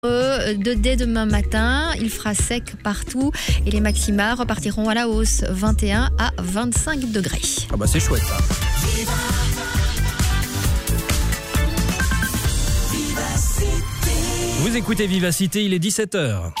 Dès demain matin, il fera sec partout et les maxima repartiront à la hausse, 21 à 25 degrés. Ah bah c'est chouette ça. Vous écoutez Vivacité, il est 17h.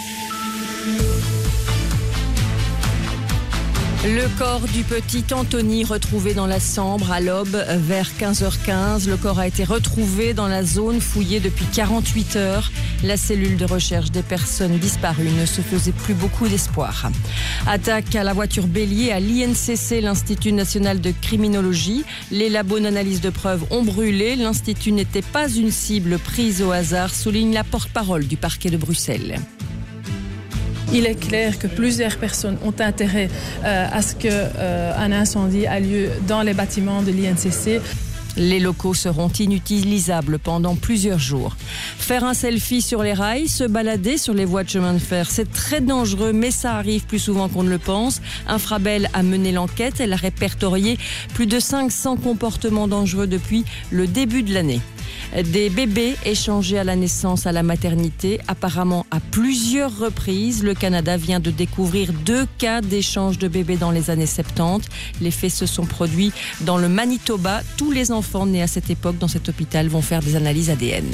Le corps du petit Anthony retrouvé dans la Sambre à l'Aube vers 15h15. Le corps a été retrouvé dans la zone fouillée depuis 48 heures. La cellule de recherche des personnes disparues ne se faisait plus beaucoup d'espoir. Attaque à la voiture bélier à l'INCC, l'Institut national de criminologie. Les labos d'analyse de preuves ont brûlé. L'Institut n'était pas une cible prise au hasard, souligne la porte-parole du parquet de Bruxelles. Il est clair que plusieurs personnes ont intérêt à ce qu'un incendie ait lieu dans les bâtiments de l'INCC. Les locaux seront inutilisables pendant plusieurs jours. Faire un selfie sur les rails, se balader sur les voies de chemin de fer, c'est très dangereux, mais ça arrive plus souvent qu'on ne le pense. Infrabel a mené l'enquête. Elle a répertorié plus de 500 comportements dangereux depuis le début de l'année. Des bébés échangés à la naissance à la maternité, apparemment à plusieurs reprises. Le Canada vient de découvrir 2 cas d'échange de bébés dans les années 70. Les faits se sont produits dans le Manitoba. Tous les enfants nés à cette époque dans cet hôpital vont faire des analyses ADN.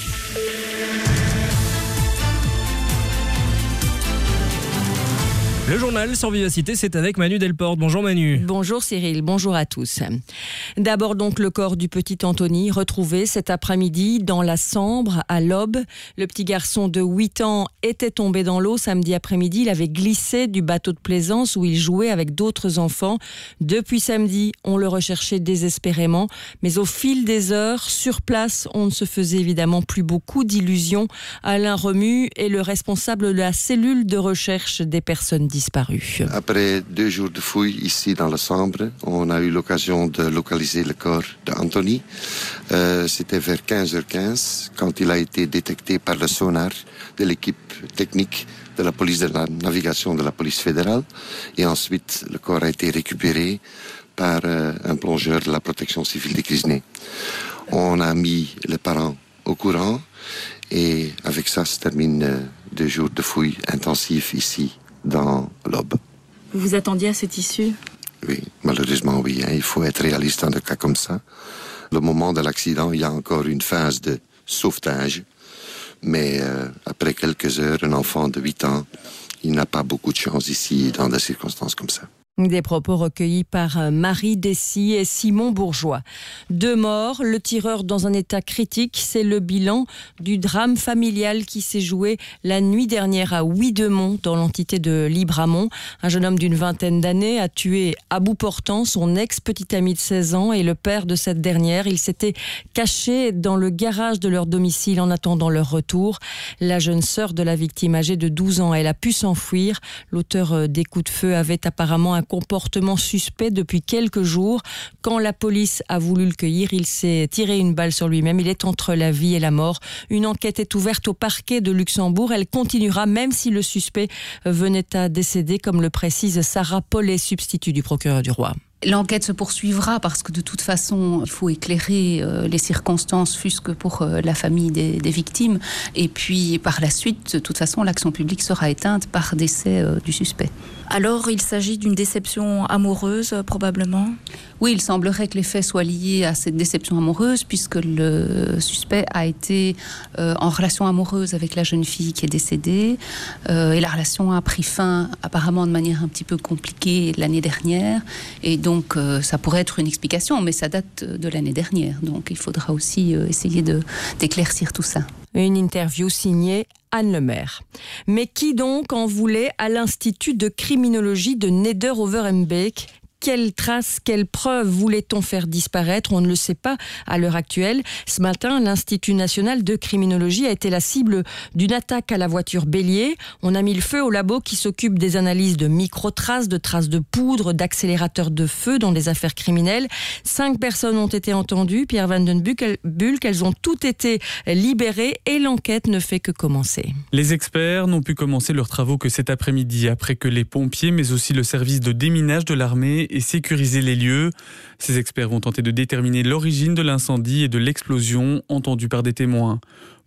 Le journal sans Vivacité, c'est avec Manu Delporte. Bonjour Manu. Bonjour Cyril, bonjour à tous. D'abord donc le corps du petit Anthony retrouvé cet après-midi dans la Sambre à l'Aube. Le petit garçon de 8 ans était tombé dans l'eau samedi après-midi. Il avait glissé du bateau de plaisance où il jouait avec d'autres enfants. Depuis samedi, on le recherchait désespérément. Mais au fil des heures, sur place, on ne se faisait évidemment plus beaucoup d'illusions. Alain Remu est le responsable de la cellule de recherche des personnes disparues. Après 2 jours de fouilles ici dans la Sambre, on a eu l'occasion de localiser le corps d'Anthony. C'était vers 15h15 quand il a été détecté par le sonar de l'équipe technique de la police de la navigation de la police fédérale. Et ensuite, le corps a été récupéré par un plongeur de la protection civile des Crisnay. On a mis les parents au courant et avec ça se termine 2 jours de fouilles intensives ici dans l'Aube. Vous vous attendiez à cette issue ? Oui, malheureusement oui. Il faut être réaliste dans des cas comme ça. Le moment de l'accident, il y a encore une phase de sauvetage. Mais après quelques heures, un enfant de 8 ans, il n'a pas beaucoup de chance ici dans des circonstances comme ça. Des propos recueillis par Marie Dessy et Simon Bourgeois. 2 morts, le tireur dans un état critique. C'est le bilan du drame familial qui s'est joué la nuit dernière à Ouidemont, dans l'entité de Libramont. Un jeune homme d'une 20aine d'années a tué à bout portant son ex-petite amie de 16 ans et le père de cette dernière. Il s'était caché dans le garage de leur domicile en attendant leur retour. La jeune sœur de la victime, âgée de 12 ans, elle a pu s'enfuir. L'auteur des coups de feu avait apparemment un comportement suspect depuis quelques jours. Quand la police a voulu le cueillir, il s'est tiré une balle sur lui-même. Il est entre la vie et la mort. Une enquête est ouverte au parquet de Luxembourg. Elle continuera même si le suspect venait à décéder, comme le précise Sarah Paulet, substitut du procureur du roi. L'enquête se poursuivra parce que de toute façon, il faut éclairer les circonstances, fût-ce que pour la famille des victimes. Et puis par la suite, de toute façon, l'action publique sera éteinte par décès du suspect. Alors, il s'agit d'une déception amoureuse, probablement ? Oui, il semblerait que les faits soient liés à cette déception amoureuse, puisque le suspect a été en relation amoureuse avec la jeune fille qui est décédée. Et la relation a pris fin apparemment de manière un petit peu compliquée l'année dernière. Et donc, ça pourrait être une explication, mais ça date de l'année dernière. Donc, il faudra aussi essayer d'éclaircir tout ça. Une interview signée Anne Lemaire. Mais qui donc en voulait à l'Institut de criminologie de Neder-Overembeek ? Quelles traces, quelles preuves voulait-on faire disparaître ? On ne le sait pas à l'heure actuelle. Ce matin, l'Institut national de criminologie a été la cible d'une attaque à la voiture bélier. On a mis le feu au labo qui s'occupe des analyses de microtraces, de traces de poudre, d'accélérateurs de feu dans les affaires criminelles. 5 personnes ont été entendues. Pierre Van den Bulck, elles ont toutes été libérées et l'enquête ne fait que commencer. Les experts n'ont pu commencer leurs travaux que cet après-midi, après que les pompiers, mais aussi le service de déminage de l'armée et sécuriser les lieux. Ces experts vont tenter de déterminer l'origine de l'incendie et de l'explosion entendue par des témoins.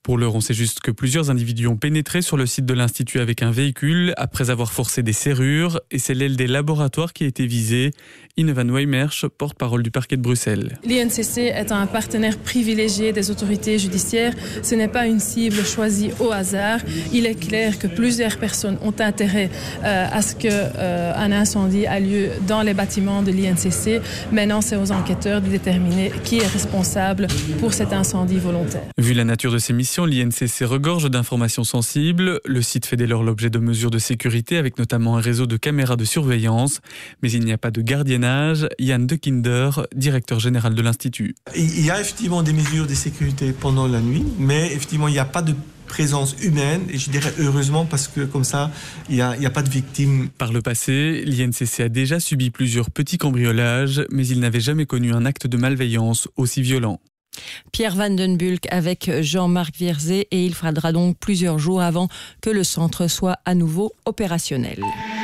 Pour l'heure, on sait juste que plusieurs individus ont pénétré sur le site de l'Institut avec un véhicule après avoir forcé des serrures et c'est l'aile des laboratoires qui a été visée. Ine van Wijmersch, porte-parole du parquet de Bruxelles. L'INCC est un partenaire privilégié des autorités judiciaires. Ce n'est pas une cible choisie au hasard. Il est clair que plusieurs personnes ont intérêt à ce qu'un incendie a lieu dans les bâtiments de l'INCC. Maintenant, c'est aux enquêteurs de déterminer qui est responsable pour cet incendie volontaire. Vu la nature de ces missions, l'INCC regorge d'informations sensibles. Le site fait dès lors l'objet de mesures de sécurité avec notamment un réseau de caméras de surveillance. Mais il n'y a pas de gardiennage. Yann De Kinder, directeur général de l'Institut. Il y a effectivement des mesures de sécurité pendant la nuit, mais effectivement il n'y a pas de présence humaine, et je dirais heureusement parce que comme ça, il n'y a pas de victimes. Par le passé, l'INCC a déjà subi plusieurs petits cambriolages, mais il n'avait jamais connu un acte de malveillance aussi violent. Pierre Van den Bulck avec Jean-Marc Vierzé, et il faudra donc plusieurs jours avant que le centre soit à nouveau opérationnel.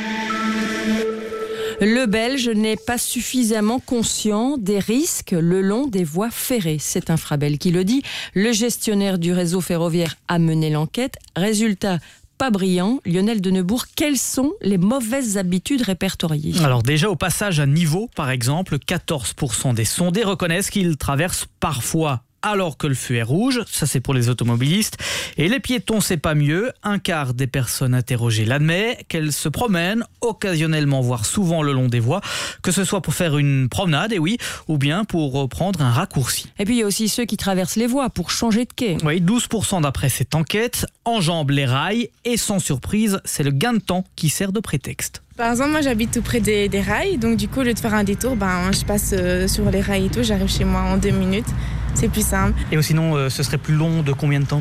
Le Belge n'est pas suffisamment conscient des risques le long des voies ferrées. C'est Infrabel qui le dit. Le gestionnaire du réseau ferroviaire a mené l'enquête. Résultat, pas brillant. Lionel de Neubourg, quelles sont les mauvaises habitudes répertoriées ? Alors déjà, au passage à niveau, par exemple, 14% des sondés reconnaissent qu'ils traversent parfois alors que le feu est rouge, ça c'est pour les automobilistes. Et les piétons, c'est pas mieux. Un quart des personnes interrogées l'admet qu'elles se promènent occasionnellement, voire souvent le long des voies, que ce soit pour faire une promenade, et oui, ou bien pour prendre un raccourci. Et puis il y a aussi ceux qui traversent les voies pour changer de quai. Oui, 12% d'après cette enquête enjambent les rails et sans surprise, c'est le gain de temps qui sert de prétexte. Par exemple, moi j'habite tout près des rails, donc du coup au lieu de faire un détour, je passe sur les rails et tout, j'arrive chez moi en 2 minutes, c'est plus simple. Et sinon, ce serait plus long de combien de temps ?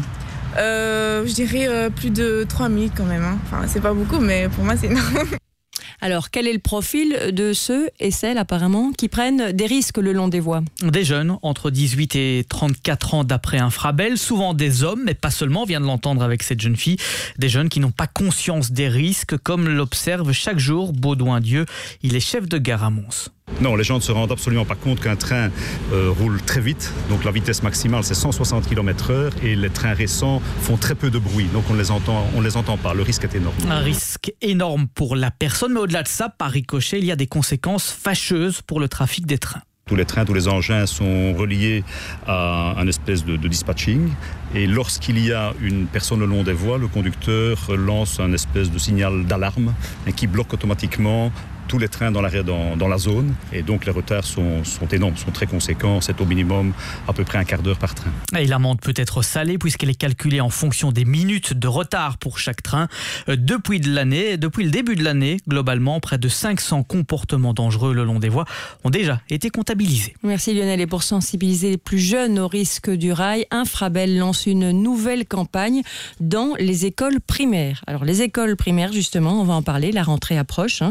Je dirais plus de 3 minutes quand même, Enfin, c'est pas beaucoup, mais pour moi c'est énorme. Alors, quel est le profil de ceux et celles apparemment qui prennent des risques le long des voies ? Des jeunes, entre 18 et 34 ans d'après Infrabel, souvent des hommes, mais pas seulement, on vient de l'entendre avec cette jeune fille, des jeunes qui n'ont pas conscience des risques, comme l'observe chaque jour Baudouin Dieu, il est chef de gare à Mons. Non, les gens ne se rendent absolument pas compte qu'un train roule très vite. Donc la vitesse maximale, c'est 160 km/h et les trains récents font très peu de bruit. Donc on les entend pas. Le risque est énorme. Un risque énorme pour la personne, mais au-delà de ça, par ricochet, il y a des conséquences fâcheuses pour le trafic des trains. Tous les trains, tous les engins sont reliés à un espèce de dispatching. Et lorsqu'il y a une personne le long des voies, le conducteur lance un espèce de signal d'alarme qui bloque automatiquement tous les trains dans la zone. Et donc les retards sont énormes, sont très conséquents. C'est au minimum à peu près un quart d'heure par train. Et l'amende peut être salée puisqu'elle est calculée en fonction des minutes de retard pour chaque train. Depuis le début de l'année, globalement, près de 500 comportements dangereux le long des voies ont déjà été comptabilisés. Merci Lionel. Et pour sensibiliser les plus jeunes au risque du rail, Infrabel lance une nouvelle campagne dans les écoles primaires. Alors les écoles primaires, justement, on va en parler, la rentrée approche.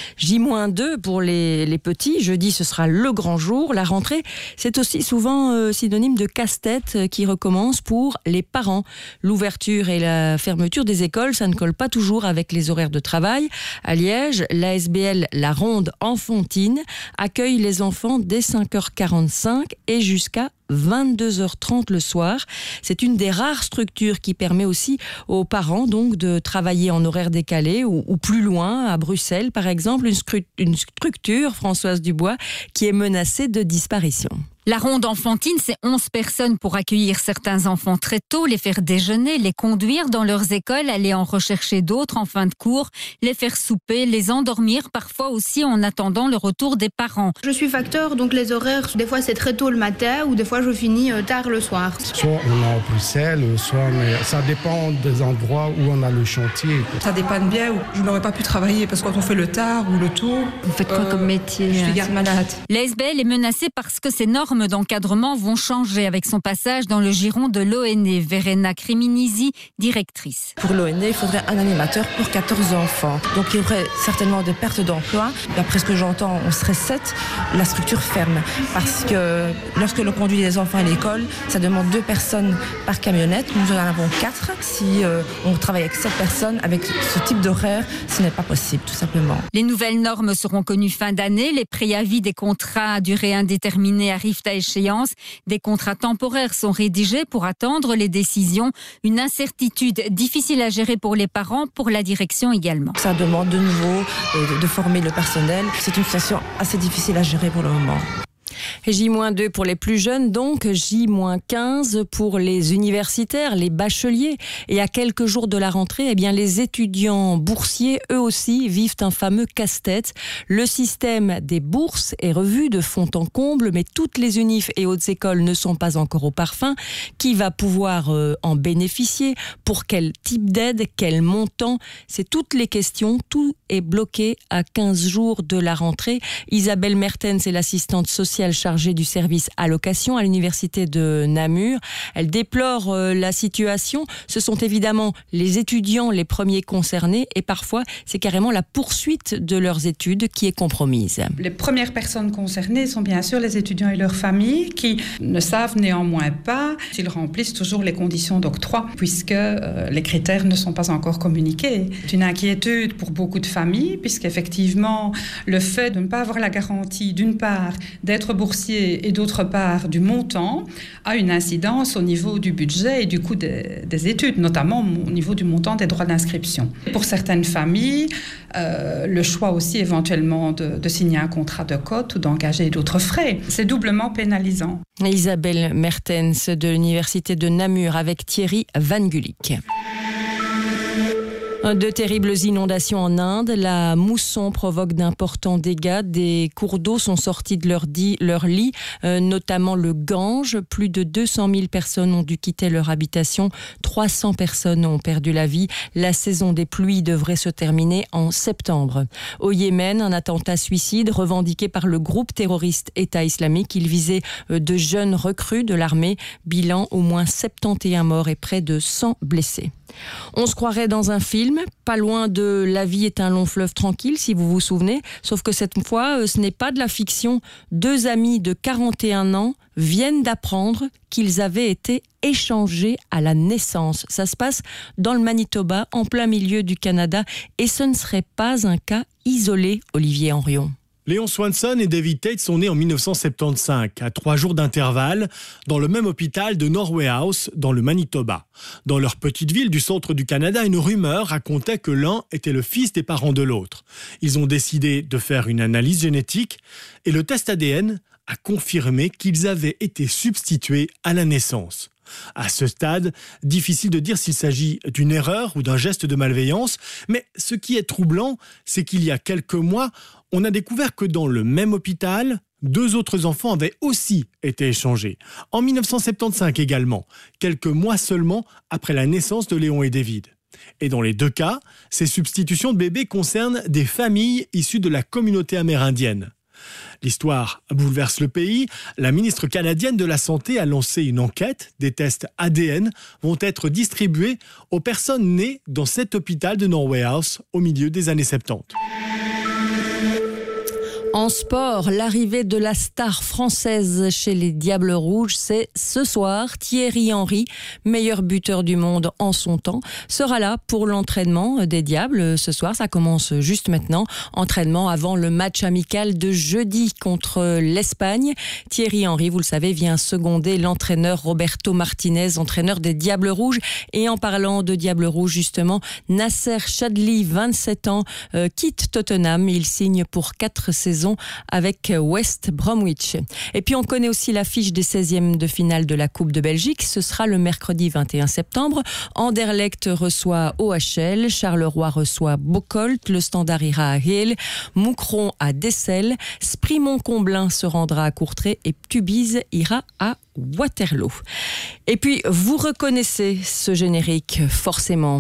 J-2 pour les petits. Jeudi, ce sera le grand jour. La rentrée, c'est aussi souvent synonyme de casse-tête qui recommence pour les parents. L'ouverture et la fermeture des écoles, ça ne colle pas toujours avec les horaires de travail. À Liège, l'ASBL La Ronde Enfantine accueille les enfants dès 5h45 et jusqu'à 22h30 le soir. C'est une des rares structures qui permet aussi aux parents donc de travailler en horaire décalé ou plus loin, à Bruxelles par exemple, une structure, Françoise Dubois, qui est menacée de disparition. La Ronde Enfantine, c'est 11 personnes pour accueillir certains enfants très tôt, les faire déjeuner, les conduire dans leurs écoles, aller en rechercher d'autres en fin de cours, les faire souper, les endormir, parfois aussi en attendant le retour des parents. Je suis facteur, donc les horaires, des fois c'est très tôt le matin ou des fois je finis tard le soir. Soit on est à Bruxelles, soit mais ça dépend des endroits où on a le chantier. Ça dépanne bien, je n'aurais pas pu travailler parce que quand on fait le tard ou le tôt... Vous faites quoi comme métier ? Je suis garde-malade. L'ASBL est menacée parce que ces normes d'encadrement vont changer avec son passage dans le giron de l'ONE. Verena Criminisi, directrice. Pour l'ONE, il faudrait un animateur pour 14 enfants. Donc il y aurait certainement des pertes d'emploi. D'après ce que j'entends, on serait 7. La structure ferme. Parce que lorsque l'on conduit les enfants à l'école, ça demande 2 personnes par camionnette. Nous en avons 4. Si on travaille avec 7 personnes, avec ce type d'horaire, ce n'est pas possible, tout simplement. Les nouvelles normes seront connues fin d'année. Les préavis des contrats à durée indéterminée arrivent à échéance. Des contrats temporaires sont rédigés pour attendre les décisions. Une incertitude difficile à gérer pour les parents, pour la direction également. Ça demande de nouveau de former le personnel. C'est une situation assez difficile à gérer pour le moment. J-2 pour les plus jeunes, donc J-15 pour les universitaires, les bacheliers. Et à quelques jours de la rentrée, eh bien, les étudiants boursiers, eux aussi, vivent un fameux casse-tête. Le système des bourses est revu de fond en comble, mais toutes les unifs et hautes écoles ne sont pas encore au parfum. Qui va pouvoir en bénéficier? Pour quel type d'aide? Quel montant? C'est toutes les questions. Tout est bloqué à 15 jours de la rentrée. Isabelle Mertens est l'assistante sociale chargée du service allocation à l'université de Namur. Elle déplore la situation. Ce sont évidemment les étudiants les premiers concernés et parfois c'est carrément la poursuite de leurs études qui est compromise. Les premières personnes concernées sont bien sûr les étudiants et leurs familles qui ne savent néanmoins pas s'ils remplissent toujours les conditions d'octroi puisque les critères ne sont pas encore communiqués. C'est une inquiétude pour beaucoup de familles puisqu'effectivement le fait de ne pas avoir la garantie d'une part d'être boursier et d'autre part du montant a une incidence au niveau du budget et du coût des études, notamment au niveau du montant des droits d'inscription. Pour certaines familles, le choix aussi éventuellement de signer un contrat de cote ou d'engager d'autres frais, c'est doublement pénalisant. Isabelle Mertens de l'université de Namur avec Thierry Van Gulik. De terribles inondations en Inde. La mousson provoque d'importants dégâts. Des cours d'eau sont sortis de leur lit, notamment le Gange. Plus de 200 000 personnes ont dû quitter leur habitation. 300 personnes ont perdu la vie. La saison des pluies devrait se terminer en septembre. Au Yémen, un attentat suicide revendiqué par le groupe terroriste État islamique. Il visait de jeunes recrues de l'armée. Bilan, au moins 71 morts et près de 100 blessés. On se croirait dans un film, pas loin de La vie est un long fleuve tranquille, si vous vous souvenez, sauf que cette fois, ce n'est pas de la fiction. 2 amis de 41 ans viennent d'apprendre qu'ils avaient été échangés à la naissance. Ça se passe dans le Manitoba, en plein milieu du Canada, et ce ne serait pas un cas isolé, Olivier Henrion. Léon Swanson et David Tate sont nés en 1975, à 3 jours d'intervalle, dans le même hôpital de Norway House, dans le Manitoba. Dans leur petite ville du centre du Canada, une rumeur racontait que l'un était le fils des parents de l'autre. Ils ont décidé de faire une analyse génétique et le test ADN a confirmé qu'ils avaient été substitués à la naissance. À ce stade, difficile de dire s'il s'agit d'une erreur ou d'un geste de malveillance, mais ce qui est troublant, c'est qu'il y a quelques mois, on a découvert que dans le même hôpital, 2 autres enfants avaient aussi été échangés. En 1975 également, quelques mois seulement après la naissance de Léon et David. Et dans les 2 cas, ces substitutions de bébés concernent des familles issues de la communauté amérindienne. L'histoire bouleverse le pays. La ministre canadienne de la Santé a lancé une enquête. Des tests ADN vont être distribués aux personnes nées dans cet hôpital de Norway House au milieu des années 70. En sport, l'arrivée de la star française chez les Diables Rouges, c'est ce soir. Thierry Henry, meilleur buteur du monde en son temps, sera là pour l'entraînement des Diables. Ce soir, ça commence juste maintenant. Entraînement avant le match amical de jeudi contre l'Espagne. Thierry Henry, vous le savez, vient seconder l'entraîneur Roberto Martinez, entraîneur des Diables Rouges. Et en parlant de Diables Rouges, justement, Nasser Chadli, 27 ans, quitte Tottenham. Il signe pour 4 saisons avec West Bromwich. Et puis on connaît aussi l'affiche des 16e de finale de la Coupe de Belgique. Ce sera le mercredi 21 septembre. Anderlecht reçoit OHL, Charleroi reçoit Bocholt, le Standard ira à Hill, Moucron à Dessel, Sprimont-Comblain se rendra à Courtrai et Tubize ira à Waterloo. Et puis vous reconnaissez ce générique forcément.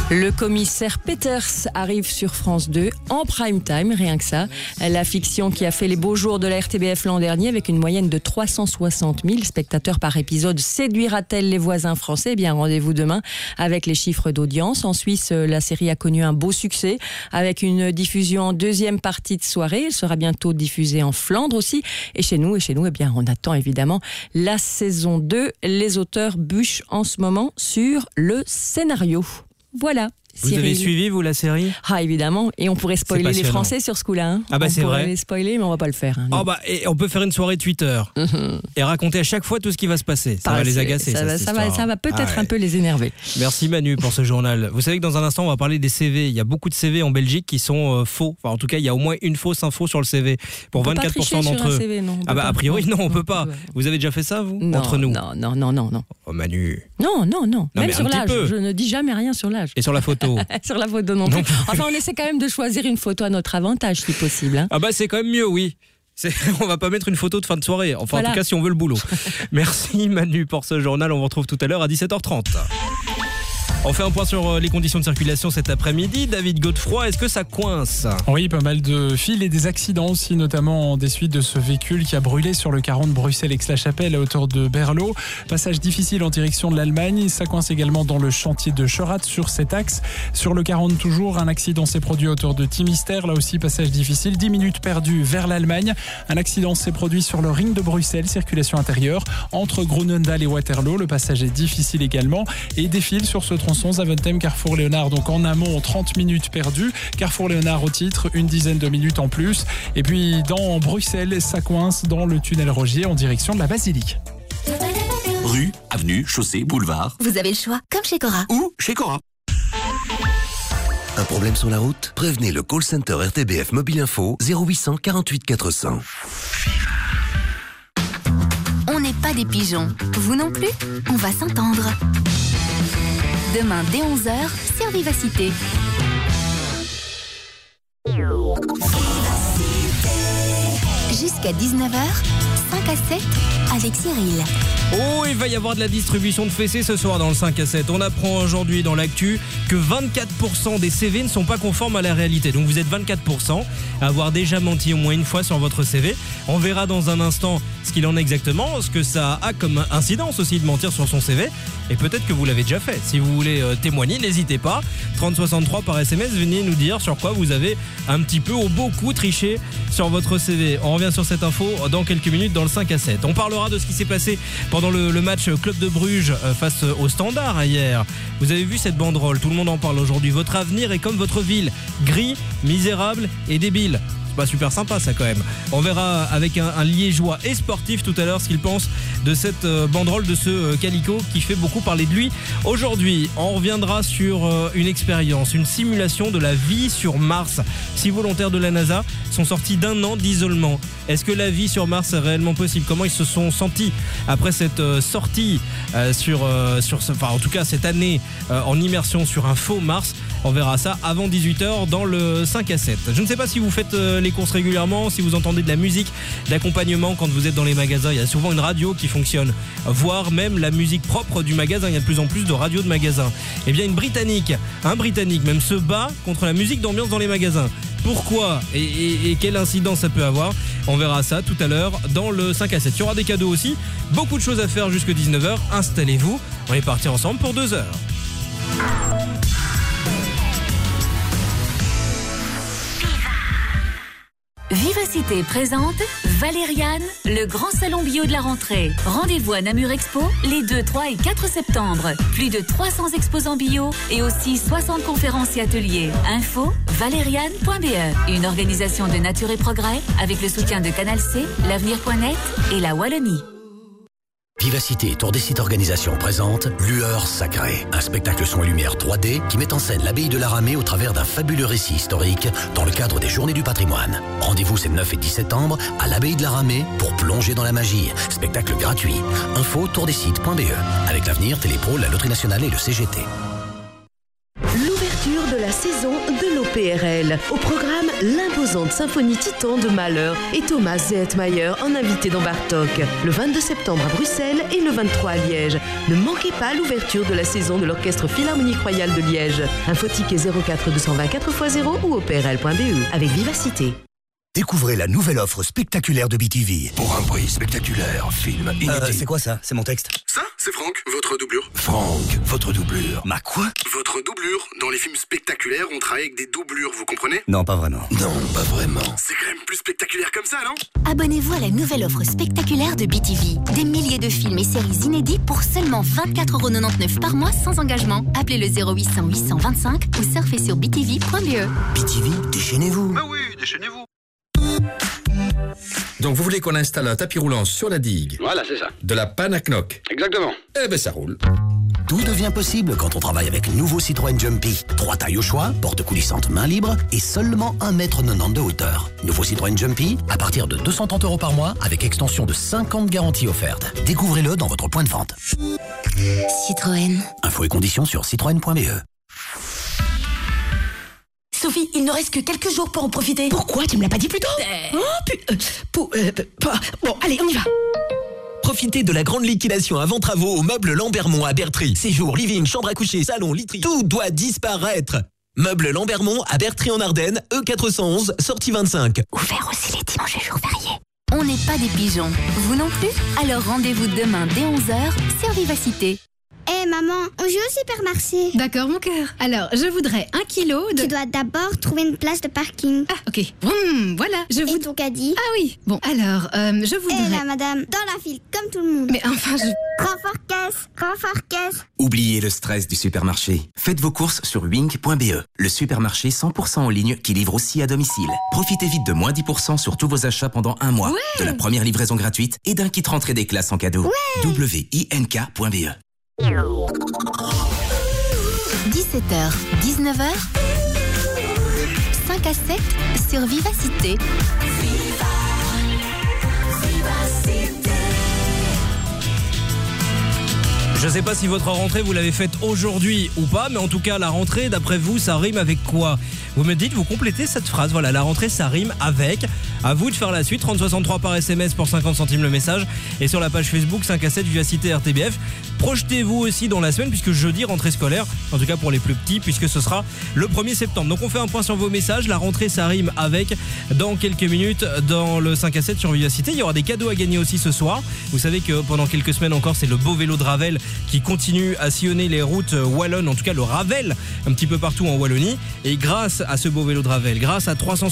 Le commissaire Peters arrive sur France 2 en prime time, rien que ça. La fiction qui a fait les beaux jours de la RTBF l'an dernier avec une moyenne de 360 000 spectateurs par épisode. Séduira-t-elle les voisins français ? Eh bien, rendez-vous demain avec les chiffres d'audience. En Suisse, la série a connu un beau succès avec une diffusion en deuxième partie de soirée. Elle sera bientôt diffusée en Flandre aussi. Et chez nous, eh bien, on attend évidemment la saison 2. Les auteurs bûchent en ce moment sur le scénario. Voilà. Vous avez suivi, vous, la série ? Ah, évidemment. Et on pourrait spoiler les Français sur ce coup-là. Hein. Ah bah c'est vrai. On pourrait les spoiler, mais on va pas le faire. Hein, et on peut faire une soirée Twitter et raconter à chaque fois tout ce qui va se passer. Ça va les agacer. Ça va peut-être un peu les énerver. Merci Manu pour ce journal. Vous savez que dans un instant, on va parler des CV. Il y a beaucoup de CV en Belgique qui sont faux. Enfin, en tout cas, il y a au moins une fausse info sur le CV. Pour 24% d'entre eux. CV, non, a priori, non, on peut pas. Vous avez déjà fait ça, vous ? Non, entre nous ? Non. Oh, Manu. Non. Même sur l'âge. Peu. Je ne dis jamais rien sur l'âge. Et sur la photo ? Sur la photo non plus. Enfin, on essaie quand même de choisir une photo à notre avantage, si possible. Hein. Ah bah c'est quand même mieux, oui. On va pas mettre une photo de fin de soirée. Enfin, voilà. En tout cas, si on veut le boulot. Merci Manu pour ce journal. On vous retrouve tout à l'heure à 17h30. On fait un point sur les conditions de circulation cet après-midi. David Godefroy, est-ce que ça coince ? Oui, pas mal de files et des accidents aussi, notamment des suites de ce véhicule qui a brûlé sur le 40 Bruxelles-Aix-la-Chapelle à hauteur de Berlot. Passage difficile en direction de l'Allemagne. Ça coince également dans le chantier de Chorat sur cet axe. Sur le 40 toujours, un accident s'est produit à hauteur de Timister. Là aussi, passage difficile. 10 minutes perdues vers l'Allemagne. Un accident s'est produit sur le ring de Bruxelles, circulation intérieure. Entre Groenendael et Waterloo, le passage est difficile également. Et des files sur ce tronçon Zaventem, Carrefour Léonard, donc en amont 30 minutes perdues, Carrefour Léonard au titre, une dizaine de minutes en plus, et puis dans Bruxelles, ça coince dans le tunnel Rogier en direction de la Basilique. Rue, avenue, chaussée, boulevard. Vous avez le choix, comme chez Cora. Ou chez Cora. Un problème sur la route ? Prévenez le call center RTBF Mobile Info 0800 48 400. On n'est pas des pigeons. Vous non plus ? On va s'entendre. Demain dès 11h sur Vivacité. Jusqu'à 19h, 5 à 7 avec Cyril. Oh, il va y avoir de la distribution de fessées ce soir dans le 5 à 7. On apprend aujourd'hui dans l'actu que 24% des CV ne sont pas conformes à la réalité. Donc vous êtes 24% à avoir déjà menti au moins une fois sur votre CV. On verra dans un instant ce qu'il en est exactement, ce que ça a comme incidence aussi de mentir sur son CV. Et peut-être que vous l'avez déjà fait. Si vous voulez témoigner, n'hésitez pas. 3063 par SMS, venez nous dire sur quoi vous avez un petit peu ou beaucoup triché sur votre CV. On revient sur cette info dans quelques minutes dans le 5 à 7. On parlera de ce qui s'est passé pendant le match Club de Bruges face au Standard hier. Vous avez vu cette banderole, tout le monde en parle aujourd'hui. Votre avenir est comme votre ville, gris, misérable et débile. Pas super sympa ça quand même. On verra avec un liégeois et sportif tout à l'heure ce qu'il pense de cette banderole, de ce Calico qui fait beaucoup parler de lui. Aujourd'hui, on reviendra sur une expérience, une simulation de la vie sur Mars. 6 volontaires de la NASA sont sortis d'1 an d'isolement. Est-ce que la vie sur Mars est réellement possible ? Comment ils se sont sentis après cette sortie en tout cas cette année en immersion sur un faux Mars ? On verra ça avant 18h dans le 5 à 7. Je ne sais pas si vous faites les courses régulièrement, si vous entendez de la musique d'accompagnement quand vous êtes dans les magasins. Il y a souvent une radio qui fonctionne, voire même la musique propre du magasin. Il y a de plus en plus de radios de magasins. Eh bien, un Britannique même se bat contre la musique d'ambiance dans les magasins. Pourquoi et quelle incidence ça peut avoir ? On verra ça tout à l'heure dans le 5 à 7. Il y aura des cadeaux aussi. Beaucoup de choses à faire jusqu'à 19h. Installez-vous. On est parti ensemble pour 2 heures. Vivacité présente Valériane, le grand salon bio de la rentrée. Rendez-vous à Namur Expo les 2, 3 et 4 septembre. Plus de 300 exposants bio et aussi 60 conférences et ateliers. Info valériane.be. Une organisation de Nature et Progrès avec le soutien de Canal C, l'avenir.net et la Wallonie. Vivacité Tour des Sites Organisation présente Lueur Sacrée, un spectacle son et lumière 3D qui met en scène l'abbaye de la Ramée au travers d'un fabuleux récit historique dans le cadre des Journées du Patrimoine. Rendez-vous ces 9 et 10 septembre à l'abbaye de la Ramée pour plonger dans la magie. Spectacle gratuit. Info tourdesites.be avec l'avenir, Télépro, la Loterie Nationale et le CGT. L'ouverture Ouverture de la saison de l'OPRL. Au programme, l'imposante symphonie Titan de Mahler et Thomas Zehetmayer en invité dans Bartók. Le 22 septembre à Bruxelles et le 23 à Liège. Ne manquez pas l'ouverture de la saison de l'Orchestre Philharmonique Royal de Liège. Info ticket 04 220 4x0 ou oprl.be avec Vivacité. Découvrez la nouvelle offre spectaculaire de BTV. Pour un prix spectaculaire, film inédit. C'est quoi ça? C'est mon texte. Ça, c'est Franck, votre doublure. Franck, votre doublure. Ma quoi? Votre doublure. Dans les films spectaculaires, on travaille avec des doublures, vous comprenez? Non, pas vraiment. Non, pas vraiment. C'est quand même plus spectaculaire comme ça, non? Abonnez-vous à la nouvelle offre spectaculaire de BTV. Des milliers de films et séries inédits pour seulement 24,99€ par mois sans engagement. Appelez le 0800 825 ou surfez sur btv.be. BTV, déchaînez-vous. Bah oui, déchaînez-vous. Donc vous voulez qu'on installe un tapis roulant sur la digue? Voilà, c'est ça. De la panne à knock? Exactement. Eh ben ça roule. Tout devient possible quand on travaille avec nouveau Citroën Jumpy. 3 tailles au choix, porte coulissante main libre et seulement 1,90 m de hauteur. Nouveau Citroën Jumpy, à partir de 230€ par mois, avec extension de 5 ans de garantie offerte. Découvrez-le dans votre point de vente. Citroën. Infos et conditions sur citroën.be. Sophie, il ne reste que quelques jours pour en profiter. Pourquoi tu me l'as pas dit plus tôt? Bon, allez, on y va. Profitez de la grande liquidation avant travaux au meuble Lambermont à Bertry. Séjour, living, chambre à coucher, salon, literie, tout doit disparaître. Meuble Lambermont à Bertry en Ardennes, E411, sortie 25. Ouvert aussi les dimanches et jours fériés. On n'est pas des pigeons. Vous non plus? Alors rendez-vous demain dès 11h sur Vivacité. Maman, on joue au supermarché. D'accord, mon cœur. Alors, je voudrais 1 kilo de... Tu dois d'abord trouver une place de parking. Ah, ok. Voilà. Et ton caddie? Ah oui. Bon, alors, je voudrais... Et là, madame, dans la file, comme tout le monde. Mais enfin, Renfort caisse. Oubliez le stress du supermarché. Faites vos courses sur wink.be, le supermarché 100% en ligne qui livre aussi à domicile. Profitez vite de moins 10% sur tous vos achats pendant 1 mois, de la première livraison gratuite et d'un kit rentrée des classes en cadeau. wink.be. 17h, 19h, 5 à 7 sur Vivacité. Je sais pas si votre rentrée vous l'avez faite aujourd'hui ou pas, mais en tout cas la rentrée d'après vous ça rime avec quoi? Vous me dites, vous complétez cette phrase, voilà, la rentrée ça rime avec. À vous de faire la suite, 3063 par SMS pour 50 centimes le message et sur la page Facebook 5 à 7 Vivacité RTBF. Projetez-vous aussi dans la semaine puisque jeudi rentrée scolaire, en tout cas pour les plus petits puisque ce sera le 1er septembre. Donc on fait un point sur vos messages, la rentrée ça rime avec dans quelques minutes dans le 5 à 7 sur Vivacité. Il y aura des cadeaux à gagner aussi ce soir. Vous savez que pendant quelques semaines encore c'est le beau vélo de Ravel qui continue à sillonner les routes wallonnes, en tout cas le Ravel un petit peu partout en Wallonie. Et grâce à ce beau vélo de Ravel, grâce à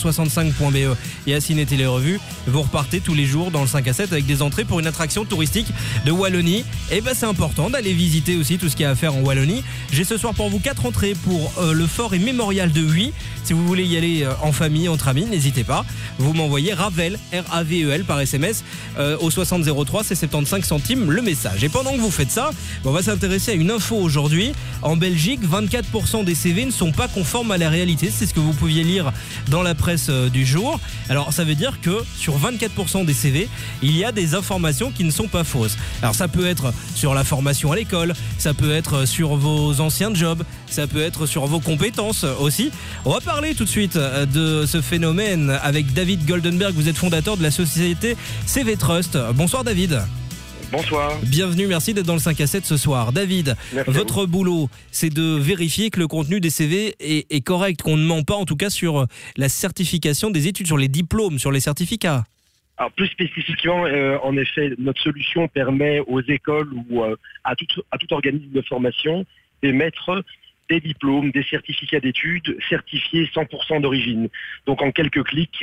365.be et à Ciné Télé Revue, vous repartez tous les jours dans le 5 à 7 avec des entrées pour une attraction touristique de Wallonie. Et ben c'est important d'aller visiter aussi tout ce qu'il y a à faire en Wallonie. J'ai ce soir pour vous 4 entrées pour le fort et mémorial de Huy. Si vous voulez y aller en famille, entre amis, n'hésitez pas. Vous m'envoyez Ravel, R-A-V-E-L par SMS au 6003, c'est 75 centimes le message. Et pendant que vous faites ça, on va s'intéresser à une info aujourd'hui. En Belgique, 24% des CV ne sont pas conformes à la réalité. C'est ce que vous pouviez lire dans la presse du jour. Alors ça veut dire que sur 24% des CV, il y a des informations qui ne sont pas fausses. Alors ça peut être sur la formation à l'école, ça peut être sur vos anciens jobs, ça peut être sur vos compétences aussi. On va parler tout de suite de ce phénomène avec David Goldenberg. Vous êtes fondateur de la société CV Trust. Bonsoir David. Bonsoir. Bienvenue, merci d'être dans le 5 à 7 ce soir. David, votre boulot, c'est de vérifier que le contenu des CV est correct, qu'on ne ment pas en tout cas sur la certification des études, sur les diplômes, sur les certificats. Alors plus spécifiquement, en effet, notre solution permet aux écoles ou à tout organisme de formation d'émettre des diplômes, des certificats d'études certifiés 100% d'origine. Donc en quelques clics,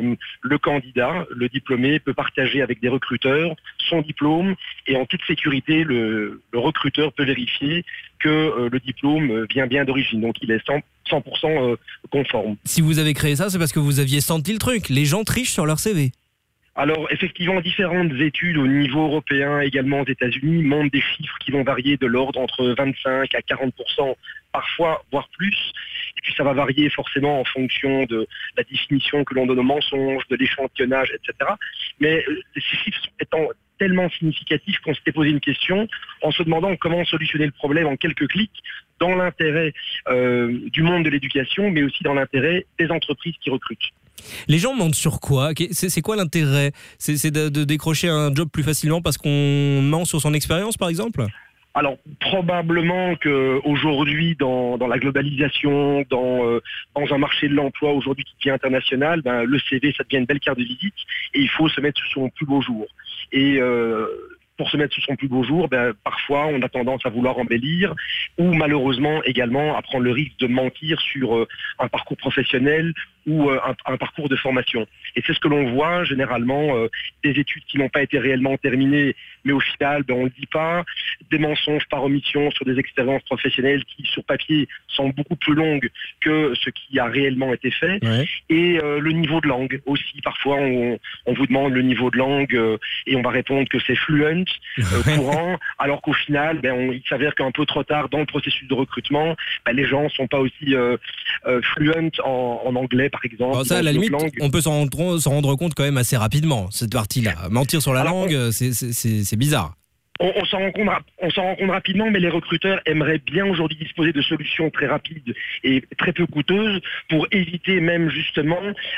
le candidat, le diplômé, peut partager avec des recruteurs son diplôme et en toute sécurité, le recruteur peut vérifier que le diplôme vient bien d'origine. Donc il est 100% conforme. Si vous avez créé ça, c'est parce que vous aviez senti le truc. Les gens trichent sur leur CV. Alors effectivement, différentes études au niveau européen, également aux États-Unis, montrent des chiffres qui vont varier de l'ordre entre 25 à 40%, parfois voire plus. Et puis ça va varier forcément en fonction de la définition que l'on donne au mensonge, de l'échantillonnage, etc. Mais ces chiffres étant tellement significatif qu'on s'était posé une question en se demandant comment solutionner le problème en quelques clics dans l'intérêt du monde de l'éducation, mais aussi dans l'intérêt des entreprises qui recrutent. Les gens mentent sur quoi ? C'est quoi l'intérêt ? C'est de décrocher un job plus facilement parce qu'on ment sur son expérience, par exemple ? Alors, probablement qu'aujourd'hui, dans la globalisation, dans un marché de l'emploi aujourd'hui qui devient international, le CV, ça devient une belle carte de visite et il faut se mettre sur son plus beau jour. Et pour se mettre sur son plus beau jour, parfois, on a tendance à vouloir embellir ou malheureusement également à prendre le risque de mentir sur un parcours professionnel ou un parcours de formation. Et c'est ce que l'on voit généralement, des études qui n'ont pas été réellement terminées, mais au final, on ne le dit pas, des mensonges par omission sur des expériences professionnelles qui, sur papier, sont beaucoup plus longues que ce qui a réellement été fait. Ouais. Et le niveau de langue aussi. Parfois, on vous demande le niveau de langue et on va répondre que c'est fluent, courant, alors qu'au final, il s'avère qu'un peu trop tard dans le processus de recrutement, les gens ne sont pas aussi fluent en anglais, par exemple. Alors ça, à la limite, on peut s'en rendre compte quand même assez rapidement, cette partie-là. Mentir sur la langue, c'est bizarre. On s'en rend compte rapidement, mais les recruteurs aimeraient bien aujourd'hui disposer de solutions très rapides et très peu coûteuses pour éviter même justement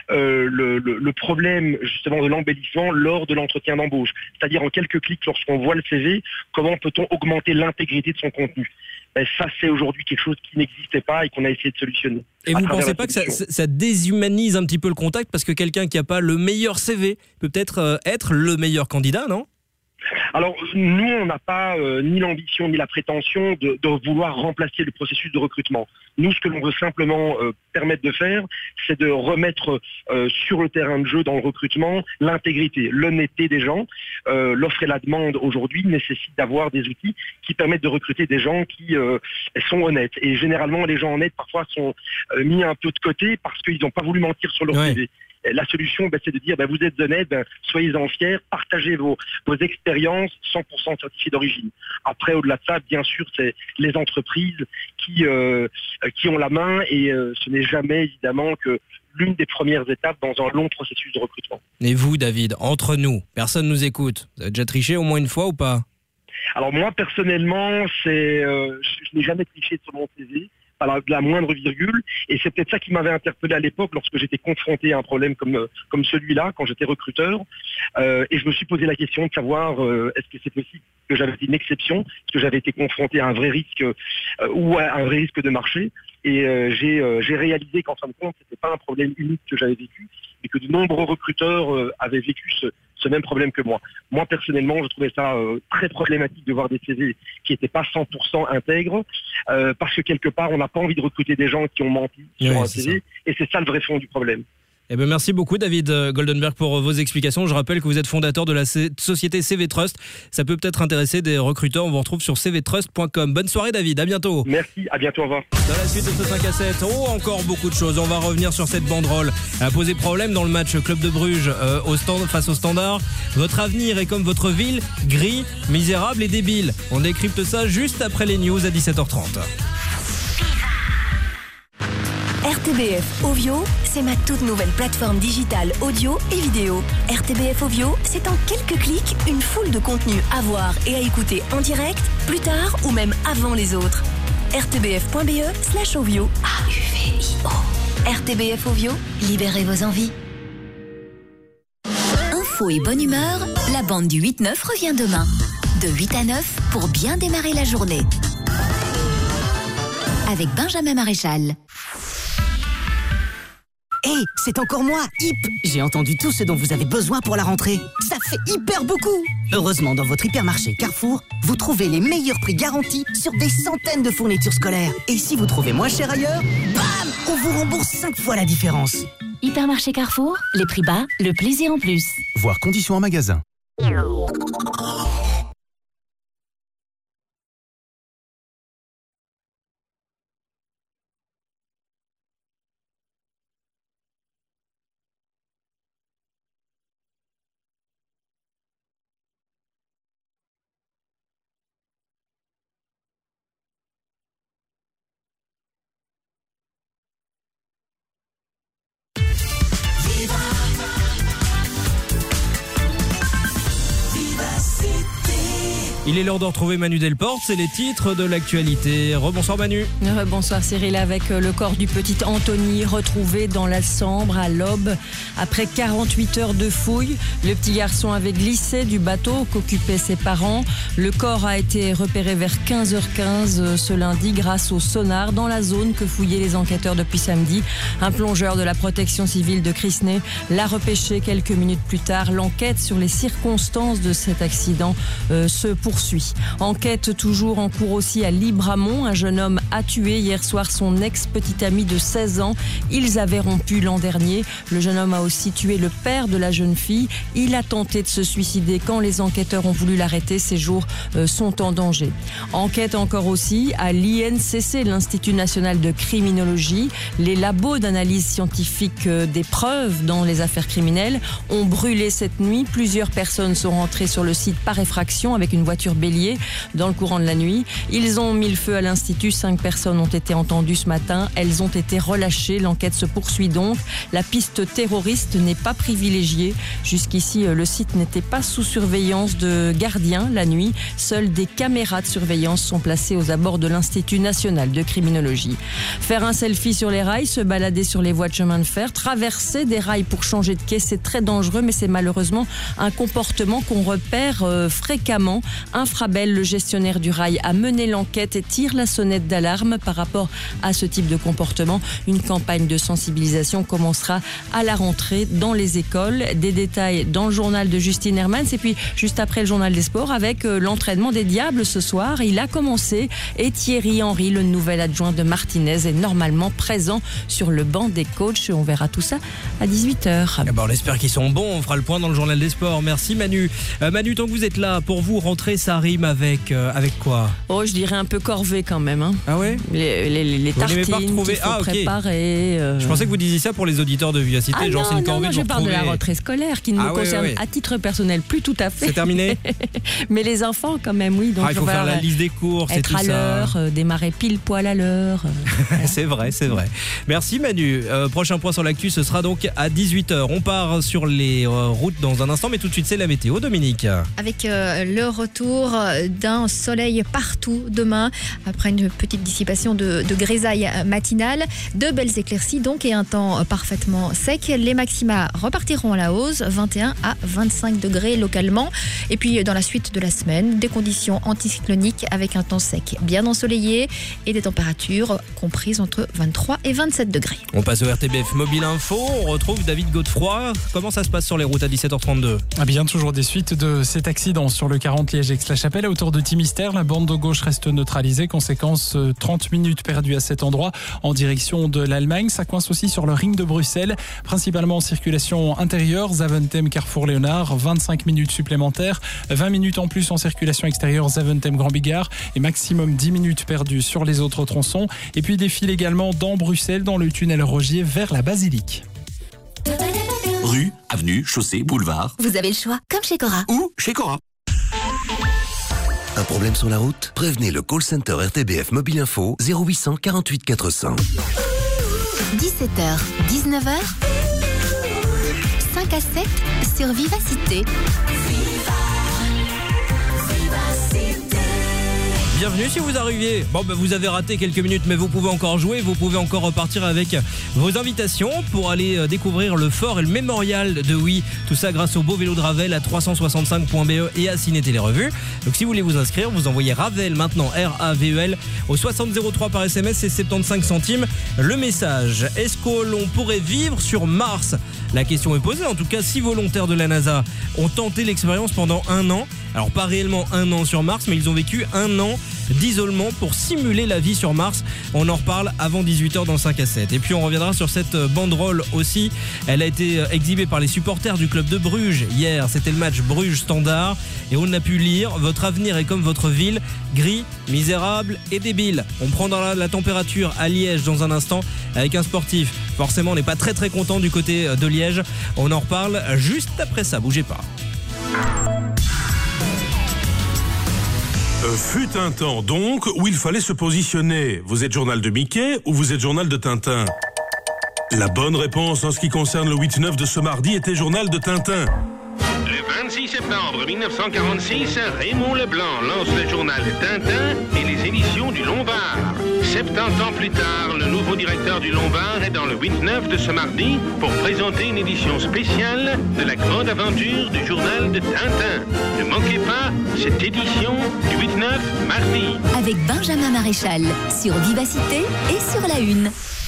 le problème justement de l'embellissement lors de l'entretien d'embauche. C'est-à-dire en quelques clics, lorsqu'on voit le CV, comment peut-on augmenter l'intégrité de son contenu ? Ça, c'est aujourd'hui quelque chose qui n'existait pas et qu'on a essayé de solutionner. Et vous ne pensez pas que ça déshumanise un petit peu le contact parce que quelqu'un qui n'a pas le meilleur CV peut peut-être être le meilleur candidat, non ? Alors, nous, on n'a pas ni l'ambition ni la prétention de vouloir remplacer le processus de recrutement. Nous, ce que l'on veut simplement permettre de faire, c'est de remettre sur le terrain de jeu dans le recrutement l'intégrité, l'honnêteté des gens. L'offre et la demande aujourd'hui nécessitent d'avoir des outils qui permettent de recruter des gens qui sont honnêtes. Et généralement, les gens honnêtes, parfois, sont mis un peu de côté parce qu'ils n'ont pas voulu mentir sur leur CV. La solution, c'est de dire, vous êtes honnête, soyez-en fiers, partagez vos expériences 100% certifiées d'origine. Après, au-delà de ça, bien sûr, c'est les entreprises qui ont la main et ce n'est jamais évidemment que l'une des premières étapes dans un long processus de recrutement. Et vous, David, entre nous, personne nous écoute. Vous avez déjà triché au moins une fois ou pas ? Alors moi, personnellement, je n'ai jamais triché sur mon CV. Pas la moindre virgule, et c'est peut-être ça qui m'avait interpellé à l'époque lorsque j'étais confronté à un problème comme celui-là, quand j'étais recruteur, et je me suis posé la question de savoir est-ce que c'est possible que j'avais été une exception, est-ce que j'avais été confronté à un vrai risque ou à un vrai risque de marché, et j'ai réalisé qu'en fin de compte, c'était pas un problème unique que j'avais vécu, mais que de nombreux recruteurs avaient vécu ce même problème que moi. Moi, personnellement, je trouvais ça très problématique de voir des CV qui n'étaient pas 100% intègres, parce que quelque part, on n'a pas envie de recruter des gens qui ont menti sur un CV, et c'est ça le vrai fond du problème. Eh bien, merci beaucoup David Goldenberg pour vos explications. Je rappelle que vous êtes fondateur de la société CV Trust. Ça peut peut-être intéresser des recruteurs. On vous retrouve sur cvtrust.com. Bonne soirée David, à bientôt. Merci, à bientôt, au revoir. Dans la suite de ce 5 à 7, encore beaucoup de choses. On va revenir sur cette banderole. Elle a posé problème dans le match Club de Bruges face au Standard. Votre avenir est comme votre ville, gris, misérable et débile. On décrypte ça juste après les news à 17h30. RTBF Ovio, c'est ma toute nouvelle plateforme digitale audio et vidéo. RTBF Ovio, c'est en quelques clics une foule de contenus à voir et à écouter en direct, plus tard ou même avant les autres. rtbf.be/ovio. AUVIO. RTBF Ovio, libérez vos envies. Info et bonne humeur, la bande du 8-9 revient demain. De 8 à 9 pour bien démarrer la journée. Avec Benjamin Maréchal. Hé, c'est encore moi, Hip. J'ai entendu tout ce dont vous avez besoin pour la rentrée. Ça fait hyper beaucoup. Heureusement, dans votre hypermarché Carrefour, vous trouvez les meilleurs prix garantis sur des centaines de fournitures scolaires. Et si vous trouvez moins cher ailleurs, bam, on vous rembourse 5 fois la différence. Hypermarché Carrefour, les prix bas, le plaisir en plus. Voir conditions en magasin. Il est l'heure de retrouver Manu Delporte, c'est les titres de l'actualité. Rebonsoir Manu. Bonsoir Cyril, avec le corps du petit Anthony retrouvé dans la Sambre à l'aube. Après 48 heures de fouilles, le petit garçon avait glissé du bateau qu'occupaient ses parents. Le corps a été repéré vers 15h15 ce lundi grâce au sonar dans la zone que fouillaient les enquêteurs depuis samedi. Un plongeur de la protection civile de Crisnay l'a repêché quelques minutes plus tard. L'enquête sur les circonstances de cet accident se poursuit. Enquête toujours en cours aussi à Libramont. Un jeune homme a tué hier soir son ex-petite amie de 16 ans. Ils avaient rompu l'an dernier. Le jeune homme a aussi tué le père de la jeune fille. Il a tenté de se suicider quand les enquêteurs ont voulu l'arrêter. Ses jours sont en danger. Enquête encore aussi à l'INCC, l'Institut national de criminologie. Les labos d'analyse scientifique des preuves dans les affaires criminelles ont brûlé cette nuit. Plusieurs personnes sont rentrées sur le site par effraction avec une voiture bélier dans le courant de la nuit. Ils ont mis le feu à l'Institut. 5 personnes ont été entendues ce matin. Elles ont été relâchées. L'enquête se poursuit donc. La piste terroriste n'est pas privilégiée. Jusqu'ici, le site n'était pas sous surveillance de gardiens la nuit. Seules des caméras de surveillance sont placées aux abords de l'Institut national de criminologie. Faire un selfie sur les rails, se balader sur les voies de chemin de fer, traverser des rails pour changer de quai, c'est très dangereux, mais c'est malheureusement un comportement qu'on repère fréquemment. Infrabel, le gestionnaire du rail, a mené l'enquête et tire la sonnette d'alarme par rapport à ce type de comportement. Une campagne de sensibilisation commencera à la rentrée dans les écoles. Des détails dans le journal de Justine Hermans et puis juste après le journal des sports avec l'entraînement des Diables ce soir. Il a commencé et Thierry Henry, le nouvel adjoint de Martinez, est normalement présent sur le banc des coachs. On verra tout ça à 18h. On espère qu'ils sont bons. On fera le point dans le journal des sports. Merci Manu. Manu, tant que vous êtes là, pour vous, rentrer, ça rime avec quoi? Oh, je dirais un peu corvée quand même. Hein. Ah ouais? Les tartines qu'il faut préparer. Je pensais que vous disiez ça pour les auditeurs de Vivacité. Genre, c'est une corvée. Non, je parle de la rentrée scolaire qui ne me concerne à titre personnel plus tout à fait. C'est terminé. Mais les enfants quand même, oui. Donc il faut faire la liste des courses et tout ça. Être à l'heure, démarrer pile poil à l'heure. C'est vrai. Merci Manu. Prochain point sur l'actu, ce sera donc à 18h. On part sur les routes dans un instant, mais tout de suite c'est la météo. Dominique. Avec le retour d'un soleil partout demain, après une petite dissipation de grisaille matinale, de belles éclaircies donc et un temps parfaitement sec. Les maxima repartiront à la hausse, 21 à 25 degrés localement. Et puis dans la suite de la semaine, des conditions anticycloniques avec un temps sec bien ensoleillé et des températures comprises entre 23 et 27 degrés. On passe au RTBF Mobile Info, on retrouve David Godefroy. Comment ça se passe sur les routes à 17h32? Bien, toujours des suites de cet accident sur le 40 Liège-Aix-la-Chapelle à hauteur de Timistère. La bande de gauche reste neutralisée. Conséquence, 30 minutes perdues à cet endroit en direction de l'Allemagne. Ça coince aussi sur le ring de Bruxelles, principalement en circulation intérieure. Zaventem, Carrefour Léonard, 25 minutes supplémentaires. 20 minutes en plus en circulation extérieure, Zaventem, Grand Bigard. Et maximum 10 minutes perdues sur les autres tronçons. Et puis des files également dans Bruxelles, dans le tunnel Rogier vers la Basilique. Rue, avenue, chaussée, boulevard. Vous avez le choix, comme chez Cora. Ou chez Cora. Un problème sur la route? Prévenez le call center RTBF Mobile Info 0800 48 400. 17h, 19h, 5 à 7 sur Vivacité. Bienvenue si vous arriviez. Vous avez raté quelques minutes, mais vous pouvez encore jouer, vous pouvez encore repartir avec vos invitations pour aller découvrir le fort et le mémorial de Oui. Tout ça grâce au beau vélo de Ravel à 365.be et à Ciné Télé Revue. Donc si vous voulez vous inscrire, vous envoyez Ravel maintenant, R-A-V-E-L, au 6003 par SMS, c'est 75 centimes le message. Est-ce que l'on pourrait vivre sur Mars? La question est posée. En tout cas, 6 volontaires de la NASA ont tenté l'expérience pendant 1 an. Alors pas réellement 1 an sur Mars, mais ils ont vécu 1 an d'isolement pour simuler la vie sur Mars. On en reparle avant 18h dans le 5 à 7. Et puis on reviendra sur cette banderole aussi. Elle a été exhibée par les supporters du club de Bruges hier. C'était le match Bruges-Standard. Et on a pu lire « Votre avenir est comme votre ville, gris, misérable et débile ». On prendra la température à Liège dans un instant avec un sportif. Forcément, on n'est pas très content du côté de Liège. On en reparle juste après ça. Bougez pas. Fut un temps donc où il fallait se positionner. Vous êtes journal de Mickey ou vous êtes journal de Tintin? La bonne réponse en ce qui concerne le 8-9 de ce mardi était journal de Tintin. Les 26 septembre 1946, Raymond Leblanc lance le journal Tintin et les éditions du Lombard. 70 ans plus tard, le nouveau directeur du Lombard est dans le 8-9 de ce mardi pour présenter une édition spéciale de la grande aventure du journal de Tintin. Ne manquez pas cette édition du 8-9 mardi. Avec Benjamin Maréchal, sur Vivacité et sur La Une.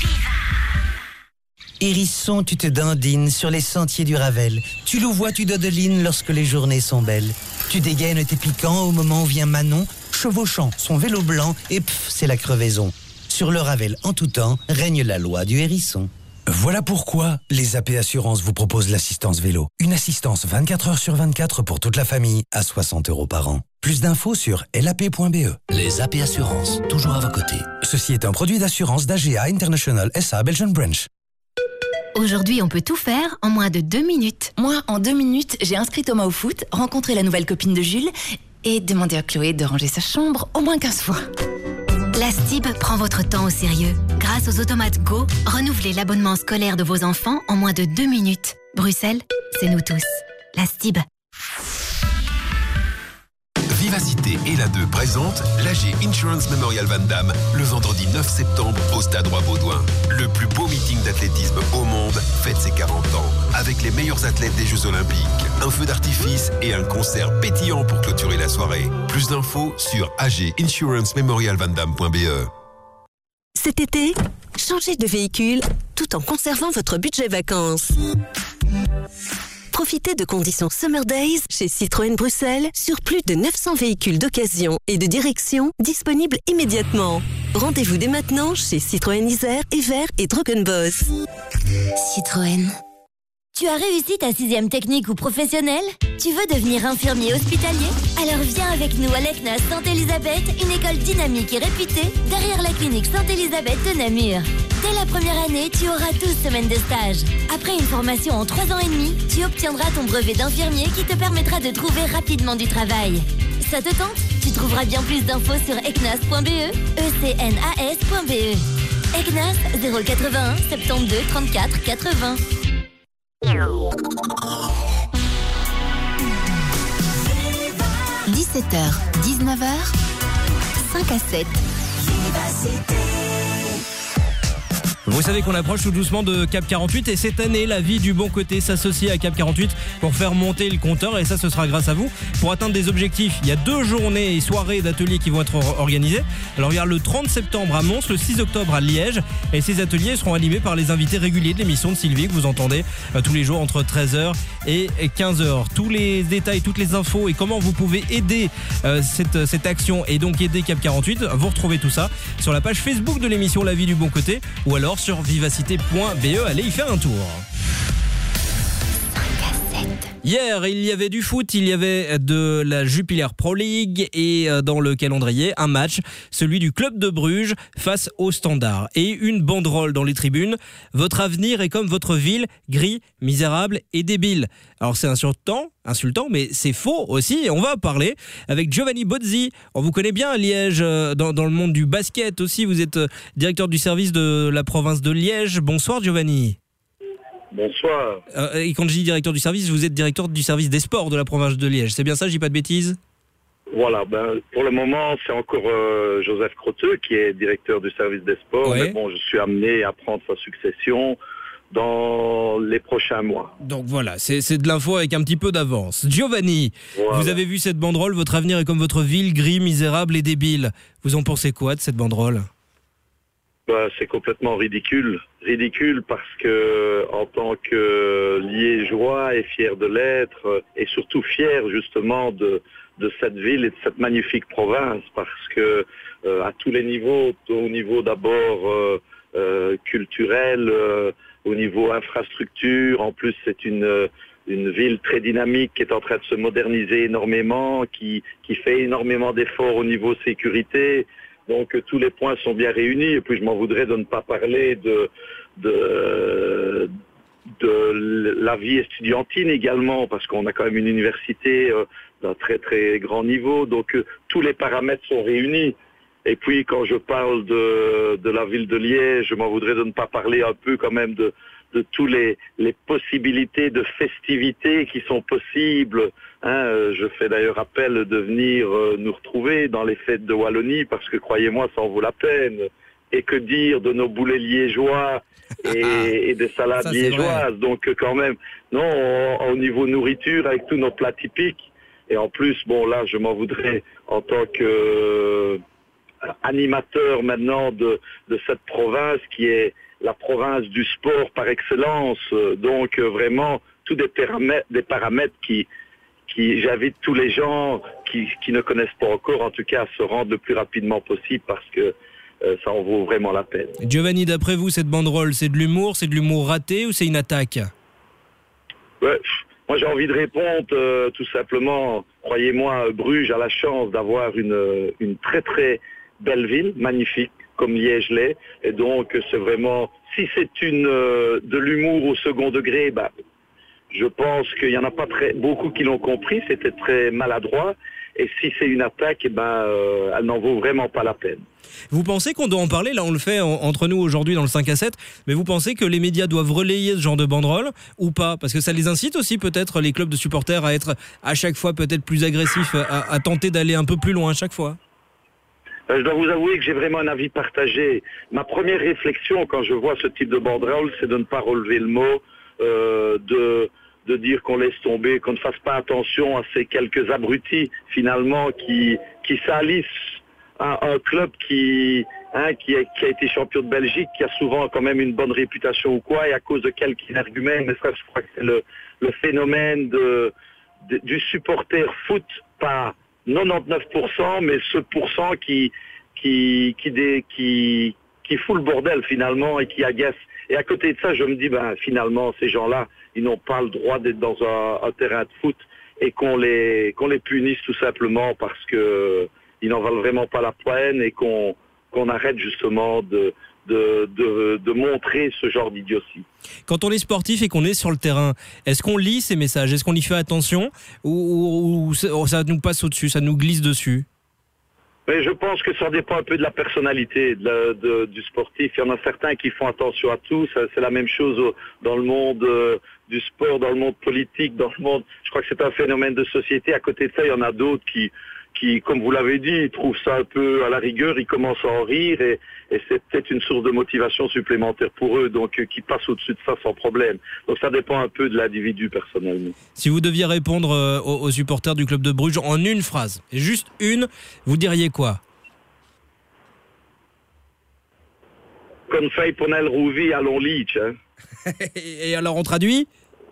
Hérisson, tu te dandines sur les sentiers du Ravel. Tu louvois, tu dodelines lorsque les journées sont belles. Tu dégaines tes piquants au moment où vient Manon, chevauchant son vélo blanc et c'est la crevaison. Sur le Ravel, en tout temps, règne la loi du hérisson. Voilà pourquoi les AP Assurances vous proposent l'assistance vélo. Une assistance 24 heures sur 24 pour toute la famille à 60 € par an. Plus d'infos sur lap.be. Les AP Assurances, toujours à vos côtés. Ceci est un produit d'assurance d'AGA International SA Belgian Branch. Aujourd'hui, on peut tout faire en moins de 2 minutes. Moi, en 2 minutes, j'ai inscrit Thomas au foot, rencontré la nouvelle copine de Jules et demandé à Chloé de ranger sa chambre au moins 15 fois. La STIB prend votre temps au sérieux. Grâce aux automates Go, renouvelez l'abonnement scolaire de vos enfants en moins de 2 minutes. Bruxelles, c'est nous tous. La STIB. Vivacité et la 2 présente l'AG Insurance Memorial Van Damme le vendredi 9 septembre au Stade Roi-Baudouin. Le plus beau meeting d'athlétisme au monde fête ses 40 ans avec les meilleurs athlètes des Jeux Olympiques. Un feu d'artifice et un concert pétillant pour clôturer la soirée. Plus d'infos sur aginsuranceMemorialVandamme.be. Cet été, changez de véhicule tout en conservant votre budget vacances. Profitez de conditions Summer Days chez Citroën Bruxelles sur plus de 900 véhicules d'occasion et de direction disponibles immédiatement. Rendez-vous dès maintenant chez Citroën Isère, Evere et Drogenbos. Citroën. Tu as réussi ta 6e technique ou professionnelle? Tu veux devenir infirmier hospitalier? Alors viens avec nous à l'ECNAS Sainte-Élisabeth, une école dynamique et réputée derrière la clinique Sainte-Élisabeth de Namur. Dès la première année, tu auras 12 semaines de stage. Après une formation en 3 ans et demi, tu obtiendras ton brevet d'infirmier qui te permettra de trouver rapidement du travail. Ça te tente? Tu trouveras bien plus d'infos sur ecnas.be, ecnas.be. ECNAS 081 72 34 80. 17h, 19h, 5 à 7. Vous savez qu'on approche tout doucement de Cap 48 et cette année, la vie du bon côté s'associe à Cap 48 pour faire monter le compteur et ça, ce sera grâce à vous. Pour atteindre des objectifs, il y a 2 journées et soirées d'ateliers qui vont être organisées. Alors, il y a le 30 septembre à Mons, le 6 octobre à Liège et ces ateliers seront animés par les invités réguliers de l'émission de Sylvie que vous entendez tous les jours entre 13h et 15h. Tous les détails, toutes les infos et comment vous pouvez aider cette action et donc aider Cap 48, vous retrouvez tout ça sur la page Facebook de l'émission La vie du bon côté ou alors sur vivacité.be, allez y faire un tour. Hier, il y avait du foot, il y avait de la Jupiler Pro League et dans le calendrier, un match, celui du club de Bruges face au Standard. Et une banderole dans les tribunes, votre avenir est comme votre ville, gris, misérable et débile. Alors c'est insultant, mais c'est faux aussi et on va parler avec Giovanni Bozzi. On vous connaît bien à Liège, dans le monde du basket aussi, vous êtes directeur du service de la province de Liège. Bonsoir Giovanni. Bonsoir. Et quand je dis directeur du service, vous êtes directeur du service des sports de la province de Liège. C'est bien ça, je dis pas de bêtises? Voilà, pour le moment, c'est encore Joseph Crotteux qui est directeur du service des sports. Ouais. Mais bon, je suis amené à prendre sa succession dans les prochains mois. Donc voilà, c'est de l'info avec un petit peu d'avance. Giovanni, Voilà. vous avez vu cette banderole, votre avenir est comme votre ville, gris, misérable et débile. Vous en pensez quoi de cette banderole? C'est complètement ridicule. Ridicule parce que, en tant que liégeois et fier de l'être, et surtout fier justement de cette ville et de cette magnifique province, parce que à tous les niveaux, au niveau d'abord culturel, au niveau infrastructure, en plus c'est une ville très dynamique qui est en train de se moderniser énormément, qui fait énormément d'efforts au niveau sécurité. Donc tous les points sont bien réunis et puis je m'en voudrais de ne pas parler de la vie estudiantine également parce qu'on a quand même une université d'un très très grand niveau. Donc tous les paramètres sont réunis Et puis quand je parle de la ville de Liège, je m'en voudrais de ne pas parler un peu quand même de tous les possibilités de festivités qui sont possibles. Je fais d'ailleurs appel de venir nous retrouver dans les fêtes de Wallonie, parce que croyez-moi, ça en vaut la peine. Et que dire de nos boulets liégeois et des salades ça, liégeoises. Donc quand même, non, au niveau nourriture, avec tous nos plats typiques. Et en plus, bon là, je m'en voudrais en tant que animateur maintenant de cette province qui est la province du sport par excellence. Donc vraiment, tous des paramètres qui j'invite tous les gens qui ne connaissent pas encore, en tout cas, à se rendre le plus rapidement possible, parce que ça en vaut vraiment la peine. Giovanni, d'après vous, cette banderole, c'est de l'humour raté ou c'est une attaque? Ouais, moi j'ai envie de répondre tout simplement, croyez-moi, Bruges a la chance d'avoir une très très belle ville, magnifique, comme Liège l'est, et donc c'est vraiment, si c'est de l'humour au second degré, je pense qu'il n'y en a pas beaucoup qui l'ont compris, c'était très maladroit. Et si c'est une attaque, elle n'en vaut vraiment pas la peine. Vous pensez qu'on doit en parler? Là, on le fait entre nous aujourd'hui dans le 5 à 7. Mais vous pensez que les médias doivent relayer ce genre de banderole ou pas? Parce que ça les incite aussi peut-être, les clubs de supporters, à être à chaque fois peut-être plus agressifs, à tenter d'aller un peu plus loin à chaque fois. Je dois vous avouer que j'ai vraiment un avis partagé. Ma première réflexion quand je vois ce type de banderole, c'est de ne pas relever le mot, de dire qu'on laisse tomber, qu'on ne fasse pas attention à ces quelques abrutis finalement qui salissent un club qui a été champion de Belgique, qui a souvent quand même une bonne réputation ou quoi, et à cause de quelques arguments, mais ça je crois que c'est le phénomène du supporter foot, pas 99%, mais ce pourcent qui fout le bordel finalement et qui agace. Et à côté de ça, je me dis, finalement, ces gens-là, ils n'ont pas le droit d'être dans un terrain de foot, et qu'on les punisse tout simplement parce que ils n'en valent vraiment pas la peine, et qu'on arrête justement de montrer ce genre d'idiotie. Quand on est sportif et qu'on est sur le terrain, est-ce qu'on lit ces messages? Est-ce qu'on y fait attention ou ça nous passe au-dessus, ça nous glisse dessus? Mais je pense que ça dépend un peu de la personnalité du sportif. Il y en a certains qui font attention à tout. C'est la même chose dans le monde du sport, dans le monde politique, dans le monde... Je crois que c'est un phénomène de société. À côté de ça, il y en a d'autres qui comme vous l'avez dit, ils trouvent ça un peu à la rigueur, ils commencent à en rire, et c'est peut-être une source de motivation supplémentaire pour eux, donc qui passent au-dessus de ça sans problème. Donc ça dépend un peu de l'individu personnellement. Si vous deviez répondre aux supporters du club de Bruges en une phrase, et juste une, vous diriez quoi? Confei ponel rouvi allons Leach. Et alors on traduit?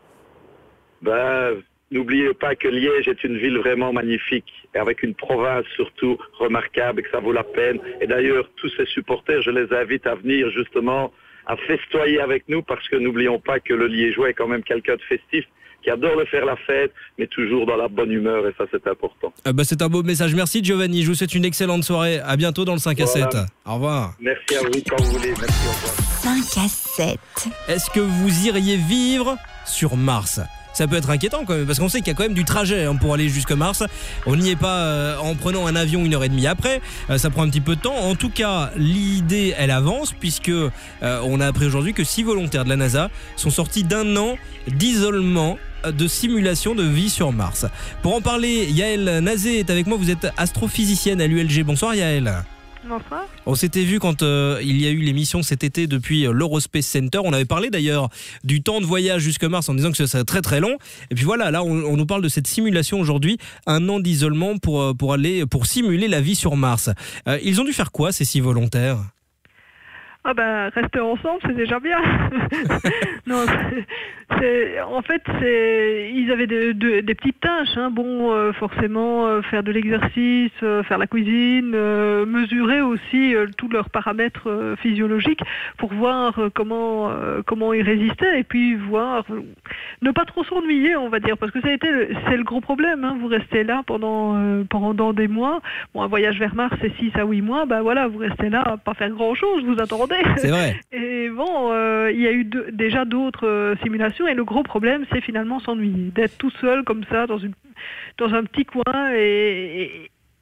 N'oubliez pas que Liège est une ville vraiment magnifique, et avec une province surtout remarquable, et que ça vaut la peine. Et d'ailleurs, tous ces supporters, je les invite à venir justement à festoyer avec nous, parce que n'oublions pas que le Liégeois est quand même quelqu'un de festif, qui adore le faire la fête, mais toujours dans la bonne humeur, et ça c'est important. C'est un beau message. Merci Giovanni, je vous souhaite une excellente soirée. À bientôt dans le 5 à 7. Au revoir. Merci à vous quand vous voulez. Merci, au revoir. 5 à 7. Est-ce que vous iriez vivre sur Mars? Ça peut être inquiétant quand même, parce qu'on sait qu'il y a quand même du trajet pour aller jusque Mars. On n'y est pas en prenant un avion 1h30 après, ça prend un petit peu de temps. En tout cas, l'idée, elle avance, puisque on a appris aujourd'hui que 6 volontaires de la NASA sont sortis d'1 an d'isolement, de simulation de vie sur Mars. Pour en parler, Yaël Nazé est avec moi, vous êtes astrophysicienne à l'ULG. Bonsoir Yaël. Bonsoir. On s'était vu quand il y a eu l'émission cet été depuis l'Eurospace Center. On avait parlé d'ailleurs du temps de voyage jusqu'à Mars en disant que ça serait très très long. Et puis voilà, là on nous parle de cette simulation aujourd'hui, 1 an d'isolement pour simuler la vie sur Mars. Ils ont dû faire quoi ces 6 volontaires ? Rester ensemble, c'est déjà bien. Non, en fait, ils avaient des petites tâches. Forcément, faire de l'exercice, faire la cuisine, mesurer aussi tous leurs paramètres physiologiques pour voir comment ils résistaient, et puis voir, ne pas trop s'ennuyer, on va dire, parce que c'est le gros problème. Vous restez là pendant des mois. Bon, un voyage vers Mars, c'est 6 à 8 mois. Vous restez là, pas faire grand-chose, vous attendez. C'est vrai. Et bon, il y a eu déjà d'autres simulations, et le gros problème, c'est finalement s'ennuyer, d'être tout seul comme ça dans un petit coin, et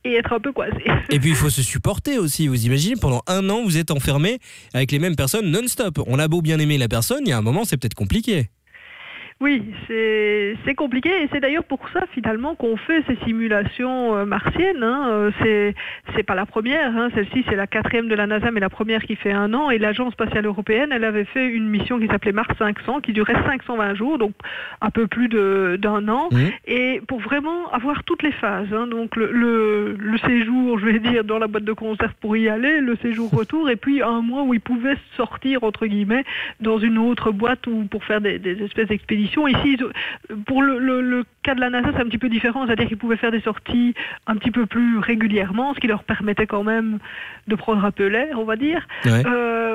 et être un peu coincé. Et puis il faut se supporter aussi, vous imaginez, pendant 1 an vous êtes enfermé avec les mêmes personnes non-stop. On a beau bien aimer la personne, il y a un moment c'est peut-être compliqué. Oui, c'est compliqué et c'est d'ailleurs pour ça finalement qu'on fait ces simulations martiennes. C'est pas la première, celle-ci c'est la 4e de la NASA mais la première qui fait 1 an et l'Agence spatiale européenne elle avait fait une mission qui s'appelait Mars 500 qui durait 520 jours, donc un peu plus d'1 an et pour vraiment avoir toutes les phases. Donc le séjour, je vais dire, dans la boîte de conserve pour y aller, le séjour retour et puis 1 mois où ils pouvaient sortir entre guillemets dans une autre boîte ou pour faire des espèces d'expéditions. Ici, pour le cas de la NASA, c'est un petit peu différent, c'est-à-dire qu'ils pouvaient faire des sorties un petit peu plus régulièrement, ce qui leur permettait quand même de prendre un peu l'air, on va dire. Ouais.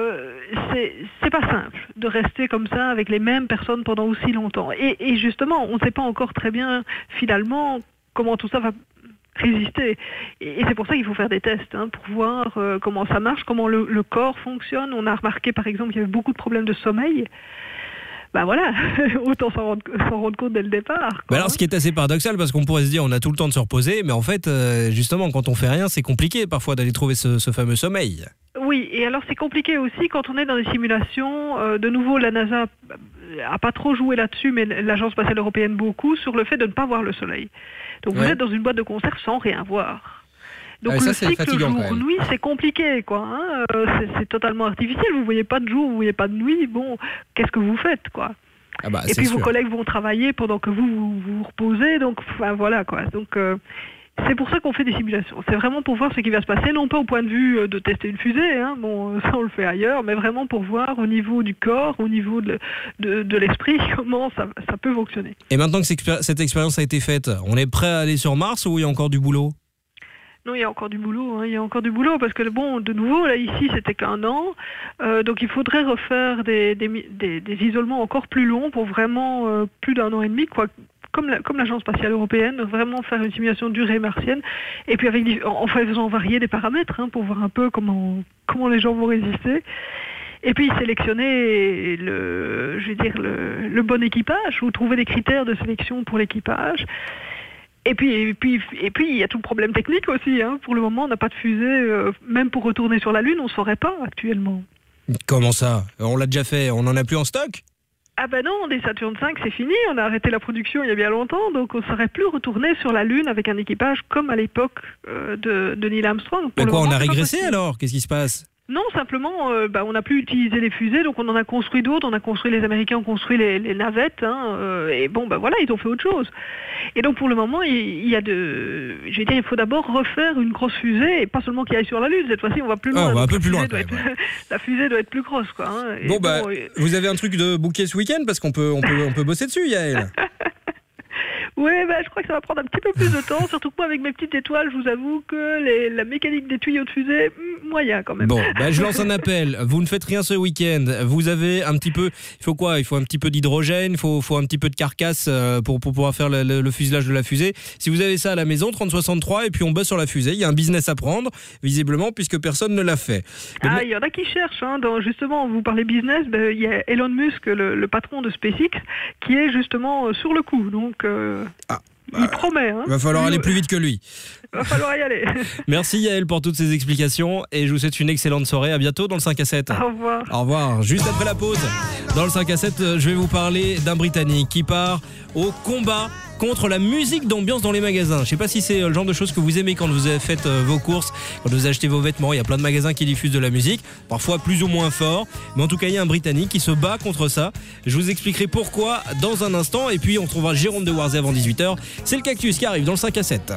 C'est pas simple de rester comme ça avec les mêmes personnes pendant aussi longtemps. Et justement, on ne sait pas encore très bien, finalement, comment tout ça va résister. Et c'est pour ça qu'il faut faire des tests, pour voir comment ça marche, comment le corps fonctionne. On a remarqué, par exemple, qu'il y avait beaucoup de problèmes de sommeil. Ben voilà, autant s'en rendre compte dès le départ. Bah alors, ce qui est assez paradoxal, parce qu'on pourrait se dire on a tout le temps de se reposer, mais en fait, justement, quand on fait rien, c'est compliqué parfois d'aller trouver ce fameux sommeil. Oui, et alors c'est compliqué aussi quand on est dans des simulations. De nouveau, la NASA a pas trop joué là-dessus, mais l'Agence spatiale européenne beaucoup, sur le fait de ne pas voir le soleil. Donc vous êtes dans une boîte de conserve sans rien voir. Donc le cycle jour-nuit, c'est compliqué, quoi. C'est totalement artificiel. Vous voyez pas de jour, vous voyez pas de nuit. Bon, qu'est-ce que vous faites, quoi? Et puis vos collègues vont travailler pendant que vous reposez. Donc, voilà, quoi. Donc c'est pour ça qu'on fait des simulations. C'est vraiment pour voir ce qui va se passer, non pas au point de vue de tester une fusée. Bon, ça on le fait ailleurs, mais vraiment pour voir au niveau du corps, au niveau de l'esprit, comment ça peut fonctionner. Et maintenant que cette expérience a été faite, on est prêt à aller sur Mars ou il y a encore du boulot? Non, il y a encore du boulot. Il y a encore du boulot parce que bon, de nouveau, là ici, c'était qu'1 an, donc il faudrait refaire des isolements encore plus longs pour vraiment plus d'1 an et demi, quoi. Comme l'Agence spatiale européenne, vraiment faire une simulation de durée martienne, et puis en faisant varier des paramètres pour voir un peu comment les gens vont résister. Et puis sélectionner le bon équipage, ou trouver des critères de sélection pour l'équipage. Et puis, il y a tout le problème technique aussi. Pour le moment, on n'a pas de fusée. Même pour retourner sur la Lune, on ne saurait pas actuellement. Comment ça? On l'a déjà fait, on n'en a plus en stock? Ah ben non, des Saturn V, c'est fini. On a arrêté la production il y a bien longtemps. Donc on ne saurait plus retourner sur la Lune avec un équipage comme à l'époque de Neil Armstrong. Mais quoi, on a régressé alors? Qu'est-ce qui se passe? Non, simplement, on n'a plus utilisé les fusées, donc on en a construit d'autres. On a construit, les Américains ont construit les navettes, et bon, voilà, ils ont fait autre chose. Et donc pour le moment, il faut d'abord refaire une grosse fusée, et pas seulement qui aille sur la Lune. Cette fois-ci, on va plus loin. On va un peu plus loin. La fusée doit être plus grosse, quoi. Vous avez un truc de bouquet ce week-end parce qu'on peut bosser dessus, Yael. Oui, je crois que ça va prendre un petit peu plus de temps, surtout que moi, avec mes petites étoiles, je vous avoue que la mécanique des tuyaux de fusée, moyen quand même. Bon, je lance un appel. Vous ne faites rien ce week-end. Vous avez un petit peu... Il faut quoi? Il faut un petit peu d'hydrogène, il faut un petit peu de carcasse pour pouvoir faire le fuselage de la fusée. Si vous avez ça à la maison, 3063, et puis on bosse sur la fusée. Il y a un business à prendre, visiblement, puisque personne ne l'a fait. Il y en a qui cherchent. Justement, vous parlez business, il y a Elon Musk, le patron de SpaceX, qui est justement sur le coup. Donc... il promet. Va falloir aller plus vite que lui. Va falloir y aller. Merci Yael pour toutes ces explications et je vous souhaite une excellente soirée. À bientôt dans le 5 à 7. Au revoir. Au revoir. Juste après la pause, dans le 5 à 7, je vais vous parler d'un Britannique qui part au combat contre la musique d'ambiance dans les magasins. Je sais pas si c'est le genre de choses que vous aimez quand vous faites vos courses, quand vous achetez vos vêtements. Il y a plein de magasins qui diffusent de la musique, parfois plus ou moins fort, mais en tout cas il y a un Britannique qui se bat contre ça. Je vous expliquerai pourquoi dans un instant, et puis on trouvera Jérôme de Warzé avant 18h. C'est le Cactus qui arrive dans le 5 à 7.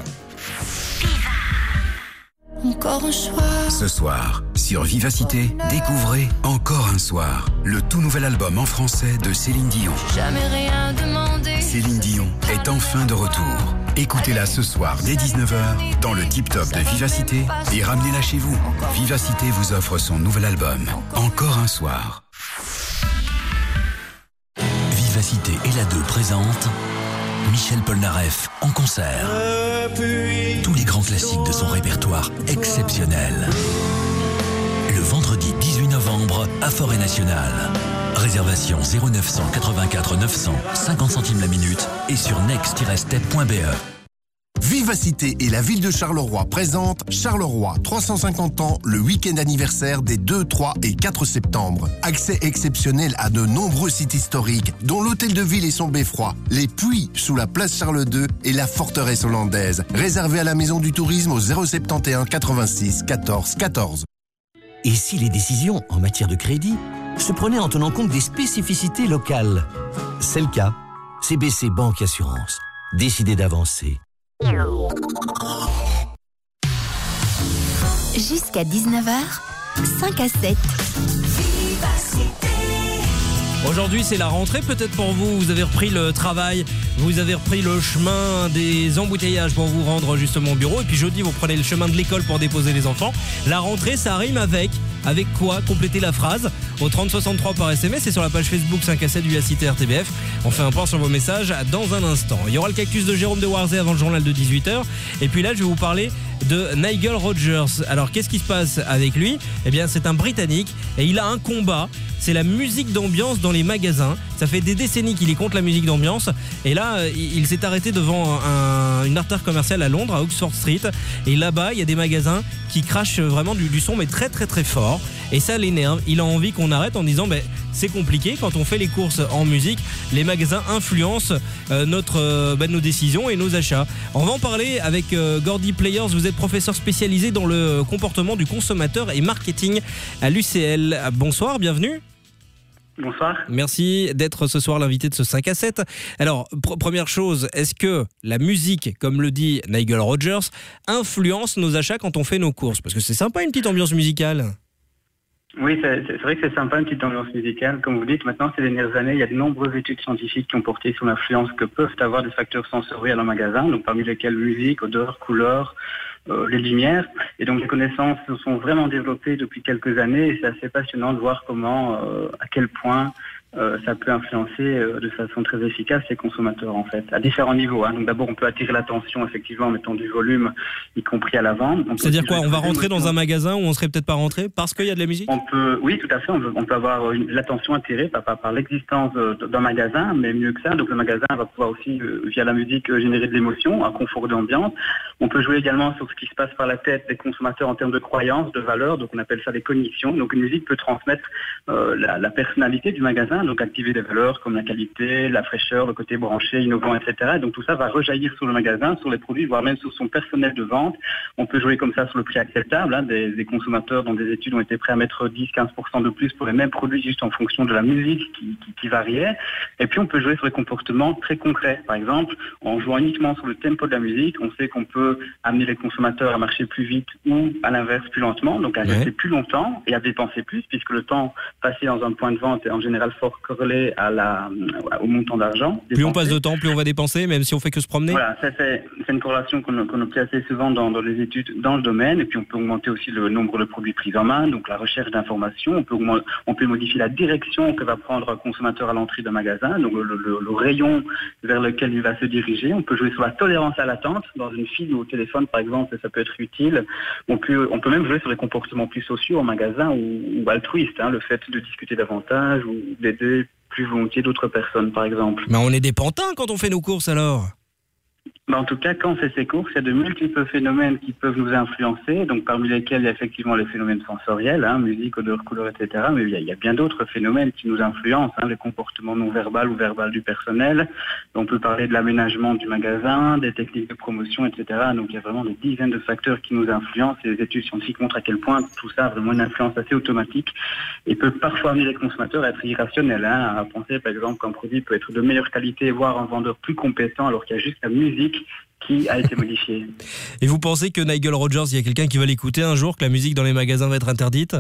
Encore un soir. Ce soir, sur Vivacité, découvrez Encore un soir, le tout nouvel album en français de Céline Dion. Jamais rien demandé. Céline Dion est enfin de retour. Écoutez-la ce soir dès 19h dans le Tip Top de Vivacité et ramenez-la chez vous. Vivacité vous offre son nouvel album, Encore un soir. Vivacité et la 2 présente Michel Polnareff en concert. Tous les grands classiques de son répertoire exceptionnel. Le vendredi 18 novembre à Forêt Nationale. Réservation 0984 900, 50 centimes la minute et sur next-step.be. Vivacité et la ville de Charleroi présentent Charleroi 350 ans, le week-end anniversaire des 2, 3 et 4 septembre. Accès exceptionnel à de nombreux sites historiques, dont l'hôtel de ville et son beffroi, les puits sous la place Charles II et la forteresse hollandaise. Réservé à la maison du tourisme au 071 86 14 14. Et si les décisions en matière de crédit se prenaient en tenant compte des spécificités locales? C'est le cas. CBC Banque Assurance. Décidez d'avancer. Jusqu'à 19h, 5 à 7. Aujourd'hui, c'est la rentrée peut-être pour vous. Vous avez repris le travail, vous avez repris le chemin des embouteillages pour vous rendre justement au bureau. Et puis jeudi, vous prenez le chemin de l'école pour déposer les enfants. La rentrée, ça rime avec quoi? Complétez la phrase au 3063 par SMS et sur la page Facebook 5 à 7 du Cité RTBF. On fait un point sur vos messages dans un instant. Il y aura le cactus de Jérôme de Warzé avant le journal de 18h. Et puis là, je vais vous parler de Nigel Rogers. Alors, qu'est-ce qui se passe avec lui? Eh bien, c'est un Britannique et il a un combat. C'est la musique d'ambiance dans les magasins. Ça fait des décennies qu'il est contre la musique d'ambiance. Et là, il s'est arrêté devant une artère commerciale à Londres, à Oxford Street. Et là-bas, il y a des magasins qui crachent vraiment du son, mais très très très fort. Et ça l'énerve. Il a envie qu'on arrête en disant c'est compliqué quand on fait les courses en musique. Les magasins influencent nos décisions et nos achats. On va en parler avec Gordy Players. Vous êtes professeur spécialisé dans le comportement du consommateur et marketing à l'UCL. Bonsoir, bienvenue. Bonsoir. Merci d'être ce soir l'invité de ce 5 à 7. Alors, première chose, est-ce que la musique, comme le dit Nigel Rogers, influence nos achats quand on fait nos courses? Parce que c'est sympa une petite ambiance musicale. Oui, c'est vrai que c'est sympa une petite ambiance musicale. Comme vous dites, maintenant, ces dernières années, il y a de nombreuses études scientifiques qui ont porté sur l'influence que peuvent avoir des facteurs sensoriels en magasin, donc parmi lesquels musique, odeur, couleur, les lumières. Et donc les connaissances se sont vraiment développées depuis quelques années et c'est assez passionnant de voir comment, à quel point ça peut influencer de façon très efficace les consommateurs en fait, à différents niveaux. Donc d'abord on peut attirer l'attention effectivement en mettant du volume, y compris à l'avant. C'est-à-dire quoi? On va rentrer dans un magasin où on serait peut-être pas rentré parce qu'il y a de la musique? Oui, tout à fait. On peut avoir l'attention attirée par l'existence d'un magasin, mais mieux que ça. Donc le magasin va pouvoir aussi, via la musique, générer de l'émotion, un confort d'ambiance. On peut jouer également sur ce qui se passe par la tête des consommateurs en termes de croyances, de valeurs. Donc on appelle ça des cognitions. Donc une musique peut transmettre la personnalité du magasin. Donc activer des valeurs comme la qualité, la fraîcheur, le côté branché, innovant, etc. Donc tout ça va rejaillir sur le magasin, sur les produits, voire même sur son personnel de vente. On peut jouer comme ça sur le prix acceptable. Des consommateurs dont des études ont été prêts à mettre 10-15% de plus pour les mêmes produits juste en fonction de la musique qui variait. Et puis on peut jouer sur les comportements très concrets. Par exemple, en jouant uniquement sur le tempo de la musique, on sait qu'on peut amener les consommateurs à marcher plus vite ou à l'inverse plus lentement, donc à rester plus longtemps et à dépenser plus, puisque le temps passé dans un point de vente est en général fort corrélé au montant d'argent. Plus on passe de temps, plus on va dépenser, même si on fait que se promener. Voilà, ça c'est une corrélation qu'on obtient assez souvent dans les études dans le domaine. Et puis on peut augmenter aussi le nombre de produits pris en main, donc la recherche d'informations. On peut modifier la direction que va prendre un consommateur à l'entrée d'un magasin, donc le rayon vers lequel il va se diriger. On peut jouer sur la tolérance à l'attente dans une file ou au téléphone par exemple, ça peut être utile. On peut même jouer sur les comportements plus sociaux en magasin ou altruistes, le fait de discuter davantage ou d'aider plus volontiers d'autres personnes par exemple. Mais on est des pantins quand on fait nos courses alors? En tout cas, quand on fait ces courses, il y a de multiples phénomènes qui peuvent nous influencer, donc parmi lesquels il y a effectivement les phénomènes sensoriels, musique, odeur, couleur, etc. Mais il y a bien d'autres phénomènes qui nous influencent, les comportements non verbaux ou verbaux du personnel. On peut parler de l'aménagement du magasin, des techniques de promotion, etc. Donc il y a vraiment des dizaines de facteurs qui nous influencent et les études scientifiques montrent à quel point tout ça a vraiment une influence assez automatique et peut parfois amener les consommateurs à être irrationnels, à penser par exemple qu'un produit peut être de meilleure qualité, voire un vendeur plus compétent alors qu'il y a juste la musique qui a été modifiée. Et vous pensez que Nigel Rogers, il y a quelqu'un qui va l'écouter un jour, que la musique dans les magasins va être interdite?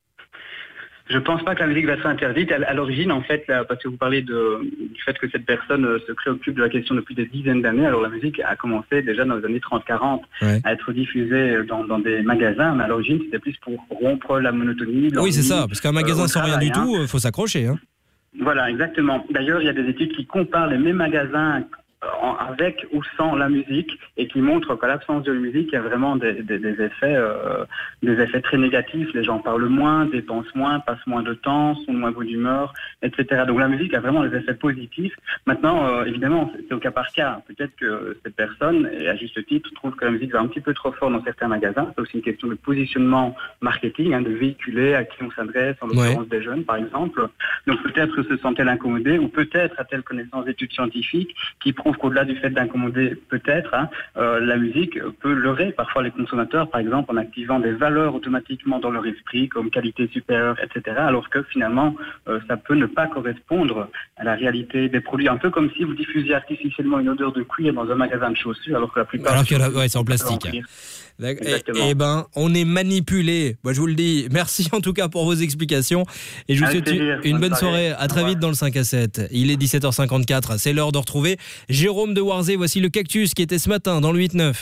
Je pense pas que la musique va être interdite. À l'origine, en fait, parce que vous parlez du fait que cette personne se préoccupe de la question depuis des dizaines d'années, alors la musique a commencé déjà dans les années 30-40 à être diffusée dans des magasins, mais à l'origine, c'était plus pour rompre la monotonie. Oui, c'est ça, parce qu'un magasin sans rien du tout, il faut s'accrocher. Voilà, exactement. D'ailleurs, il y a des études qui comparent les mêmes magasins avec ou sans la musique et qui montre qu'à l'absence de musique, il y a vraiment des effets très négatifs. Les gens parlent moins, dépensent moins, passent moins de temps, sont de moins bonne humeur, etc. Donc la musique a vraiment des effets positifs. Maintenant, évidemment, c'est au cas par cas. Peut-être que cette personne, et à juste titre, trouve que la musique va un petit peu trop fort dans certains magasins. C'est aussi une question de positionnement marketing, de véhiculer à qui on s'adresse, en l'occurrence des jeunes, par exemple. Donc peut-être se sent-elle incommodée, ou peut-être a-t-elle connaissance d'études scientifiques qui prouvent qu'au-delà du fait d'incommoder, peut-être, la musique peut leurrer parfois les consommateurs, par exemple en activant des valeurs automatiquement dans leur esprit, comme qualité supérieure, etc., alors que finalement, ça peut ne pas correspondre à la réalité des produits. Un peu comme si vous diffusiez artificiellement une odeur de cuir dans un magasin de chaussures, alors que la plupart... Alors que c'est en plastique. Eh ben, on est manipulé. Moi, je vous le dis. Merci en tout cas pour vos explications. Et je vous souhaite une bonne soirée. À très vite dans le 5 à 7. Il est 17h54. C'est l'heure de retrouver Jérôme de Warzé. Voici le Cactus qui était ce matin dans le 8-9.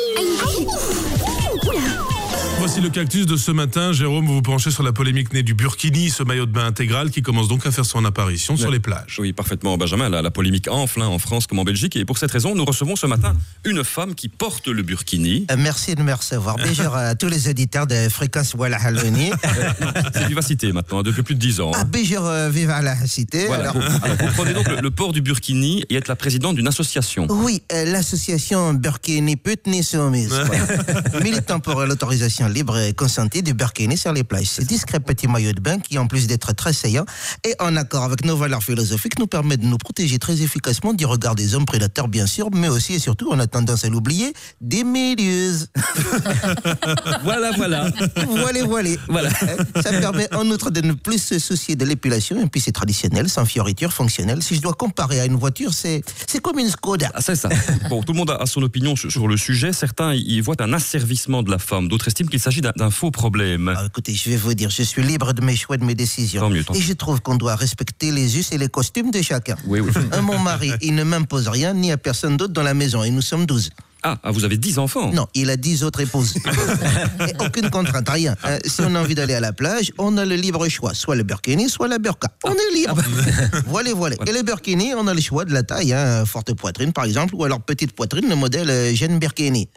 Voici le Cactus de ce matin. Jérôme, vous vous penchez sur la polémique née du burkini, ce maillot de bain intégral qui commence donc à faire son apparition sur les plages. Oui, parfaitement, Benjamin. La polémique enfle en France comme en Belgique. Et pour cette raison, nous recevons ce matin une femme qui porte le burkini. Merci de me recevoir. Bonjour à tous les auditeurs de Fréquence Walla Hallouni. C'est Vivacité maintenant, depuis plus de 10 ans. Bonjour, vive la cité. Voilà. Alors, vous prenez donc le port du burkini et êtes la présidente d'une association. Oui, l'association Burkini Putni Soumise. Militant pour l'autorisation libre et consentie du burkini sur les plages. Ce discret petit maillot de bain qui, en plus d'être très saillant et en accord avec nos valeurs philosophiques, nous permet de nous protéger très efficacement du regard des hommes prédateurs, bien sûr, mais aussi et surtout, on a tendance à l'oublier, des méduses. Voilà. Voilà. Ça permet en outre de ne plus se soucier de l'épilation, et puis c'est traditionnel, sans fioriture, fonctionnel. Si je dois comparer à une voiture, c'est comme une Skoda. Ah, c'est ça. Bon, tout le monde a son opinion sur le sujet. Certains y voient un asservissement de la femme. D'autres estiment qu'il s'agit d'un faux problème. Écoutez, je vais vous dire, je suis libre de mes choix et de mes décisions. Tant mieux. Et je trouve qu'on doit respecter les us et les costumes de chacun. Oui. Mon mari, il ne m'impose rien, ni à personne d'autre dans la maison. Et nous sommes 12. Ah, vous avez 10 enfants? Non, il a 10 autres épouses. Et aucune contrainte, rien. Si on a envie d'aller à la plage, on a le libre choix. Soit le burkini, soit la burqa. On est libre. Voilà. Et le burkini, on a le choix de la taille. Forte poitrine, par exemple, ou alors petite poitrine, le modèle Jeanne Burkini.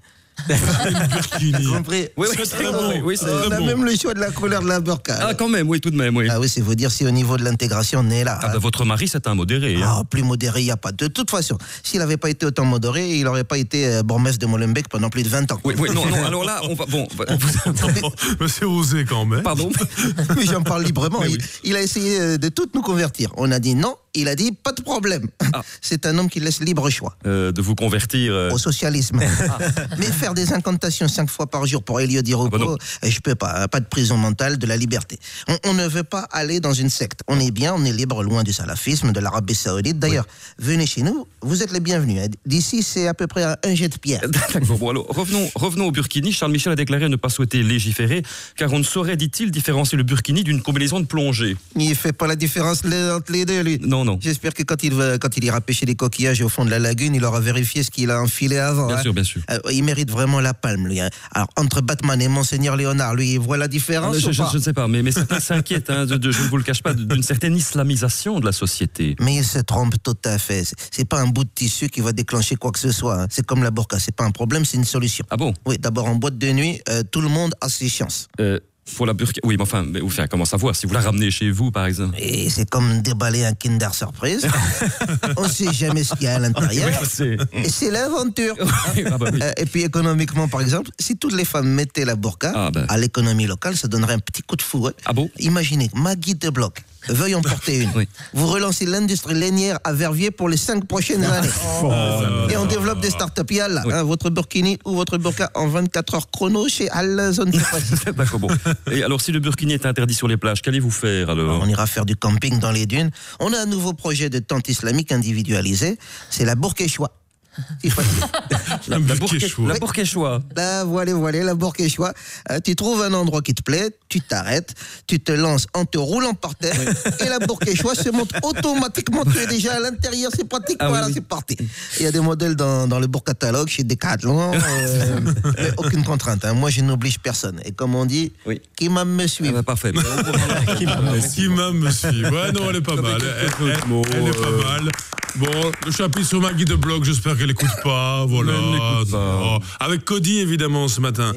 Vous comprenez? Oui, on a même le choix de la couleur de la burqa. Ah, quand même, oui, tout de même, oui. Ah oui, c'est vous dire si au niveau de l'intégration, on est là. Votre mari, c'est un modéré. Plus modéré, il n'y a pas. De toute façon, s'il n'avait pas été autant modéré, il n'aurait pas été bourgmestre de Molenbeek pendant plus de 20 ans. Oui, non, alors là, on va... Bon, mais c'est osé quand même. Pardon. Mais j'en parle librement. Il a essayé de tout nous convertir. On a dit non, il a dit pas de problème. C'est un homme qui laisse libre choix. De vous convertir... Au socialisme. Mais faire des incantations 5 fois par jour pour Elio Di Rupo, je peux pas. Pas de prison mentale, de la liberté. On ne veut pas aller dans une secte. On est bien, on est libre, loin du salafisme, de l'Arabie Saoudite. D'ailleurs, venez chez nous, vous êtes les bienvenus. D'ici, c'est à peu près un jet de pierre. D'accord, bon, alors revenons au burkini. Charles Michel a déclaré ne pas souhaiter légiférer, car on ne saurait, dit-il, différencier le burkini d'une combinaison de plongée. Il fait pas la différence entre les deux, lui. Non. J'espère que quand il ira pêcher les coquillages au fond de la lagune, il aura vérifié ce qu'il a enfilé avant. Bien sûr. Il mérite vraiment la palme, lui. Alors, entre Batman et Monseigneur Léonard, lui, il voit la différence ou pas? Je ne sais pas, mais certains s'inquiètent, je ne vous le cache pas, d'une certaine islamisation de la société. Mais il se trompe tout à fait. C'est pas un bout de tissu qui va déclencher quoi que ce soit. C'est comme la burqa, c'est pas un problème, c'est une solution. Ah bon? Oui, d'abord en boîte de nuit, tout le monde a ses chances. Pour la burqa, oui, mais enfin, comment savoir si vous la ramenez chez vous, par exemple? Et c'est comme déballer un Kinder Surprise. On sait jamais ce qu'il y a à l'intérieur. Et c'est l'aventure. Et puis économiquement, par exemple, si toutes les femmes mettaient la burqa à l'économie locale, ça donnerait un petit coup de fouet. Ah bon? Imaginez, Maggie de Bloc veuille en porter une. Vous relancez l'industrie lainière à Verviers pour les 5 prochaines années. Et on développe des startups. Yalla, votre burkini ou votre burqa en 24 heures chrono chez Al Zone. D'accord, bon. Et alors, si le burkini est interdit sur les plages, qu'allez-vous faire alors? On ira faire du camping dans les dunes. On a un nouveau projet de tente islamique individualisé. C'est la Bourquéchois. La Bourquéchois. Voilà, la Bourquéchois. Tu trouves un endroit qui te plaît, tu t'arrêtes, tu te lances en te roulant par terre, et la Bourquéchois se monte automatiquement. Tu es déjà à l'intérieur, c'est pratique. C'est parti. Il y a des modèles dans le Bourcatalogue chez Decathlon, mais aucune contrainte. Moi, je n'oblige personne. Et comme on dit, qui m'a me suit. Parfait. Qui m'a me suit. Ouais, non, elle est pas mal. Elle est pas mal. Bon, le chapitre sur Maggie de Bloch, j'espère qu'elle n'écoute pas. Voilà. Oh. Avec Cody, évidemment, ce matin.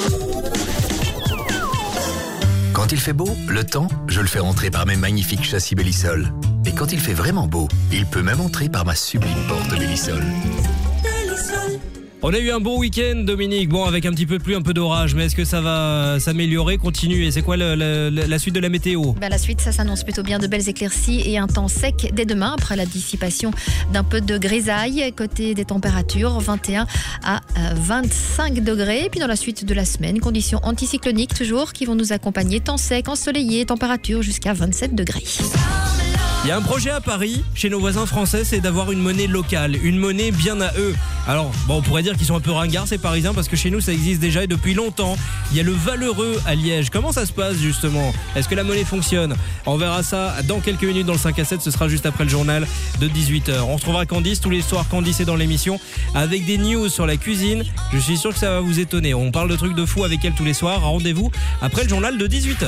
Quand il fait beau, le temps, je le fais rentrer par mes magnifiques châssis Bellisol. Et quand il fait vraiment beau, il peut même entrer par ma sublime porte Bellisol. On a eu un bon week-end, Dominique. Bon, avec un petit peu de pluie, un peu d'orage, mais est-ce que ça va s'améliorer, continuer? C'est quoi la suite de la météo? La suite, ça s'annonce plutôt bien, de belles éclaircies et un temps sec dès demain, après la dissipation d'un peu de grisaille. Côté des températures, 21 à 25 degrés. Et puis dans la suite de la semaine, conditions anticycloniques toujours qui vont nous accompagner. Temps sec, ensoleillé, température jusqu'à 27 degrés. Il y a un projet à Paris, chez nos voisins français, c'est d'avoir une monnaie locale, une monnaie bien à eux. Alors, bon, on pourrait dire qu'ils sont un peu ringards, ces Parisiens, parce que chez nous, ça existe déjà et depuis longtemps. Il y a le Valeureux à Liège. Comment ça se passe, justement? Est-ce que la monnaie fonctionne? On verra ça dans quelques minutes dans le 5 à 7. Ce sera juste après le journal de 18h. On retrouvera Candice tous les soirs. Candice est dans l'émission avec des news sur la cuisine. Je suis sûr que ça va vous étonner. On parle de trucs de fou avec elle tous les soirs. Rendez-vous après le journal de 18h.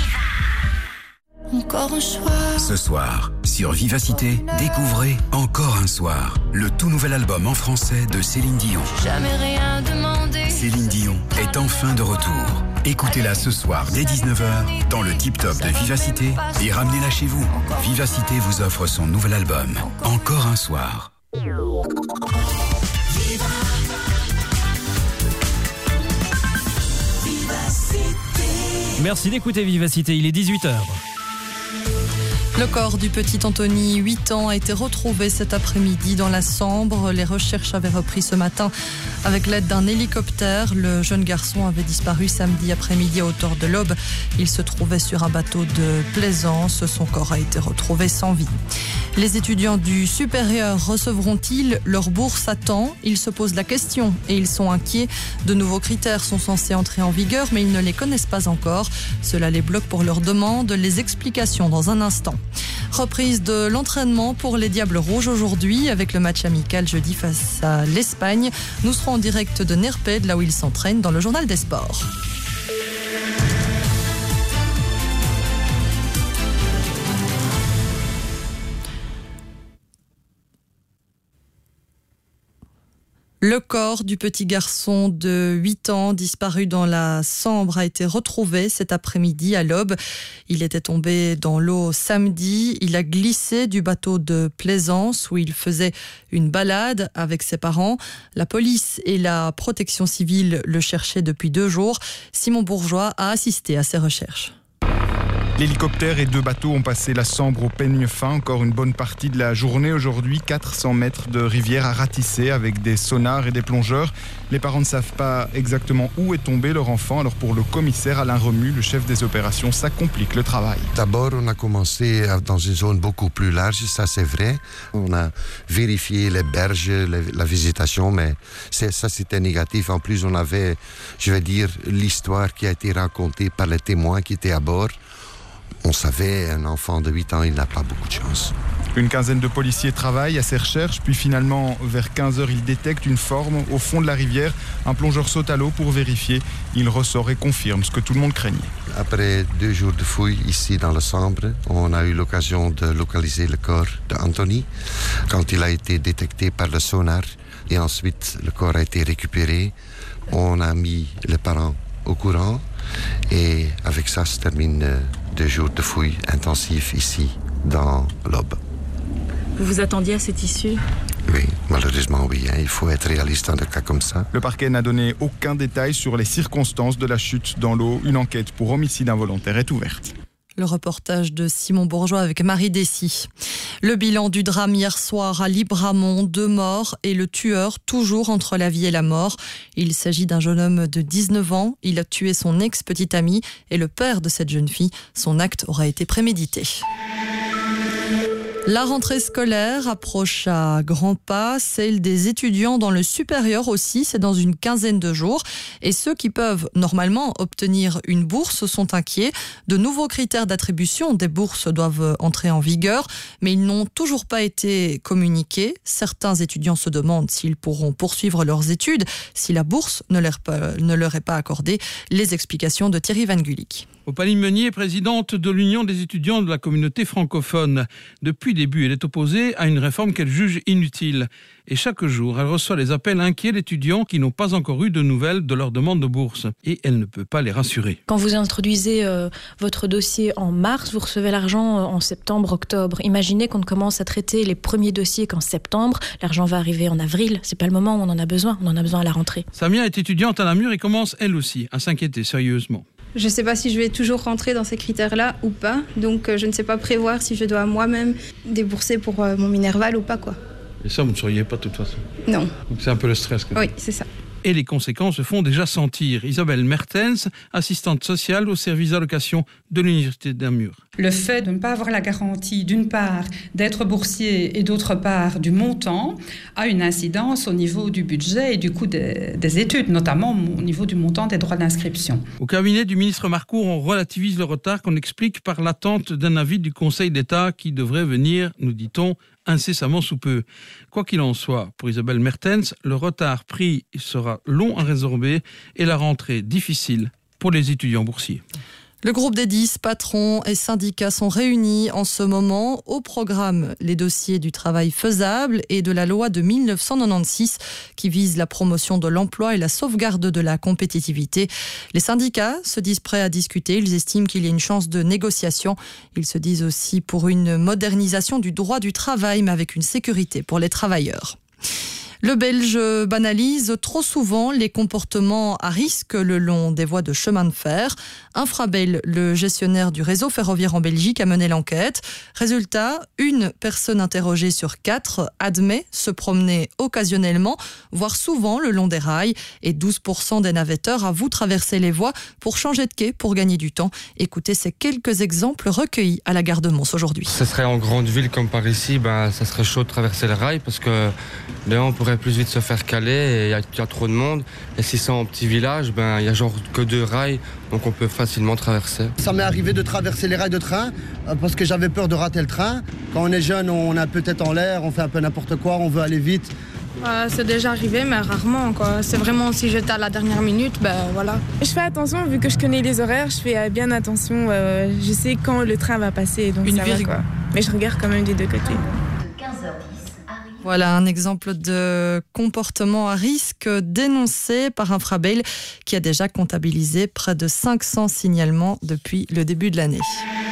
Encore un choix. Ce soir, sur Vivacité, découvrez Encore un soir, le tout nouvel album en français de Céline Dion. Jamais rien demandé. Céline Dion est enfin de retour. Écoutez-la ce soir dès 19h dans le Tip Top de Vivacité et ramenez-la chez vous. Vivacité vous offre son nouvel album, Encore un soir. Merci d'écouter Vivacité, il est 18h. Le corps du petit Anthony, 8 ans, a été retrouvé cet après-midi dans la Sambre. Les recherches avaient repris ce matin avec l'aide d'un hélicoptère. Le jeune garçon avait disparu samedi après-midi à hauteur de l'Aube. Il se trouvait sur un bateau de plaisance. Son corps a été retrouvé sans vie. Les étudiants du supérieur recevront-ils leur bourse à temps? Ils se posent la question et ils sont inquiets. De nouveaux critères sont censés entrer en vigueur, mais ils ne les connaissent pas encore. Cela les bloque pour leur demande. Les explications dans un instant. Reprise de l'entraînement pour les Diables Rouges aujourd'hui avec le match amical jeudi face à l'Espagne. Nous serons en direct de Nerped, là où ils s'entraînent, dans le journal des sports. Le corps du petit garçon de 8 ans disparu dans la Sambre a été retrouvé cet après-midi à l'Aube. Il était tombé dans l'eau samedi. Il a glissé du bateau de plaisance où il faisait une balade avec ses parents. La police et la protection civile le cherchaient depuis 2 jours. Simon Bourgeois a assisté à ces recherches. L'hélicoptère et 2 bateaux ont passé la Sambre au peigne fin. Encore une bonne partie de la journée aujourd'hui. 400 mètres de rivière à ratisser avec des sonars et des plongeurs. Les parents ne savent pas exactement où est tombé leur enfant. Alors pour le commissaire Alain Remu, le chef des opérations, ça complique le travail. D'abord, on a commencé dans une zone beaucoup plus large, ça c'est vrai. On a vérifié les berges, la végétation, mais ça c'était négatif. En plus, on avait, je vais dire, l'histoire qui a été racontée par les témoins qui étaient à bord. On savait, un enfant de 8 ans, il n'a pas beaucoup de chance. Une quinzaine de policiers travaillent à ces recherches, puis finalement, vers 15h, ils détectent une forme au fond de la rivière. Un plongeur saute à l'eau pour vérifier. Il ressort et confirme ce que tout le monde craignait. Après 2 jours de fouilles ici dans la Sambre, on a eu l'occasion de localiser le corps d'Anthony quand il a été détecté par le sonar. Et ensuite, le corps a été récupéré. On a mis les parents au courant. Et avec ça se termine 2 jours de fouilles intensives ici, dans l'Aube. Vous vous attendiez à cette issue? Oui, malheureusement oui, il faut être réaliste dans des cas comme ça. Le parquet n'a donné aucun détail sur les circonstances de la chute dans l'eau. Une enquête pour homicide involontaire est ouverte. Le reportage de Simon Bourgeois avec Marie Dessy. Le bilan du drame hier soir à Libramont, 2 morts et le tueur toujours entre la vie et la mort. Il s'agit d'un jeune homme de 19 ans. Il a tué son ex-petite amie et le père de cette jeune fille. Son acte aurait été prémédité. La rentrée scolaire approche à grands pas, celle des étudiants dans le supérieur aussi, c'est dans une quinzaine de jours. Et ceux qui peuvent normalement obtenir une bourse sont inquiets. De nouveaux critères d'attribution des bourses doivent entrer en vigueur, mais ils n'ont toujours pas été communiqués. Certains étudiants se demandent s'ils pourront poursuivre leurs études si la bourse ne leur est pas accordée. Les explications de Thierry Van Gulik. Opaline Meunier est présidente de l'Union des étudiants de la communauté francophone. Depuis le début, elle est opposée à une réforme qu'elle juge inutile. Et chaque jour, elle reçoit les appels inquiets d'étudiants qui n'ont pas encore eu de nouvelles de leur demande de bourse. Et elle ne peut pas les rassurer. Quand vous introduisez votre dossier en mars, vous recevez l'argent en septembre, octobre. Imaginez qu'on commence à traiter les premiers dossiers qu'en septembre. L'argent va arriver en avril. C'est pas le moment où on en a besoin. On en a besoin à la rentrée. Samia est étudiante à Namur et commence elle aussi à s'inquiéter sérieusement. Je ne sais pas si je vais toujours rentrer dans ces critères-là ou pas. Donc je ne sais pas prévoir si je dois moi-même débourser pour mon Minerval ou pas, quoi. Et ça, vous ne sauriez pas de toute façon? Non. Donc c'est un peu le stress. Oui, c'est ça. Et les conséquences se font déjà sentir. Isabelle Mertens, assistante sociale au service d'allocation de l'Université de Namur. Le fait de ne pas avoir la garantie, d'une part, d'être boursier et d'autre part, du montant, a une incidence au niveau du budget et du coût des études, notamment au niveau du montant des droits d'inscription. Au cabinet du ministre Marcourt, on relativise le retard qu'on explique par l'attente d'un avis du Conseil d'État qui devrait venir, nous dit-on, incessamment sous peu. Quoi qu'il en soit, pour Isabelle Mertens, le retard pris sera long à résorber et la rentrée difficile pour les étudiants boursiers. Le groupe des 10 patrons et syndicats sont réunis en ce moment. Au programme, les dossiers du travail faisable et de la loi de 1996 qui vise la promotion de l'emploi et la sauvegarde de la compétitivité. Les syndicats se disent prêts à discuter. Ils estiment qu'il y a une chance de négociation. Ils se disent aussi pour une modernisation du droit du travail, mais avec une sécurité pour les travailleurs. Le Belge banalise trop souvent les comportements à risque le long des voies de chemin de fer. Infrabel, le gestionnaire du réseau ferroviaire en Belgique, a mené l'enquête. Résultat, une personne interrogée sur 4 admet se promener occasionnellement, voire souvent le long des rails. Et 12% des navetteurs avouent traverser les voies pour changer de quai, pour gagner du temps. Écoutez ces quelques exemples recueillis à la gare de Mons aujourd'hui. Ce serait en grande ville comme par ici, ça serait chaud de traverser les rails parce que là on pourrait plus vite se faire caler et il y a trop de monde. Et si c'est en petit village, il y a genre que 2 rails, donc on peut facilement traverser. Ça m'est arrivé de traverser les rails de train parce que j'avais peur de rater le train. Quand on est jeune, on a un peu tête en l'air, on fait un peu n'importe quoi, on veut aller vite. C'est déjà arrivé, mais rarement, quoi. C'est vraiment si j'étais à la dernière minute, voilà. Je fais attention, vu que je connais les horaires, je fais bien attention. Je sais quand le train va passer, donc ça va, quoi. Mais je regarde quand même des deux côtés. Voilà un exemple de comportement à risque dénoncé par Infrabel qui a déjà comptabilisé près de 500 signalements depuis le début de l'année.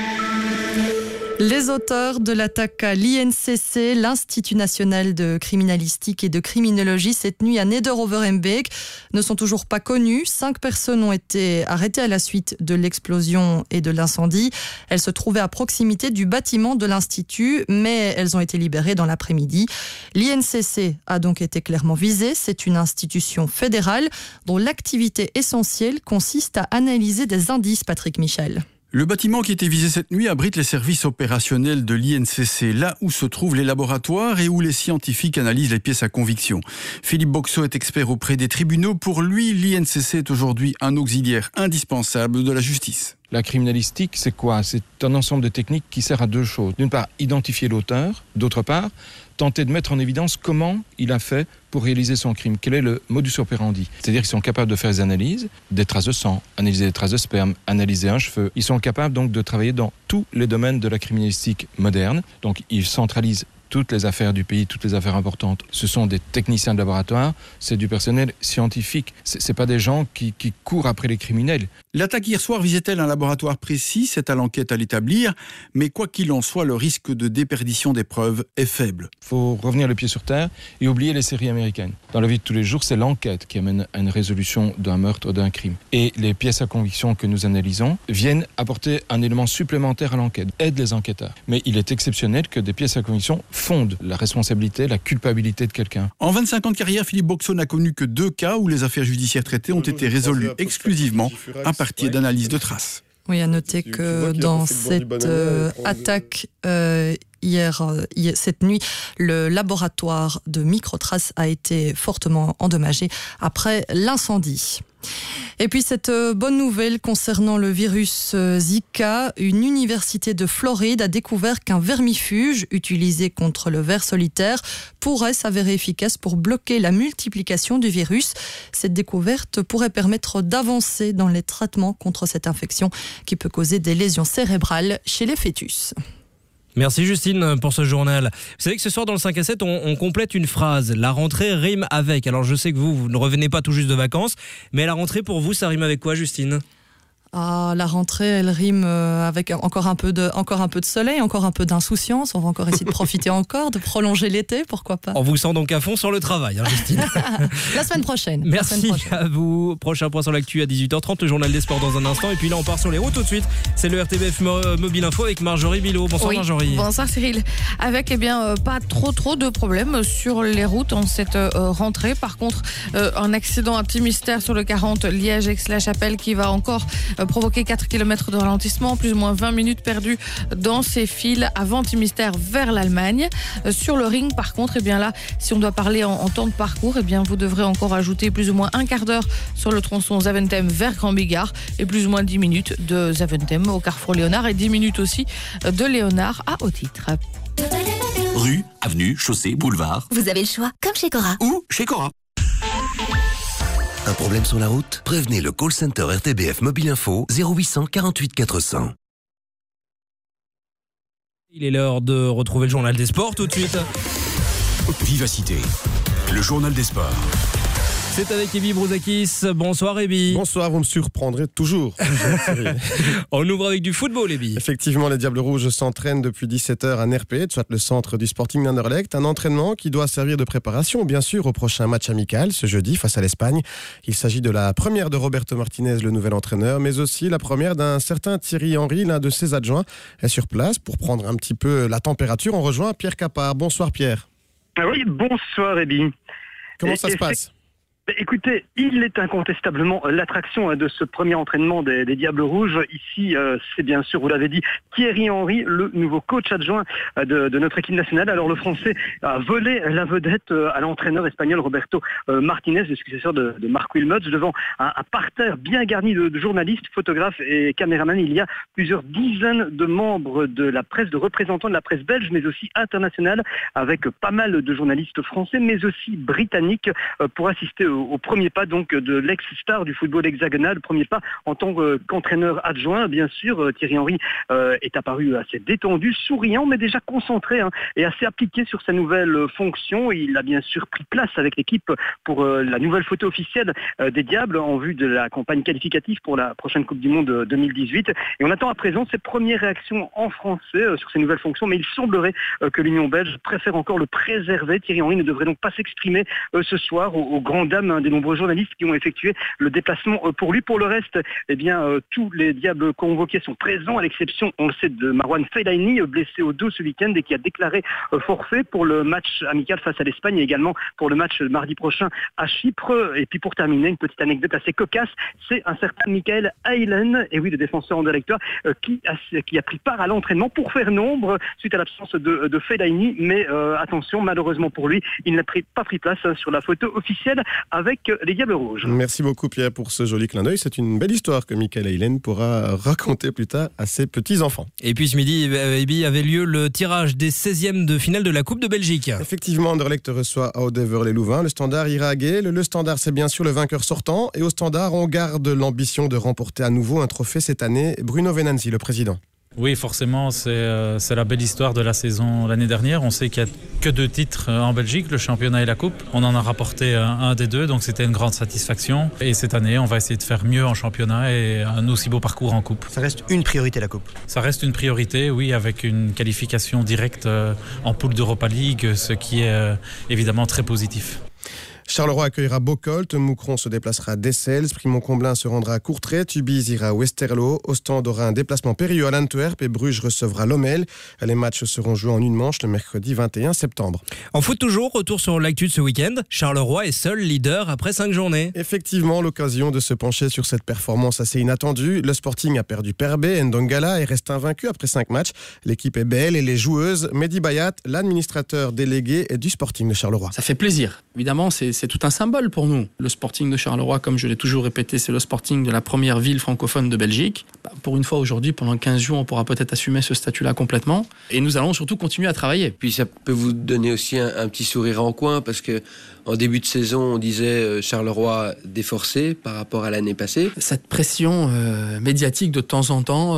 Les auteurs de l'attaque à l'INCC, l'Institut national de criminalistique et de criminologie, cette nuit à Neder-Overhembeek, ne sont toujours pas connus. 5 personnes ont été arrêtées à la suite de l'explosion et de l'incendie. Elles se trouvaient à proximité du bâtiment de l'Institut, mais elles ont été libérées dans l'après-midi. L'INCC a donc été clairement visée. C'est une institution fédérale dont l'activité essentielle consiste à analyser des indices, Patrick Michel. Le bâtiment qui était visé cette nuit abrite les services opérationnels de l'INCC, là où se trouvent les laboratoires et où les scientifiques analysent les pièces à conviction. Philippe Boxot est expert auprès des tribunaux. Pour lui, l'INCC est aujourd'hui un auxiliaire indispensable de la justice. La criminalistique, c'est quoi? C'est un ensemble de techniques qui sert à 2 choses. D'une part, identifier l'auteur. D'autre part, tenter de mettre en évidence comment il a fait pour réaliser son crime. Quel est le modus operandi? C'est-à-dire qu'ils sont capables de faire des analyses, des traces de sang, analyser des traces de sperme, analyser un cheveu. Ils sont capables donc de travailler dans tous les domaines de la criminalistique moderne. Donc ils centralisent toutes les affaires du pays, toutes les affaires importantes. Ce sont des techniciens de laboratoire, c'est du personnel scientifique. C'est pas des gens qui courent après les criminels. L'attaque hier soir visait-elle un laboratoire précis? C'est à l'enquête à l'établir. Mais quoi qu'il en soit, le risque de déperdition des preuves est faible. Il faut revenir le pied sur terre et oublier les séries américaines. Dans la vie de tous les jours, c'est l'enquête qui amène à une résolution d'un meurtre ou d'un crime. Et les pièces à conviction que nous analysons viennent apporter un élément supplémentaire à l'enquête, aident les enquêteurs. Mais il est exceptionnel que des pièces à conviction fondent la responsabilité, la culpabilité de quelqu'un. En 25 ans de carrière, Philippe Boxot n'a connu que 2 cas où les affaires judiciaires traitées ont été résolues exclusivement à partir d'analyses de traces. Oui, à noter que dans cette attaque, il cette nuit, le laboratoire de microtraces a été fortement endommagé après l'incendie. Et puis cette bonne nouvelle concernant le virus Zika, une université de Floride a découvert qu'un vermifuge utilisé contre le ver solitaire pourrait s'avérer efficace pour bloquer la multiplication du virus. Cette découverte pourrait permettre d'avancer dans les traitements contre cette infection qui peut causer des lésions cérébrales chez les fœtus. Merci Justine pour ce journal. Vous savez que ce soir dans le 5 à 7, on complète une phrase. La rentrée rime avec. Alors je sais que vous ne revenez pas tout juste de vacances, mais la rentrée pour vous, ça rime avec quoi, Justine ? La rentrée, elle rime avec encore un peu de soleil, encore un peu d'insouciance. On va encore essayer de profiter encore, de prolonger l'été, pourquoi pas. On vous sent donc à fond sur le travail, Justine. La semaine prochaine. Merci à vous. Prochain point sur l'actu à 18h30, le journal des sports dans un instant. Et puis là, on part sur les routes tout de suite. C'est le RTBF Mobile Info avec Marjorie Bilot. Bonsoir Marjorie. Bonsoir Cyril. Avec pas trop de problèmes sur les routes en cette rentrée. Par contre, un accident à petit mystère sur le 40 Liège-Aix-la-Chapelle qui va encore provoqué 4 km de ralentissement, plus ou moins 20 minutes perdues dans ces fils avant Timistère vers l'Allemagne. Sur le ring, par contre, là, si on doit parler en temps de parcours, vous devrez encore ajouter plus ou moins un quart d'heure sur le tronçon Zaventem vers Grand-Bigard et plus ou moins 10 minutes de Zaventem au carrefour Léonard et 10 minutes aussi de Léonard à Haut-Titre. Rue, avenue, chaussée, boulevard. Vous avez le choix, comme chez Cora. Ou chez Cora. Un problème sur la route? Prévenez le call center RTBF Mobile Info 0800 48 400. Il est l'heure de retrouver le journal des sports tout de suite. Vivacité, le journal des sports. C'est avec Ebi Brouzakis. Bonsoir Ebi. Bonsoir, vous me surprendrez toujours. On ouvre avec du football Ebi. Effectivement, les Diables Rouges s'entraînent depuis 17h à Nerpet, soit le centre du Sporting Anderlecht. Un entraînement qui doit servir de préparation, bien sûr, au prochain match amical, ce jeudi, face à l'Espagne. Il s'agit de la première de Roberto Martinez, le nouvel entraîneur, mais aussi la première d'un certain Thierry Henry, l'un de ses adjoints, est sur place pour prendre un petit peu la température. On rejoint Pierre Capard. Bonsoir Pierre. Oui, bonsoir Ebi. Comment ça se passe ? Écoutez, il est incontestablement l'attraction de ce premier entraînement des Diables Rouges. Ici, c'est bien sûr, vous l'avez dit, Thierry Henry, le nouveau coach adjoint de notre équipe nationale. Alors le Français a volé la vedette à l'entraîneur espagnol Roberto Martinez, le successeur de Marc Wilmots, devant un parterre bien garni de journalistes, photographes et caméramans. Il y a plusieurs dizaines de membres de la presse, de représentants de la presse belge, mais aussi internationale, avec pas mal de journalistes français, mais aussi britanniques, pour assister au premier pas donc de l'ex-star du football hexagonal, premier pas en tant qu'entraîneur adjoint. Bien sûr, Thierry Henry est apparu assez détendu, souriant, mais déjà concentré et assez appliqué sur sa nouvelle fonction. Il a bien sûr pris place avec l'équipe pour la nouvelle photo officielle des Diables en vue de la campagne qualificative pour la prochaine Coupe du Monde 2018. Et on attend à présent ses premières réactions en français sur ses nouvelles fonctions, mais il semblerait que l'Union belge préfère encore le préserver. Thierry Henry ne devrait donc pas s'exprimer ce soir aux grandes dames des nombreux journalistes qui ont effectué le déplacement pour lui. Pour le reste, tous les Diables convoqués sont présents, à l'exception, on le sait, de Marouane Fellaini, blessé au dos ce week-end et qui a déclaré forfait pour le match amical face à l'Espagne et également pour le match mardi prochain à Chypre. Et puis pour terminer, une petite anecdote assez cocasse, c'est un certain Michael Aylen, et oui, le défenseur anderlechtois, qui a pris part à l'entraînement pour faire nombre suite à l'absence de Fellaini. Mais attention, malheureusement pour lui, il n'a pas pris place sur la photo officielle avec les Diables Rouges. Merci beaucoup Pierre pour ce joli clin d'œil. C'est une belle histoire que Michael Aylen pourra raconter plus tard à ses petits-enfants. Et puis ce midi, avait lieu le tirage des 16e de finale de la Coupe de Belgique. Effectivement, Anderlecht reçoit Oudever-les-Louvains. Le Standard ira à Gay. Le Standard, c'est bien sûr le vainqueur sortant. Et au Standard, on garde l'ambition de remporter à nouveau un trophée cette année. Bruno Venanzi, le président. Oui, forcément, c'est la belle histoire de la saison l'année dernière. On sait qu'il n'y a que 2 titres en Belgique, le championnat et la coupe. On en a rapporté un des 2, donc c'était une grande satisfaction. Et cette année, on va essayer de faire mieux en championnat et un aussi beau parcours en coupe. Ça reste une priorité, la coupe? Ça reste une priorité, oui, avec une qualification directe en poule d'Europa League, ce qui est évidemment très positif. Charleroi accueillera Bocholt, Moucron se déplacera à Dessels, Primont-Comblain se rendra à Courtrai, Tubize ira à Westerlo, Ostende aura un déplacement périlleux à l'Antwerp et Bruges recevra Lommel. Les matchs seront joués en une manche le mercredi 21 septembre. En foot toujours, retour sur l'actu de ce week-end. Charleroi est seul leader après 5 journées. Effectivement, l'occasion de se pencher sur cette performance assez inattendue. Le Sporting a perdu Perbé, Ndongala et reste invaincu après 5 matchs. L'équipe est belle et les joueuses, Mehdi Bayat, l'administrateur délégué du Sporting de Charleroi. Ça fait plaisir. Évidemment, c'est tout un symbole pour nous. Le Sporting de Charleroi, comme je l'ai toujours répété, c'est le Sporting de la première ville francophone de Belgique. Pour une fois aujourd'hui, pendant 15 jours, on pourra peut-être assumer ce statut-là complètement. Et nous allons surtout continuer à travailler. Puis ça peut vous donner aussi un petit sourire en coin parce que en début de saison, on disait Charleroi déforcé par rapport à l'année passée. Cette pression médiatique de temps en temps,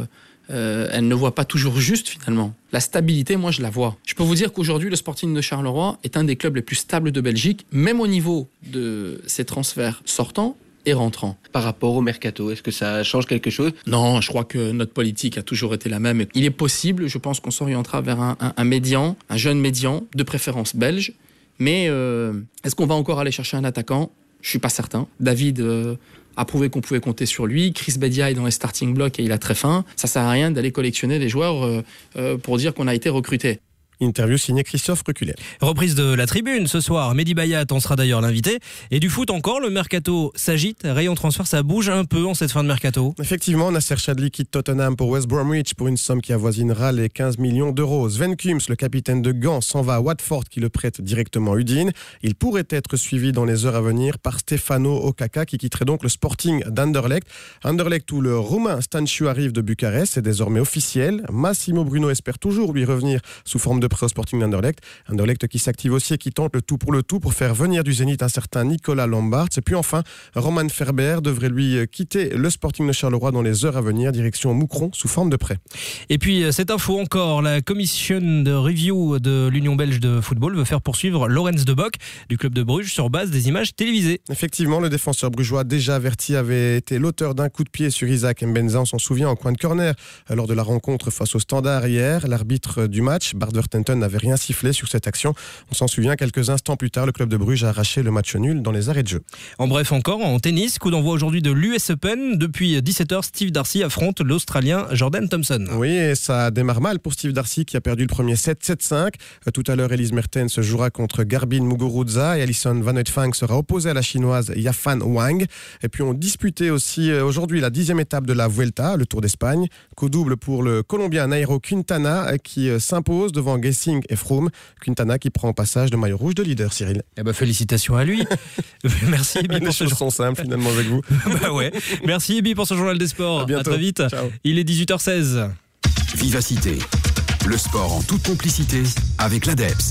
elle ne voit pas toujours juste finalement. La stabilité, moi je la vois. Je peux vous dire qu'aujourd'hui, le Sporting de Charleroi est un des clubs les plus stables de Belgique, même au niveau de ses transferts sortants et rentrants. Par rapport au mercato, est-ce que ça change quelque chose ? Non, je crois que notre politique a toujours été la même. Il est possible, je pense qu'on s'orientera vers un médian, un jeune médian, de préférence belge. Mais est-ce qu'on va encore aller chercher un attaquant ? Je ne suis pas certain. David a prouvé qu'on pouvait compter sur lui. Chris Bedia est dans les starting blocks et il a très faim. Ça ne sert à rien d'aller collectionner des joueurs pour dire qu'on a été recruté. Interview signée Christophe Reculet. Reprise de la tribune ce soir. Mehdi Bayat en sera d'ailleurs l'invité. Et du foot encore, le mercato s'agite. Rayon transfert, ça bouge un peu en cette fin de mercato. Effectivement, Nasser Chadli quitte Tottenham pour West Bromwich pour une somme qui avoisinera les 15 millions d'euros. Sven Kums, le capitaine de Gand, s'en va à Watford qui le prête directement à Udine. Il pourrait être suivi dans les heures à venir par Stefano Okaka qui quitterait donc le Sporting d'Anderlecht. Anderlecht où le Roumain Stanciu arrive de Bucarest, c'est désormais officiel. Massimo Bruno espère toujours lui revenir sous forme de prêt au Sporting d'Anderlecht. Anderlecht qui s'active aussi et qui tente le tout pour faire venir du Zénith un certain Nicolas Lombards. Et puis enfin, Roman Ferber devrait lui quitter le Sporting de Charleroi dans les heures à venir, direction Moucron sous forme de prêt. Et puis cette info encore, la commission de review de l'Union belge de football veut faire poursuivre Laurens de Bock du club de Bruges sur base des images télévisées. Effectivement, le défenseur brugeois déjà averti avait été l'auteur d'un coup de pied sur Isaac Mbenza, on s'en souvient, en coin de corner lors de la rencontre face au Standard hier. L'arbitre du match, Bart Vertenten, n'avait rien sifflé sur cette action. On s'en souvient, quelques instants plus tard, le club de Bruges a arraché le match nul dans les arrêts de jeu. En bref, encore en tennis, coup d'envoi aujourd'hui de l'US Open. Depuis 17h, Steve Darcy affronte l'Australien Jordan Thompson. Oui, et ça démarre mal pour Steve Darcy qui a perdu le premier set 7-5. Tout à l'heure, Elise Mertens jouera contre Garbine Muguruza et Alison Van Uytvanck sera opposée à la chinoise Yafan Wang. Et puis on disputait aussi aujourd'hui la 10e étape de la Vuelta, le Tour d'Espagne. Coup double pour le Colombien Nairo Quintana qui s'impose devant Gessing et Froome. Quintana qui prend passage de maillot rouge de leader, Cyril. Eh ben, félicitations à lui. Merci Ebi pour ce sont simples finalement avec vous. Bah ouais. Merci Ebi pour ce journal des sports. À bientôt. À très vite. Ciao. Il est 18h16. Vivacité, le sport en toute complicité avec l'ADEPS.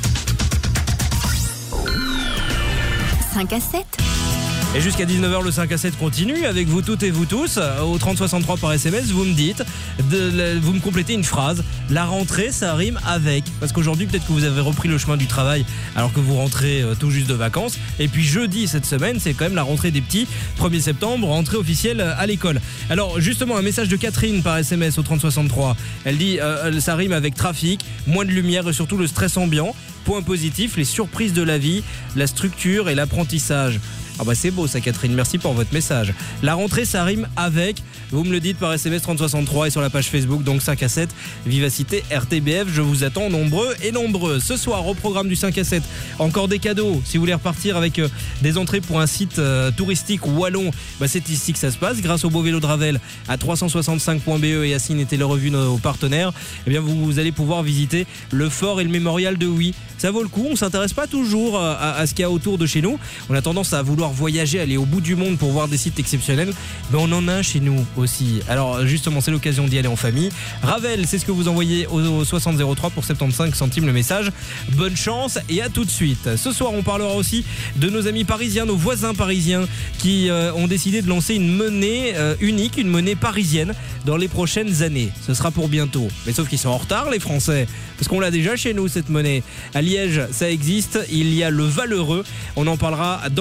5 à 7. Et jusqu'à 19h, le 5 à 7 continue avec vous toutes et vous tous. Au 3063 par SMS, vous me dites, vous me complétez une phrase. La rentrée, ça rime avec. Parce qu'aujourd'hui, peut-être que vous avez repris le chemin du travail alors que vous rentrez tout juste de vacances. Et puis jeudi, cette semaine, c'est quand même la rentrée des petits. 1er septembre, rentrée officielle à l'école. Alors justement, un message de Catherine par SMS au 3063. Elle dit, ça rime avec trafic, moins de lumière et surtout le stress ambiant. Point positif, les surprises de la vie, la structure et l'apprentissage. Ah bah c'est beau ça Catherine, merci pour votre message. La rentrée ça rime avec, vous me le dites par SMS 3063 et sur la page Facebook, donc 5 à 7, Vivacité RTBF, je vous attends nombreux et nombreuses. Ce soir au programme du 5 à 7, encore des cadeaux, si vous voulez repartir avec des entrées pour un site touristique wallon, bah c'est ici que ça se passe, grâce au beau vélo de Ravel à 365.be et Yacine était le revue nos partenaires, eh bien vous allez pouvoir visiter le fort et le mémorial de Huy. Ça vaut le coup, on s'intéresse pas toujours à ce qu'il y a autour de chez nous, on a tendance à vouloir voyager, aller au bout du monde pour voir des sites exceptionnels, mais on en a un chez nous aussi. Alors justement, c'est l'occasion d'y aller en famille. Ravel, c'est ce que vous envoyez au 6003 pour 75 centimes le message. Bonne chance et à tout de suite. Ce soir, on parlera aussi de nos amis parisiens, nos voisins parisiens qui ont décidé de lancer une monnaie unique, une monnaie parisienne dans les prochaines années. Ce sera pour bientôt. Mais sauf qu'ils sont en retard, les Français, parce qu'on l'a déjà chez nous, cette monnaie. À Liège, ça existe. Il y a le Valeureux. On en parlera dans quelques minutes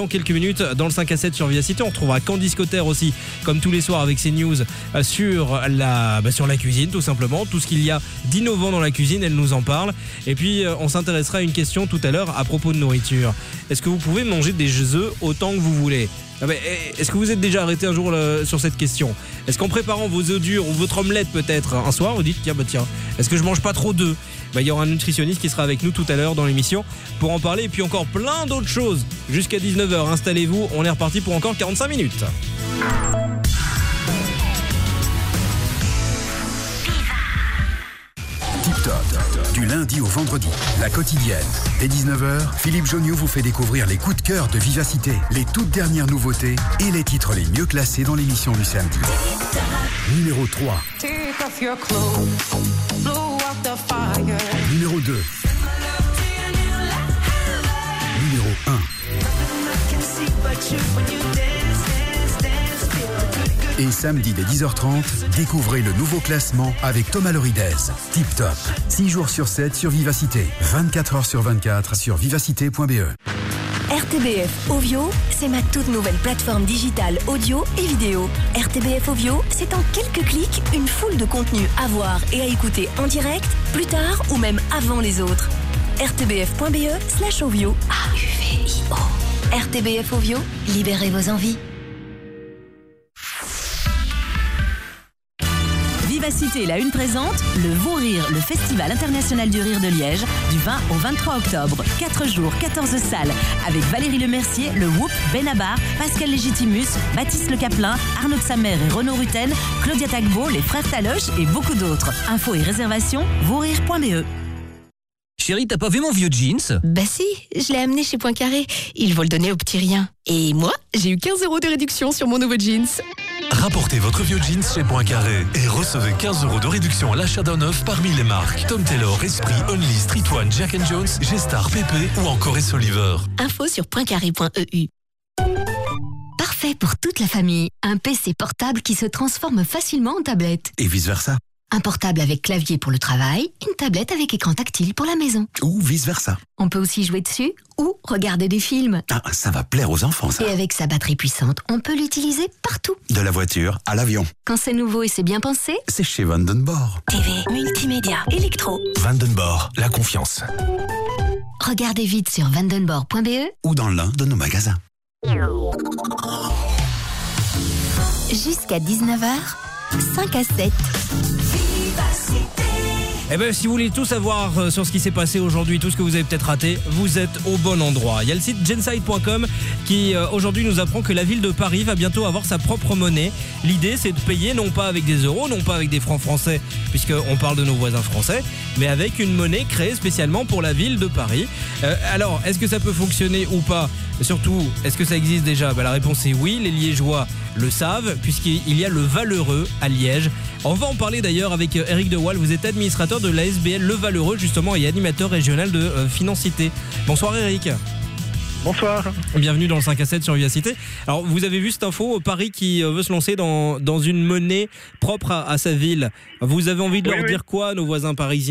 minutes dans le 5 à 7 sur Vivacité. On retrouvera Candice Cotter aussi, comme tous les soirs avec ses news sur la cuisine, tout simplement. Tout ce qu'il y a d'innovant dans la cuisine, elle nous en parle. Et puis, on s'intéressera à une question tout à l'heure à propos de nourriture. Est-ce que vous pouvez manger des œufs autant que vous voulez ? Est-ce que vous êtes déjà arrêté un jour sur cette question ? Est-ce qu'en préparant vos œufs durs ou votre omelette peut-être un soir, vous dites tiens, est-ce que je mange pas trop d'œufs ? Il y aura un nutritionniste qui sera avec nous tout à l'heure dans l'émission pour en parler et puis encore plein d'autres choses jusqu'à 19h. Installez-vous, on est reparti pour encore 45 minutes. Tip Top, du lundi au vendredi, la quotidienne. Dès 19h, Philippe Jonniot vous fait découvrir les coups de cœur de Vivacité, les toutes dernières nouveautés et les titres les mieux classés dans l'émission du samedi. Numéro 3. Numéro 2. Numéro 1. Et samedi dès 10h30, découvrez le nouveau classement avec Thomas Loridez. Tip Top, 6 jours sur 7 sur Vivacité, 24 heures sur 24 sur vivacité.be. RTBF Ovio, c'est ma toute nouvelle plateforme digitale audio et vidéo. RTBF Ovio, c'est en quelques clics une foule de contenus à voir et à écouter en direct, plus tard ou même avant les autres. rtbf.be/ovio. AUVIO. RTBF Ovio, libérez vos envies. Vivacité La Une présente le Vaurire, le Festival international du rire de Liège, du 20 au 23 octobre. 4 jours, 14 salles, avec Valérie Lemercier, le Whoop, Benabar, Pascal Légitimus, Baptiste Le Caplin, Arnaud de Samer et Renaud Rutten, Claudia Tagbo, les frères Taloche et beaucoup d'autres. Infos et réservations, vaurire.be. Chérie, t'as pas vu mon vieux jeans ? Bah si, je l'ai amené chez Poincaré. Ils vont le donner au petit rien. Et moi, j'ai eu 15 € de réduction sur mon nouveau jeans. Rapportez votre vieux jeans chez Poincaré et recevez 15 € de réduction à l'achat d'un neuf parmi les marques Tom Taylor, Esprit, Only, Street One, Jack & Jones, G-Star, PP ou encore Essoliver. Info sur poincaré.eu. Parfait pour toute la famille. Un PC portable qui se transforme facilement en tablette. Et vice-versa. Un portable avec clavier pour le travail, une tablette avec écran tactile pour la maison. Ou vice-versa. On peut aussi jouer dessus ou regarder des films. Ah, ça va plaire aux enfants, ça. Et avec sa batterie puissante, on peut l'utiliser partout. De la voiture à l'avion. Quand c'est nouveau et c'est bien pensé, c'est chez Vandenborg. TV, multimédia, électro. Vandenborg, la confiance. Regardez vite sur vandenborg.be ou dans l'un de nos magasins. Jusqu'à 19h, 5 à 7. Eh bien, si vous voulez tout savoir sur ce qui s'est passé aujourd'hui, tout ce que vous avez peut-être raté, vous êtes au bon endroit. Il y a le site genside.com qui aujourd'hui nous apprend que la ville de Paris va bientôt avoir sa propre monnaie. L'idée, c'est de payer non pas avec des euros, non pas avec des francs français, puisqu'on parle de nos voisins français, mais avec une monnaie créée spécialement pour la ville de Paris. Alors, est-ce que ça peut fonctionner ou pas ? Surtout, est-ce que ça existe déjà ? La réponse est oui, les Liégeois le savent, puisqu'il y a le Valeureux à Liège. On va en parler d'ailleurs avec Eric De Waal, vous êtes administrateur de l'ASBL Le Valeureux justement et animateur régional de Financité. Bonsoir Eric. Bonsoir. Bienvenue dans le 5 à 7 sur Vivacité. Alors vous avez vu cette info, Paris qui veut se lancer dans une monnaie propre à sa ville. Vous avez envie de leur dire quoi, nos voisins parisiens ?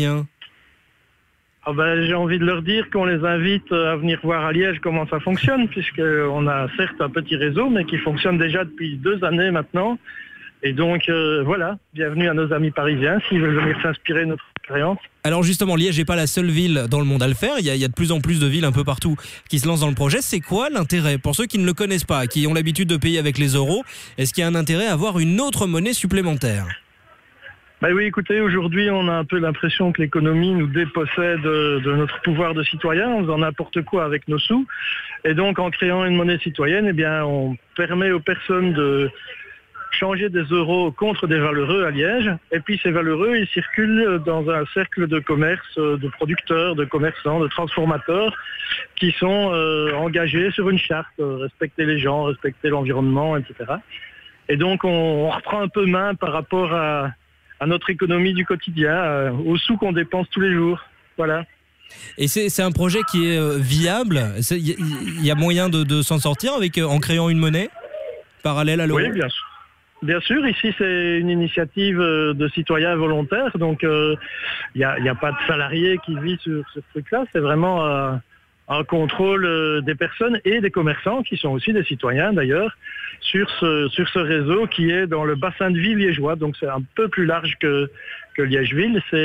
J'ai envie de leur dire qu'on les invite à venir voir à Liège comment ça fonctionne, puisqu'on a certes un petit réseau, mais qui fonctionne déjà depuis 2 années maintenant. Et donc voilà, bienvenue à nos amis parisiens s'ils veulent venir s'inspirer de notre expérience. Alors justement, Liège n'est pas la seule ville dans le monde à le faire, il y a de plus en plus de villes un peu partout qui se lancent dans le projet. C'est quoi l'intérêt ? Pour ceux qui ne le connaissent pas, qui ont l'habitude de payer avec les euros, est-ce qu'il y a un intérêt à avoir une autre monnaie supplémentaire ? Oui, écoutez, aujourd'hui, on a un peu l'impression que l'économie nous dépossède de notre pouvoir de citoyen, en faisant n'importe quoi avec nos sous. Et donc, en créant une monnaie citoyenne, on permet aux personnes de changer des euros contre des valeureux à Liège. Et puis, ces valeureux, ils circulent dans un cercle de commerce, de producteurs, de commerçants, de transformateurs, qui sont engagés sur une charte, respecter les gens, respecter l'environnement, etc. Et donc, on reprend un peu main par rapport à notre économie du quotidien, aux sous qu'on dépense tous les jours. Voilà. Et c'est un projet qui est viable ? Il y a moyen de s'en sortir en créant une monnaie parallèle à l'euro ? Oui, bien sûr. Bien sûr, ici c'est une initiative de citoyens volontaires, donc il n'y a pas de salariés qui vivent sur ce truc-là, c'est vraiment un contrôle des personnes et des commerçants, qui sont aussi des citoyens d'ailleurs, sur ce réseau qui est dans le bassin de vie liégeois. Donc c'est un peu plus large que Liège-Ville. C'est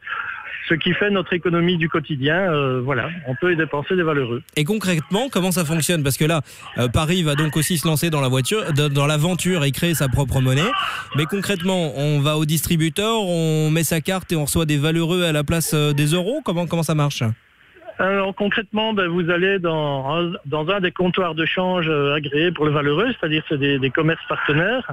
ce qui fait notre économie du quotidien. Voilà, on peut y dépenser des valeureux. Et concrètement, comment ça fonctionne ? Parce que là, Paris va donc aussi se lancer dans l'aventure et créer sa propre monnaie. Mais concrètement, on va au distributeur, on met sa carte et on reçoit des valeureux à la place des euros. Comment ça marche ? Alors concrètement, vous allez dans un des comptoirs de change agréés pour le valeureux, c'est-à-dire c'est des commerces partenaires.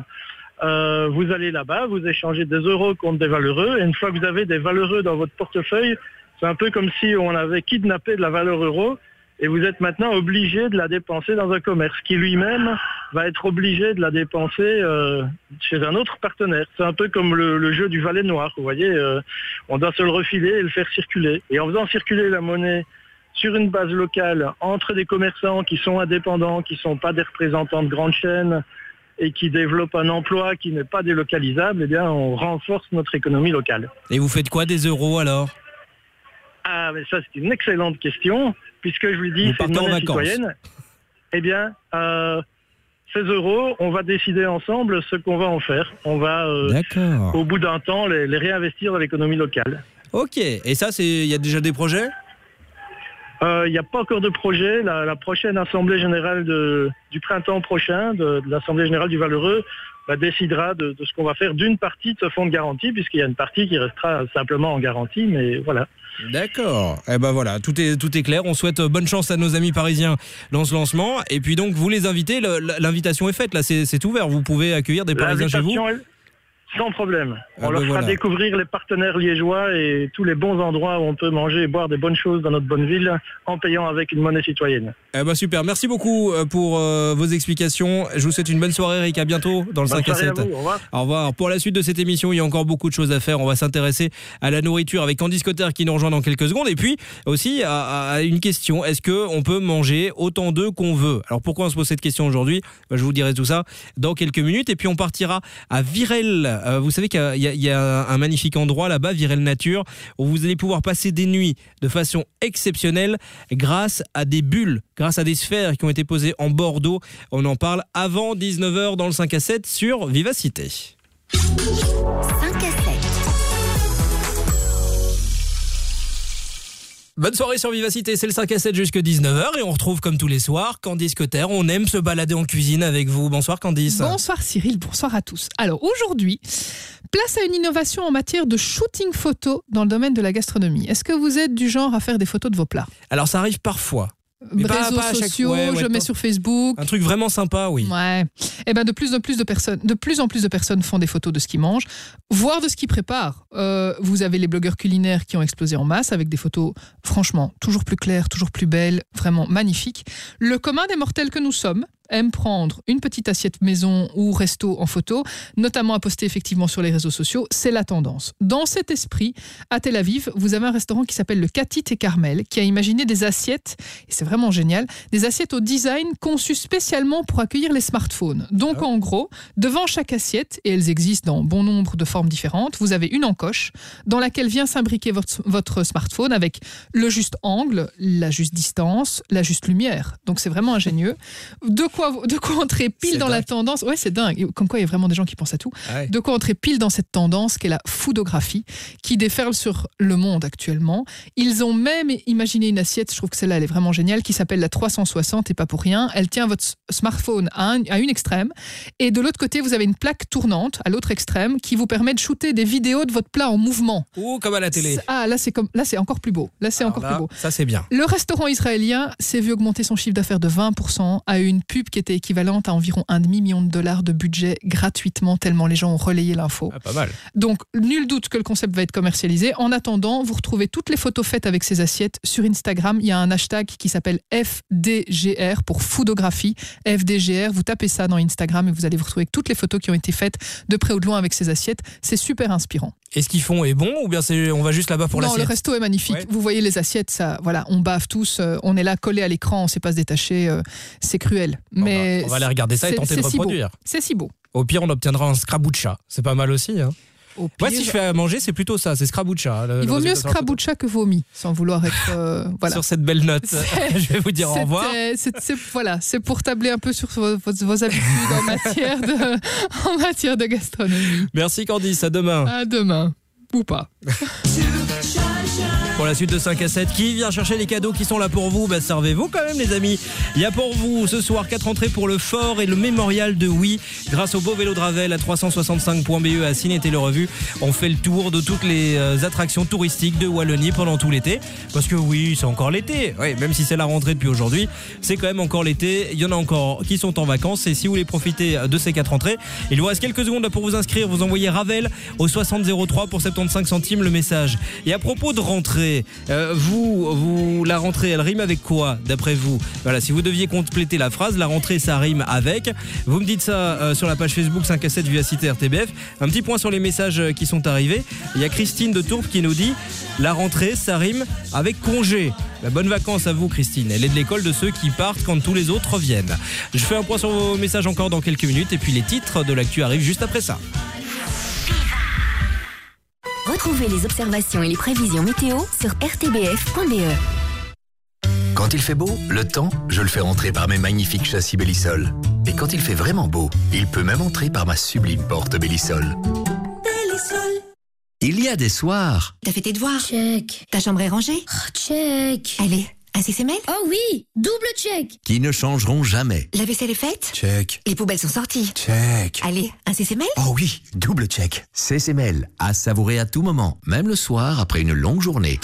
Vous allez là-bas, vous échangez des euros contre des valeureux, et une fois que vous avez des valeureux dans votre portefeuille, c'est un peu comme si on avait kidnappé de la valeur euro, et vous êtes maintenant obligé de la dépenser dans un commerce qui lui-même va être obligé de la dépenser chez un autre partenaire. C'est un peu comme le jeu du valet noir, vous voyez, on doit se le refiler et le faire circuler. Et en faisant circuler la monnaie sur une base locale entre des commerçants qui sont indépendants, qui ne sont pas des représentants de grandes chaînes et qui développent un emploi qui n'est pas délocalisable, eh bien on renforce notre économie locale. Et vous faites quoi des euros alors ? Ah, mais ça c'est une excellente question, puisque je vous le dis, c'est une monnaie citoyenne. Eh bien, ces euros, on va décider ensemble ce qu'on va en faire. On va, au bout d'un temps, les réinvestir dans l'économie locale. Ok, et ça, il y a déjà des projets ? Il n'y a pas encore de projet. La prochaine Assemblée Générale du printemps prochain, de l'Assemblée Générale du Valeureux, décidera de ce qu'on va faire d'une partie de ce fonds de garantie, puisqu'il y a une partie qui restera simplement en garantie, mais voilà. D'accord. Eh ben voilà, tout est clair. On souhaite bonne chance à nos amis parisiens dans ce lancement. Et puis donc, vous les invitez, l'invitation est faite, là, c'est ouvert. Vous pouvez accueillir des Parisiens chez vous ? Sans problème. On leur fera découvrir les partenaires liégeois et tous les bons endroits où on peut manger et boire des bonnes choses dans notre bonne ville en payant avec une monnaie citoyenne. Eh ben super, merci beaucoup pour vos explications. Je vous souhaite une bonne soirée, Eric. À bientôt dans le 5 à 7. Au revoir. Au revoir. Pour la suite de cette émission, il y a encore beaucoup de choses à faire. On va s'intéresser à la nourriture avec Candice Cotter qui nous rejoint dans quelques secondes. Et puis aussi à une question, est-ce qu'on peut manger autant d'œufs qu'on veut ? Alors pourquoi on se pose cette question aujourd'hui ? Je vous dirai tout ça dans quelques minutes. Et puis on partira à Virel. Vous savez qu'il y a un magnifique endroit là-bas, Virel Nature, où vous allez pouvoir passer des nuits de façon exceptionnelle grâce à des bulles, grâce à des sphères qui ont été posées en bord d'eau. On en parle avant 19h dans le 5 à 7 sur Vivacité. 5 à 7. Bonne soirée sur Vivacité, c'est le 5 à 7 jusque 19h et on retrouve comme tous les soirs Candice Cotter. On aime se balader en cuisine avec vous. Bonsoir Candice. Bonsoir Cyril, bonsoir à tous. Alors aujourd'hui, place à une innovation en matière de shooting photo dans le domaine de la gastronomie. Est-ce que vous êtes du genre à faire des photos de vos plats ? Alors ça arrive parfois. Réseaux sociaux, je mets sur Facebook. Un truc vraiment sympa, oui. Ouais. Et ben de plus en plus de personnes font des photos de ce qu'ils mangent, voire de ce qu'ils préparent. Vous avez les blogueurs culinaires qui ont explosé en masse avec des photos, franchement, toujours plus claires, toujours plus belles, vraiment magnifiques. Le commun des mortels que nous sommes aime prendre une petite assiette maison ou resto en photo, notamment à poster effectivement sur les réseaux sociaux, c'est la tendance. Dans cet esprit, à Tel Aviv, vous avez un restaurant qui s'appelle le Katit et Carmel, qui a imaginé des assiettes, et c'est vraiment génial, des assiettes au design conçues spécialement pour accueillir les smartphones. Donc en gros, devant chaque assiette, et elles existent dans bon nombre de formes différentes, vous avez une encoche dans laquelle vient s'imbriquer votre smartphone avec le juste angle, la juste distance, la juste lumière. Donc c'est vraiment ingénieux. De quoi entrer pile dans la tendance. Ouais, c'est dingue. Comme quoi, il y a vraiment des gens qui pensent à tout. Ouais. De quoi entrer pile dans cette tendance qu'est la foodographie, qui déferle sur le monde actuellement. Ils ont même imaginé une assiette, je trouve que celle-là, elle est vraiment géniale, qui s'appelle la 360, et pas pour rien. Elle tient votre smartphone à une extrême, et de l'autre côté, vous avez une plaque tournante, à l'autre extrême, qui vous permet de shooter des vidéos de votre plat en mouvement. Oh, comme à la télé. Là, c'est encore plus beau. Là, c'est encore plus beau. Ça, c'est bien. Le restaurant israélien s'est vu augmenter son chiffre d'affaires de 20% à une pub qui était équivalente à environ $1,5 million de budget gratuitement, tellement les gens ont relayé l'info. Pas mal. Donc, nul doute que le concept va être commercialisé. En attendant, vous retrouvez toutes les photos faites avec ces assiettes sur Instagram. Il y a un hashtag qui s'appelle FDGR pour foodographie. FDGR, vous tapez ça dans Instagram et vous allez vous retrouver avec toutes les photos qui ont été faites de près ou de loin avec ces assiettes. C'est super inspirant. Et ce qu'ils font est bon ou bien on va juste là-bas pour l'assiette ? Non, le resto est magnifique. Ouais. Vous voyez les assiettes, ça, voilà, on bave tous. On est là collé à l'écran, on ne sait pas se détacher. C'est cruel. Mais on va aller regarder ça et tenter de reproduire. C'est si beau. Au pire, on obtiendra un scraboucha. C'est pas mal aussi. Hein. Moi, si je fais à manger, c'est plutôt ça, c'est scrabucha. Il vaut mieux scrabucha que vomi, sans vouloir être... voilà. Sur cette belle note, je vais vous dire au revoir. C'est pour tabler un peu sur vos habitudes en matière de gastronomie. Merci Candice, à demain. À demain, ou pas. Pour la suite de 5 à 7, qui vient chercher les cadeaux qui sont là pour vous? Servez-vous quand même les amis. Il y a pour vous ce soir 4 entrées pour le Fort et le Mémorial de Oui. Grâce au beau vélo de Ravel à 365.be à Ciné-Télé-Revue, on fait le tour de toutes les attractions touristiques de Wallonie pendant tout l'été. Parce que oui, c'est encore l'été. Oui, même si c'est la rentrée depuis aujourd'hui, c'est quand même encore l'été. Il y en a encore qui sont en vacances. Et si vous voulez profiter de ces 4 entrées, il vous reste quelques secondes pour vous inscrire. Vous envoyez Ravel au 6003 pour 75 centimes le message. Et à propos de rentrée, la rentrée, elle rime avec quoi d'après vous? Voilà, si vous deviez compléter la phrase, la rentrée ça rime avec. Vous me dites ça sur la page Facebook 5 à 7 Vivacité RTBF. Un petit point sur les messages qui sont arrivés. Il y a Christine de Tourbe qui nous dit la rentrée ça rime avec congé. Bonnes vacances à vous Christine. Elle est de l'école de ceux qui partent quand tous les autres reviennent. Je fais un point sur vos messages encore dans quelques minutes et puis les titres de l'actu arrivent juste après ça. Retrouvez les observations et les prévisions météo sur rtbf.be. Quand il fait beau, le temps, je le fais rentrer par mes magnifiques châssis Bellisol. Et quand il fait vraiment beau, il peut même entrer par ma sublime porte Bellisol. Bellisol. Il y a des soirs. T'as fait tes devoirs? Check. Ta chambre est rangée? Check. Allez, un CCML? Oh oui, double check. Qui ne changeront jamais. La vaisselle est faite? Check. Les poubelles sont sorties? Check. Allez, un CCML? Oh oui, double check. CCML, à savourer à tout moment, même le soir après une longue journée.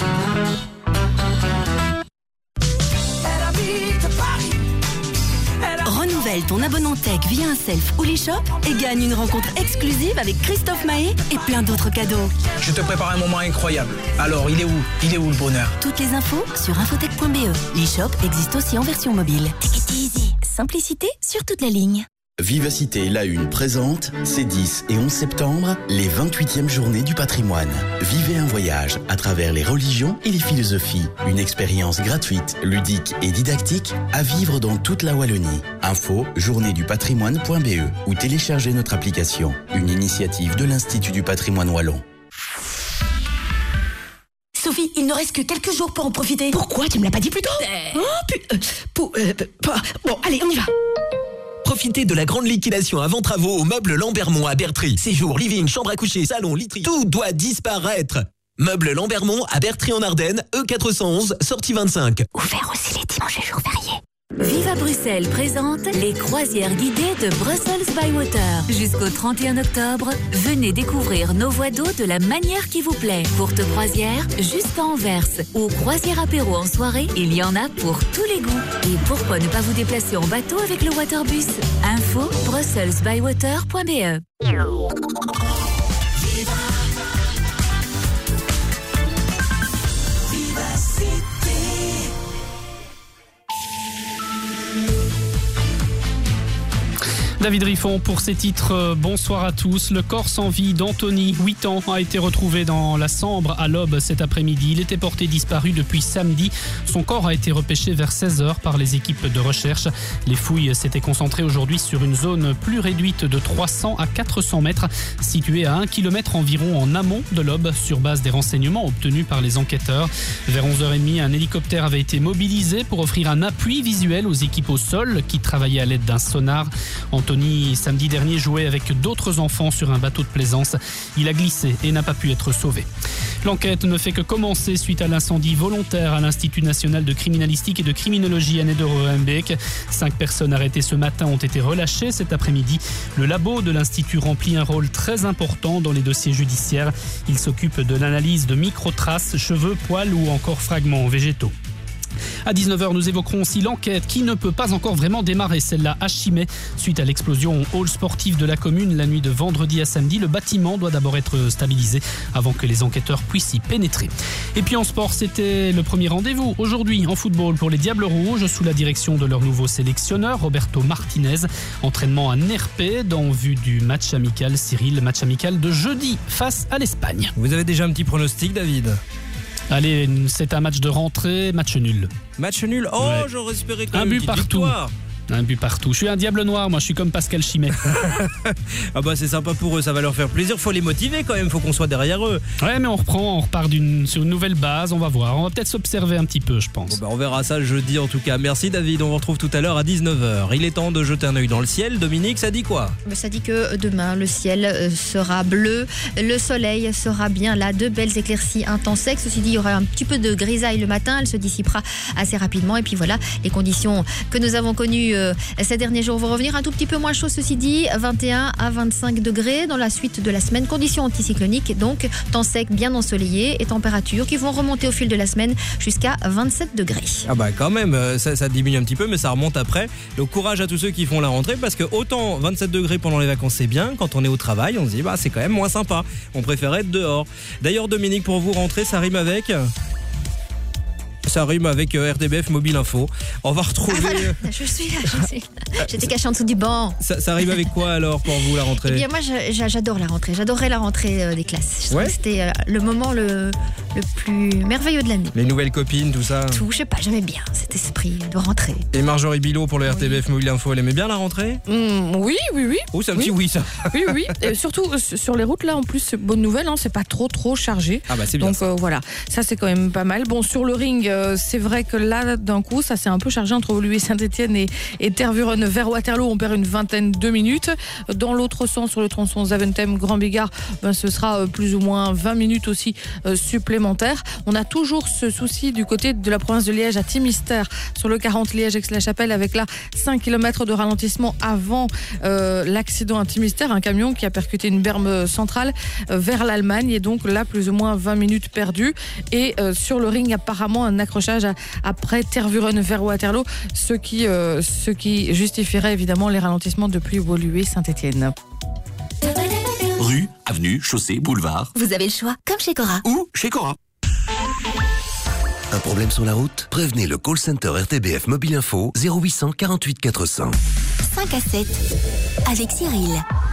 Renouvelle ton abonnement tech via un self ou l'e-shop et gagne une rencontre exclusive avec Christophe Mahé et plein d'autres cadeaux. Je te prépare un moment incroyable. Alors, il est où le bonheur? Toutes les infos sur infotech.be. L'e-shop existe aussi en version mobile. Take it easy. Simplicité sur toute la ligne. Vivacité La Une présente, ces 10 et 11 septembre, les 28e journées du patrimoine. Vivez un voyage à travers les religions et les philosophies. Une expérience gratuite, ludique et didactique à vivre dans toute la Wallonie. Info, journéedupatrimoine.be ou téléchargez notre application. Une initiative de l'Institut du patrimoine wallon. Sophie, il ne reste que quelques jours pour en profiter. Pourquoi tu me l'as pas dit plus tôt? Bon, allez, on y va. Profitez de la grande liquidation avant travaux au meuble Lambermont à Bertry. Séjour, living, chambre à coucher, salon, literie, tout doit disparaître. Meuble Lambermont à Bertry en Ardennes, E411, sortie 25. Ouvert aussi les dimanches et jours fériés. Viva Bruxelles présente les croisières guidées de Brussels by Water. Jusqu'au 31 octobre, venez découvrir nos voies d'eau de la manière qui vous plaît. Courte croisière jusqu'à Anvers ou croisière apéro en soirée, il y en a pour tous les goûts. Et pourquoi ne pas vous déplacer en bateau avec le Waterbus? Info brusselsbywater.be. David Riffon pour ses titres. Bonsoir à tous. Le corps sans vie d'Anthony, 8 ans, a été retrouvé dans la Sambre à l'Aube cet après-midi. Il était porté disparu depuis samedi. Son corps a été repêché vers 16h par les équipes de recherche. Les fouilles s'étaient concentrées aujourd'hui sur une zone plus réduite de 300 à 400 mètres, située à 1 km environ en amont de l'Aube, sur base des renseignements obtenus par les enquêteurs. Vers 11h30, un hélicoptère avait été mobilisé pour offrir un appui visuel aux équipes au sol qui travaillaient à l'aide d'un sonar. Anthony, samedi dernier, jouait avec d'autres enfants sur un bateau de plaisance. Il a glissé et n'a pas pu être sauvé. L'enquête ne fait que commencer suite à l'incendie volontaire à l'Institut national de criminalistique et de criminologie à Neder-Rembeek. 5 personnes arrêtées ce matin ont été relâchées cet après-midi. Le labo de l'Institut remplit un rôle très important dans les dossiers judiciaires. Il s'occupe de l'analyse de microtraces, cheveux, poils ou encore fragments végétaux. À 19h, nous évoquerons aussi l'enquête qui ne peut pas encore vraiment démarrer, celle-là à Chimay. Suite à l'explosion au hall sportif de la commune la nuit de vendredi à samedi, le bâtiment doit d'abord être stabilisé avant que les enquêteurs puissent y pénétrer. Et puis en sport, c'était le premier rendez-vous aujourd'hui en football pour les Diables Rouges sous la direction de leur nouveau sélectionneur, Roberto Martinez. Entraînement à Nerpé dans vue du match amical, Cyril, match amical de jeudi face à l'Espagne. Vous avez déjà un petit pronostic, David ? Allez, c'est un match de rentrée, match nul. Match nul? Oh, ouais. J'aurais espéré quand même un but partout. Victoire. Un but partout. Je suis un diable noir, moi, je suis comme Pascal Chimet. Ah bah c'est sympa pour eux, ça va leur faire plaisir. Faut les motiver quand même, faut qu'on soit derrière eux. Ouais, mais on repart sur une nouvelle base, on va voir. On va peut-être s'observer un petit peu, je pense. Bon bah on verra ça jeudi en tout cas. Merci David, on vous retrouve tout à l'heure à 19h. Il est temps de jeter un œil dans le ciel. Dominique, ça dit quoi ? Ça dit que demain, le ciel sera bleu, le soleil sera bien là, de belles éclaircies, un temps sec. Ceci dit, il y aura un petit peu de grisaille le matin, elle se dissipera assez rapidement. Et puis voilà, les conditions que nous avons connues ces derniers jours vont revenir. Un tout petit peu moins chaud, ceci dit, 21 à 25 degrés dans la suite de la semaine. Conditions anticycloniques, donc temps sec, bien ensoleillé et températures qui vont remonter au fil de la semaine jusqu'à 27 degrés. Ah bah quand même, ça diminue un petit peu, mais ça remonte après. Donc courage à tous ceux qui font la rentrée, parce que autant 27 degrés pendant les vacances c'est bien, quand on est au travail on se dit bah c'est quand même moins sympa, on préfère être dehors. D'ailleurs Dominique, pour vous rentrer, ça rime avec RTBF Mobile Info. On va retrouver... Ah, voilà. Je suis là. J'étais cachée en dessous du banc. Ça rime avec quoi alors pour vous la rentrée ? Eh bien moi j'adore la rentrée. J'adorais la rentrée des classes. Je trouvais que c'était le moment le plus merveilleux de l'année. Les nouvelles copines, tout ça. Tout, je sais pas, j'aimais bien cet esprit de rentrée. Et Marjorie Bilot pour le RTBF Mobile Info, elle aimait bien la rentrée ? Oui. Oh, c'est un petit oui ça. Oui. Et surtout sur les routes là, en plus c'est bonne nouvelle, c'est pas trop chargé. Ah bah c'est bien. Donc voilà, ça c'est quand même pas mal. Bon, sur le ring, c'est vrai que là d'un coup ça s'est un peu chargé entre Woluwe Saint-Etienne et Tervuren vers Waterloo. On perd une vingtaine de minutes. Dans l'autre sens, sur le tronçon Zaventem Grand Bigard, ce sera plus ou moins 20 minutes aussi supplémentaires. On a toujours ce souci du côté de la province de Liège à Timister sur le 40 Liège-Aix-la-Chapelle, avec là 5 km de ralentissement avant l'accident à Timister, un camion qui a percuté une berme centrale vers l'Allemagne, et donc là plus ou moins 20 minutes perdues. Et sur le ring, apparemment un accrochage après Tervuren vers Waterloo, ce qui justifierait évidemment les ralentissements depuis Woluwe Saint-Etienne. Rue, avenue, chaussée, boulevard. Vous avez le choix, comme chez Cora. Ou chez Cora. Un problème sur la route ? Prévenez le call center RTBF Mobile Info 0800 48 400. 5 à 7, avec Cyril.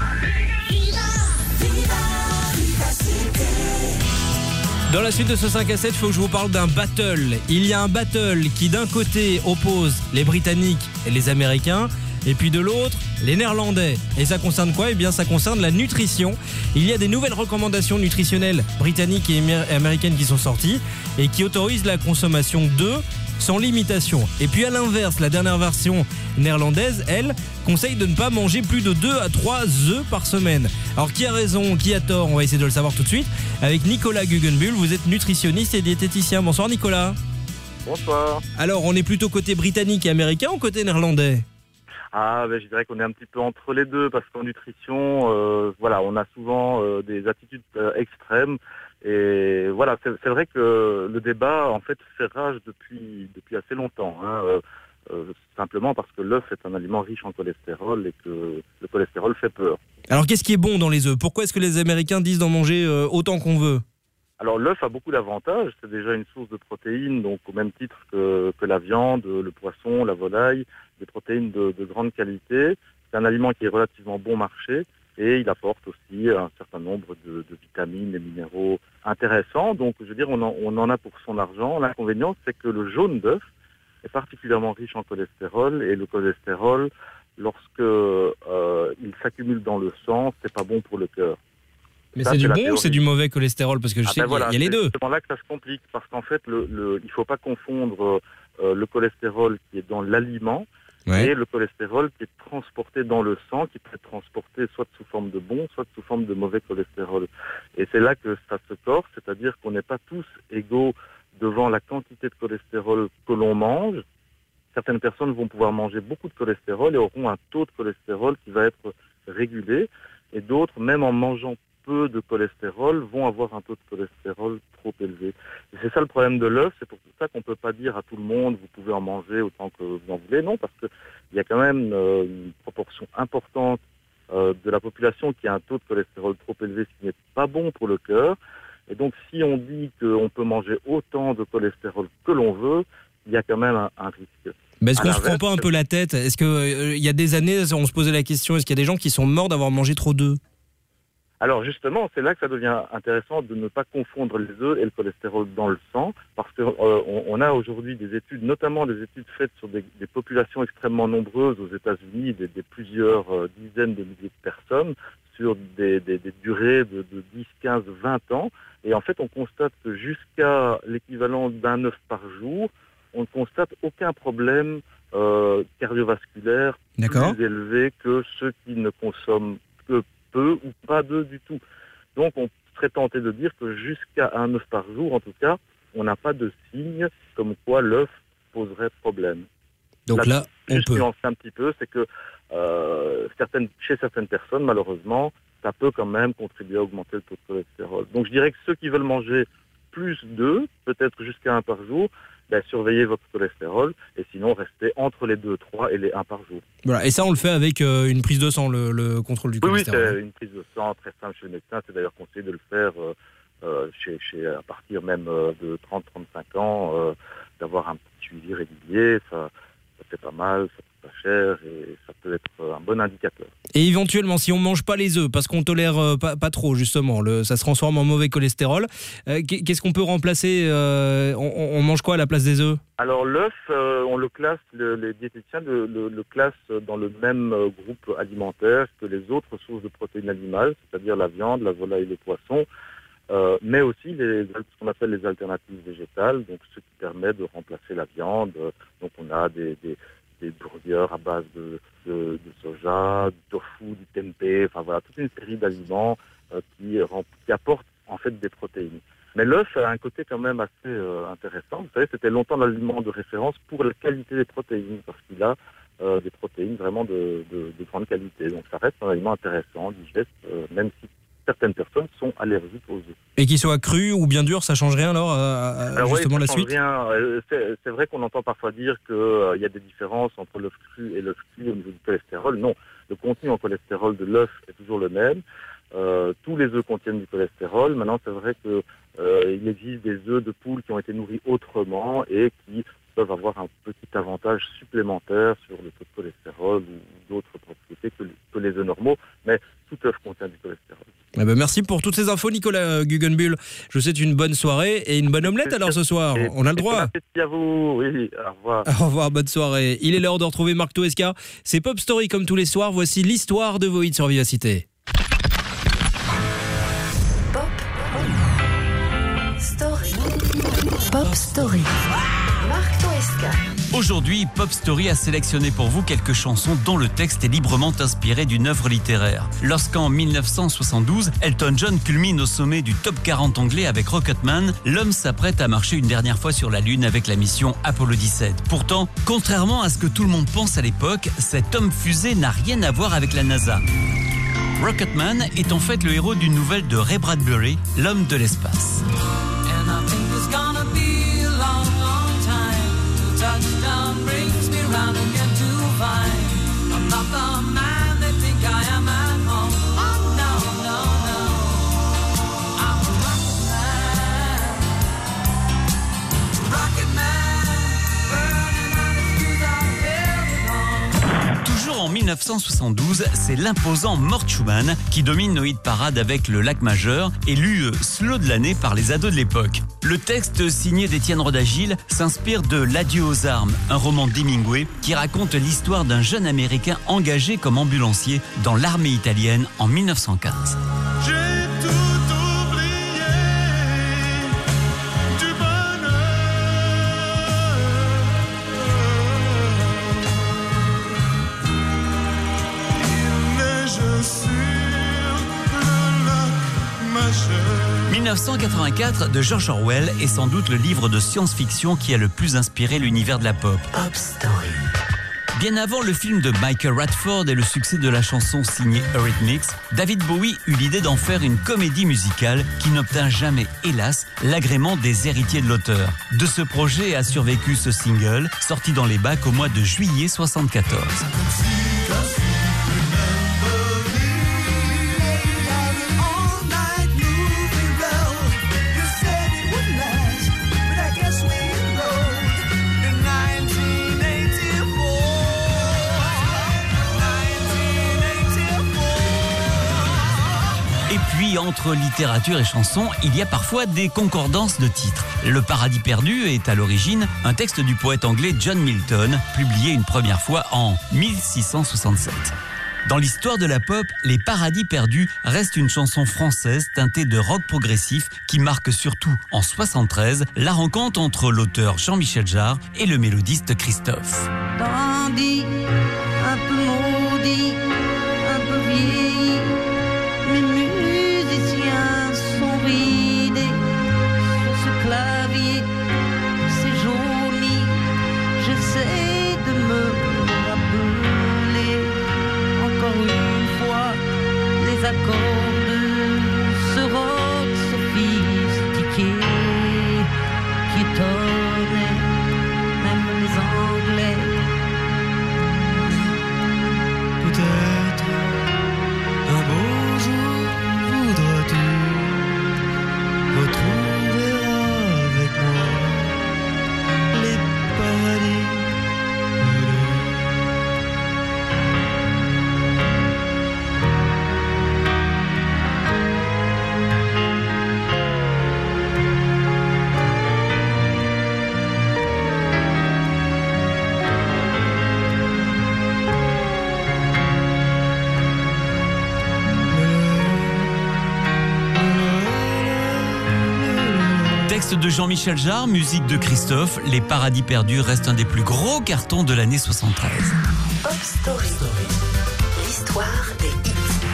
Dans la suite de ce 5 à 7, il faut que je vous parle d'un battle. Il y a un battle qui d'un côté oppose les Britanniques et les Américains, et puis de l'autre, les Néerlandais. Et ça concerne quoi ? Eh bien, ça concerne la nutrition. Il y a des nouvelles recommandations nutritionnelles britanniques et américaines qui sont sorties et qui autorisent la consommation d'œufs sans limitation. Et puis à l'inverse, la dernière version néerlandaise, elle, conseille de ne pas manger plus de 2 à 3 œufs par semaine. Alors qui a raison, qui a tort ? On va essayer de le savoir tout de suite avec Nicolas Guggenbuhl. Vous êtes nutritionniste et diététicien. Bonsoir Nicolas. Bonsoir. Alors, on est plutôt côté britannique et américain ou côté néerlandais ? Je dirais qu'on est un petit peu entre les deux, parce qu'en nutrition, on a souvent des attitudes extrêmes. Et voilà, c'est vrai que le débat, en fait, fait rage depuis assez longtemps. Simplement parce que l'œuf est un aliment riche en cholestérol et que le cholestérol fait peur. Alors, qu'est-ce qui est bon dans les œufs ? Pourquoi est-ce que les Américains disent d'en manger autant qu'on veut ? Alors l'œuf a beaucoup d'avantages, c'est déjà une source de protéines, donc au même titre que la viande, le poisson, la volaille, des protéines de grande qualité. C'est un aliment qui est relativement bon marché et il apporte aussi un certain nombre de vitamines et minéraux intéressants. Donc je veux dire, on en a pour son argent. L'inconvénient, c'est que le jaune d'œuf est particulièrement riche en cholestérol, et le cholestérol, lorsque il s'accumule dans le sang, c'est pas bon pour le cœur. Mais c'est du bon ou c'est du mauvais cholestérol ? Parce que je sais qu'il y a les deux. C'est justement là que ça se complique, parce qu'en fait, il ne faut pas confondre le cholestérol qui est dans l'aliment et le cholestérol qui est transporté dans le sang, qui peut être transporté soit sous forme de bon, soit sous forme de mauvais cholestérol. Et c'est là que ça se corse, c'est-à-dire qu'on n'est pas tous égaux devant la quantité de cholestérol que l'on mange. Certaines personnes vont pouvoir manger beaucoup de cholestérol et auront un taux de cholestérol qui va être régulé, et d'autres, même en mangeant peu de cholestérol, vont avoir un taux de cholestérol trop élevé. Et c'est ça le problème de l'œuf, c'est pour ça qu'on ne peut pas dire à tout le monde vous pouvez en manger autant que vous en voulez. Non, parce qu'il y a quand même une proportion importante de la population qui a un taux de cholestérol trop élevé, ce qui n'est pas bon pour le cœur. Et donc si on dit qu'on peut manger autant de cholestérol que l'on veut, il y a quand même un risque. Mais est-ce qu'on se prend pas un peu la tête ? Est-ce qu'il y a des années, on se posait la question, est-ce qu'il y a des gens qui sont morts d'avoir mangé trop d'œufs ? Alors justement, c'est là que ça devient intéressant de ne pas confondre les œufs et le cholestérol dans le sang, parce que on a aujourd'hui des études, notamment des études faites sur des populations extrêmement nombreuses aux États-Unis, des plusieurs dizaines de milliers de personnes, sur des durées de 10, 15, 20 ans. Et en fait, on constate que jusqu'à l'équivalent d'un œuf par jour, on ne constate aucun problème cardiovasculaire plus élevé que ceux qui ne consomment que peu ou pas d'œufs du tout. Donc on serait tenté de dire que jusqu'à un œuf par jour, en tout cas, on n'a pas de signe comme quoi l'œuf poserait problème. Donc là, on juste peut. nuancer un petit peu, c'est que chez certaines personnes, malheureusement, ça peut quand même contribuer à augmenter le taux de cholestérol. Donc je dirais que ceux qui veulent manger plus d'œufs, peut-être jusqu'à un par jour, surveillez votre cholestérol et sinon restez entre les 2, 3 et les 1 par jour. Voilà, et ça on le fait avec une prise de sang, le contrôle du cholestérol. Oui, c'est une prise de sang très simple chez le médecin. C'est d'ailleurs conseillé de le faire à partir même de 30-35 ans, d'avoir un petit suivi régulier. Ça fait pas mal, ça coûte pas cher et ça peut être un bon indicateur. Et éventuellement, si on ne mange pas les œufs, parce qu'on tolère pas trop justement, ça se transforme en mauvais cholestérol, qu'est-ce qu'on peut remplacer on mange quoi à la place des œufs? Alors l'œuf, on le classe, les diététiciens le classent dans le même groupe alimentaire que les autres sources de protéines animales, c'est-à-dire la viande, la volaille et le poisson, mais aussi ce qu'on appelle les alternatives végétales, donc ce qui permet de remplacer la viande. Donc on a des burgers à base de soja, du tofu, du tempeh, enfin voilà, toute une série d'aliments qui apportent en fait des protéines. Mais l'œuf a un côté quand même assez intéressant. Vous savez, c'était longtemps l'aliment de référence pour la qualité des protéines, parce qu'il a des protéines vraiment de grande qualité. Donc ça reste un aliment intéressant, digeste, même si certaines personnes sont allergiques aux œufs. Et qu'il soit cru ou bien dur, ça change rien alors justement oui, la ça suite change rien. C'est vrai qu'on entend parfois dire qu'il y a des différences entre l'œuf cru et l'œuf cuit au niveau du cholestérol. Non, le contenu en cholestérol de l'œuf est toujours le même. Tous les œufs contiennent du cholestérol. Maintenant, c'est vrai qu'il existe des œufs de poule qui ont été nourris autrement et qui peuvent avoir un petit avantage supplémentaire sur le taux de cholestérol ou d'autres propriétés que les œufs normaux. Mais tout œuf contient du cholestérol. Eh ben merci pour toutes ces infos, Nicolas Guggenbuhl. Je vous souhaite une bonne soirée et une bonne omelette alors ce soir. On a le droit. Merci à vous. Oui, au revoir. Au revoir, bonne soirée. Il est l'heure de retrouver Marc Toesca. C'est Pop Story comme tous les soirs. Voici l'histoire de vos hits sur Vivacité. Pop Story. Marc Toesca. Aujourd'hui, Pop Story a sélectionné pour vous quelques chansons dont le texte est librement inspiré d'une œuvre littéraire. Lorsqu'en 1972, Elton John culmine au sommet du top 40 anglais avec Rocketman, l'homme s'apprête à marcher une dernière fois sur la Lune avec la mission Apollo 17. Pourtant, contrairement à ce que tout le monde pense à l'époque, cet homme fusée n'a rien à voir avec la NASA. Rocketman est en fait le héros d'une nouvelle de Ray Bradbury, L'homme de l'espace. Toujours en 1972, c'est l'imposant Mort Schumann qui domine nos hit parades avec le Lac majeur, élu slow de l'année par les ados de l'époque. Le texte signé d'Étienne Rodagil s'inspire de L'adieu aux armes, un roman d'Hemingway qui raconte l'histoire d'un jeune Américain engagé comme ambulancier dans l'armée italienne en 1915. « 1984 de George Orwell est sans doute le livre de science-fiction qui a le plus inspiré l'univers de la pop. Pop Story. Bien avant le film de Michael Radford et le succès de la chanson signée Eurythmics, David Bowie eut l'idée d'en faire une comédie musicale qui n'obtint jamais, hélas, l'agrément des héritiers de l'auteur. De ce projet a survécu ce single, sorti dans les bacs au mois de juillet 1974. entre littérature et chanson, il y a parfois des concordances de titres. Le Paradis perdu est à l'origine un texte du poète anglais John Milton, publié une première fois en 1667. Dans l'histoire de la pop, Les Paradis perdus restent une chanson française teintée de rock progressif qui marque surtout, en 73, la rencontre entre l'auteur Jean-Michel Jarre et le mélodiste Christophe. Dandy, un peu maudit, un peu vieilli, mes musiciens sont ridés sur ce clavier, c'est jauni, j'essaie de me rappeler encore une fois les accords de ce rock sophistiqué qui étonnait même les Anglais. Peut-être un beau jour voudras-tu retrouver avec moi les paradis. Texte de Jean-Michel Jarre, musique de Christophe, Les Paradis perdus restent un des plus gros cartons de l'année 73. Pop Story. L'histoire des hits.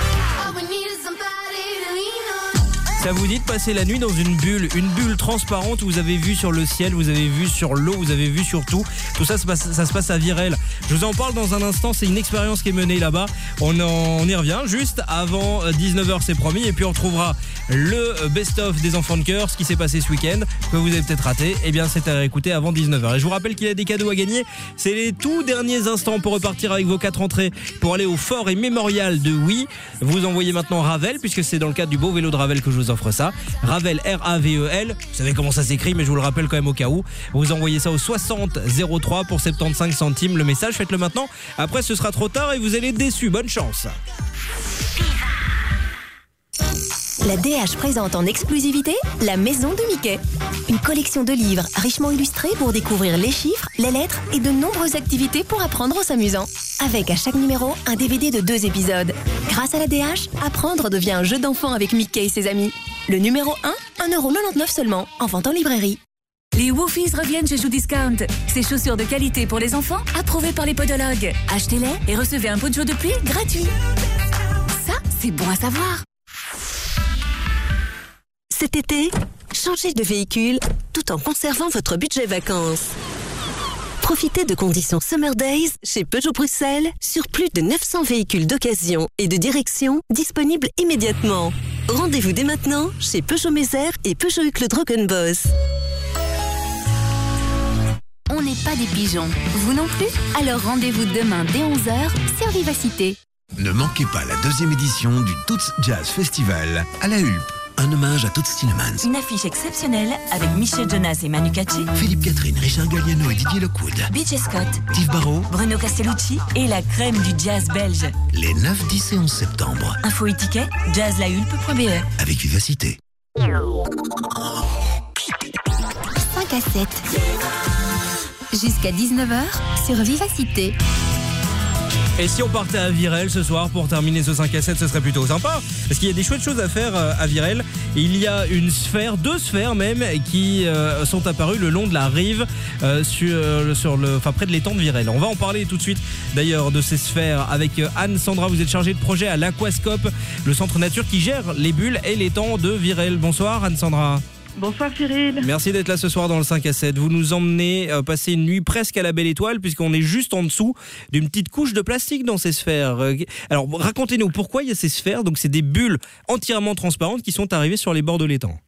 Ça vous dit de passer la nuit dans une bulle transparente où vous avez vu sur le ciel, vous avez vu sur l'eau, vous avez vu sur tout. Tout ça, ça se passe à Virel. Je vous en parle dans un instant, c'est une expérience qui est menée là-bas. On y revient juste avant 19h, c'est promis. Et puis on retrouvera le best-of des enfants de cœur, ce qui s'est passé ce week-end, que vous avez peut-être raté. Eh bien, c'est à écouter avant 19h. Et je vous rappelle qu'il y a des cadeaux à gagner. C'est les tout derniers instants pour repartir avec vos 4 entrées pour aller au Fort et Mémorial de Oui. Vous envoyez maintenant Ravel, puisque c'est dans le cadre du beau vélo de Ravel que je vous offre ça. Ravel, R-A-V-E-L. Vous savez comment ça s'écrit, mais je vous le rappelle quand même au cas où. Vous envoyez ça au 60 03 pour 75 centimes le message. Faites-le maintenant. Après, ce sera trop tard et vous allez être déçus. Bonne chance. La DH présente en exclusivité La Maison de Mickey. Une collection de livres richement illustrés pour découvrir les chiffres, les lettres et de nombreuses activités pour apprendre en s'amusant. Avec à chaque numéro un DVD de 2 épisodes. Grâce à la DH, apprendre devient un jeu d'enfant avec Mickey et ses amis. Le numéro 1, 1,99€ seulement, en vente en librairie. Les Woofies reviennent chez Shoe Discount. Ces chaussures de qualité pour les enfants, approuvées par les podologues. Achetez-les et recevez un poncho de pluie gratuit. Ça, c'est bon à savoir. Cet été, changez de véhicule tout en conservant votre budget vacances. Profitez de conditions Summer Days chez Peugeot Bruxelles sur plus de 900 véhicules d'occasion et de direction disponibles immédiatement. Rendez-vous dès maintenant chez Peugeot Mézère et Peugeot Hucle Drogenbos. On n'est pas des pigeons. Vous non plus? Alors rendez-vous demain dès 11h sur Vivacité. Ne manquez pas la 2e édition du Toots Jazz Festival à la Hulpe. Un hommage à Toots Thielemans. Une affiche exceptionnelle avec Michel Jonas et Manu Katché, Philippe Catherine, Richard Galliano et Didier Lockwood. BJ Scott, Steve Barrault, Bruno Castellucci et la crème du jazz belge. Les 9, 10 et 11 septembre. Info et ticket, jazzlahulpe.be. Avec Vivacité. 5 à 7. Jusqu'à 19h sur Vivacité. Et si on partait à Virel ce soir pour terminer ce 5 à 7, ce serait plutôt sympa. Parce qu'il y a des chouettes choses à faire à Virel. Il y a une sphère, 2 sphères même, qui sont apparues le long de la rive près de l'étang de Virel. On va en parler tout de suite d'ailleurs de ces sphères avec Anne Sandra. Vous êtes chargée de projet à l'Aquascope, le centre nature qui gère les bulles et l'étang de Virel. Bonsoir Anne Sandra. Bonsoir Cyril. Merci d'être là ce soir dans le 5 à 7. Vous nous emmenez passer une nuit presque à la belle étoile puisqu'on est juste en dessous d'une petite couche de plastique dans ces sphères. Alors racontez-nous pourquoi il y a ces sphères. Donc c'est des bulles entièrement transparentes qui sont arrivées sur les bords de l'étang.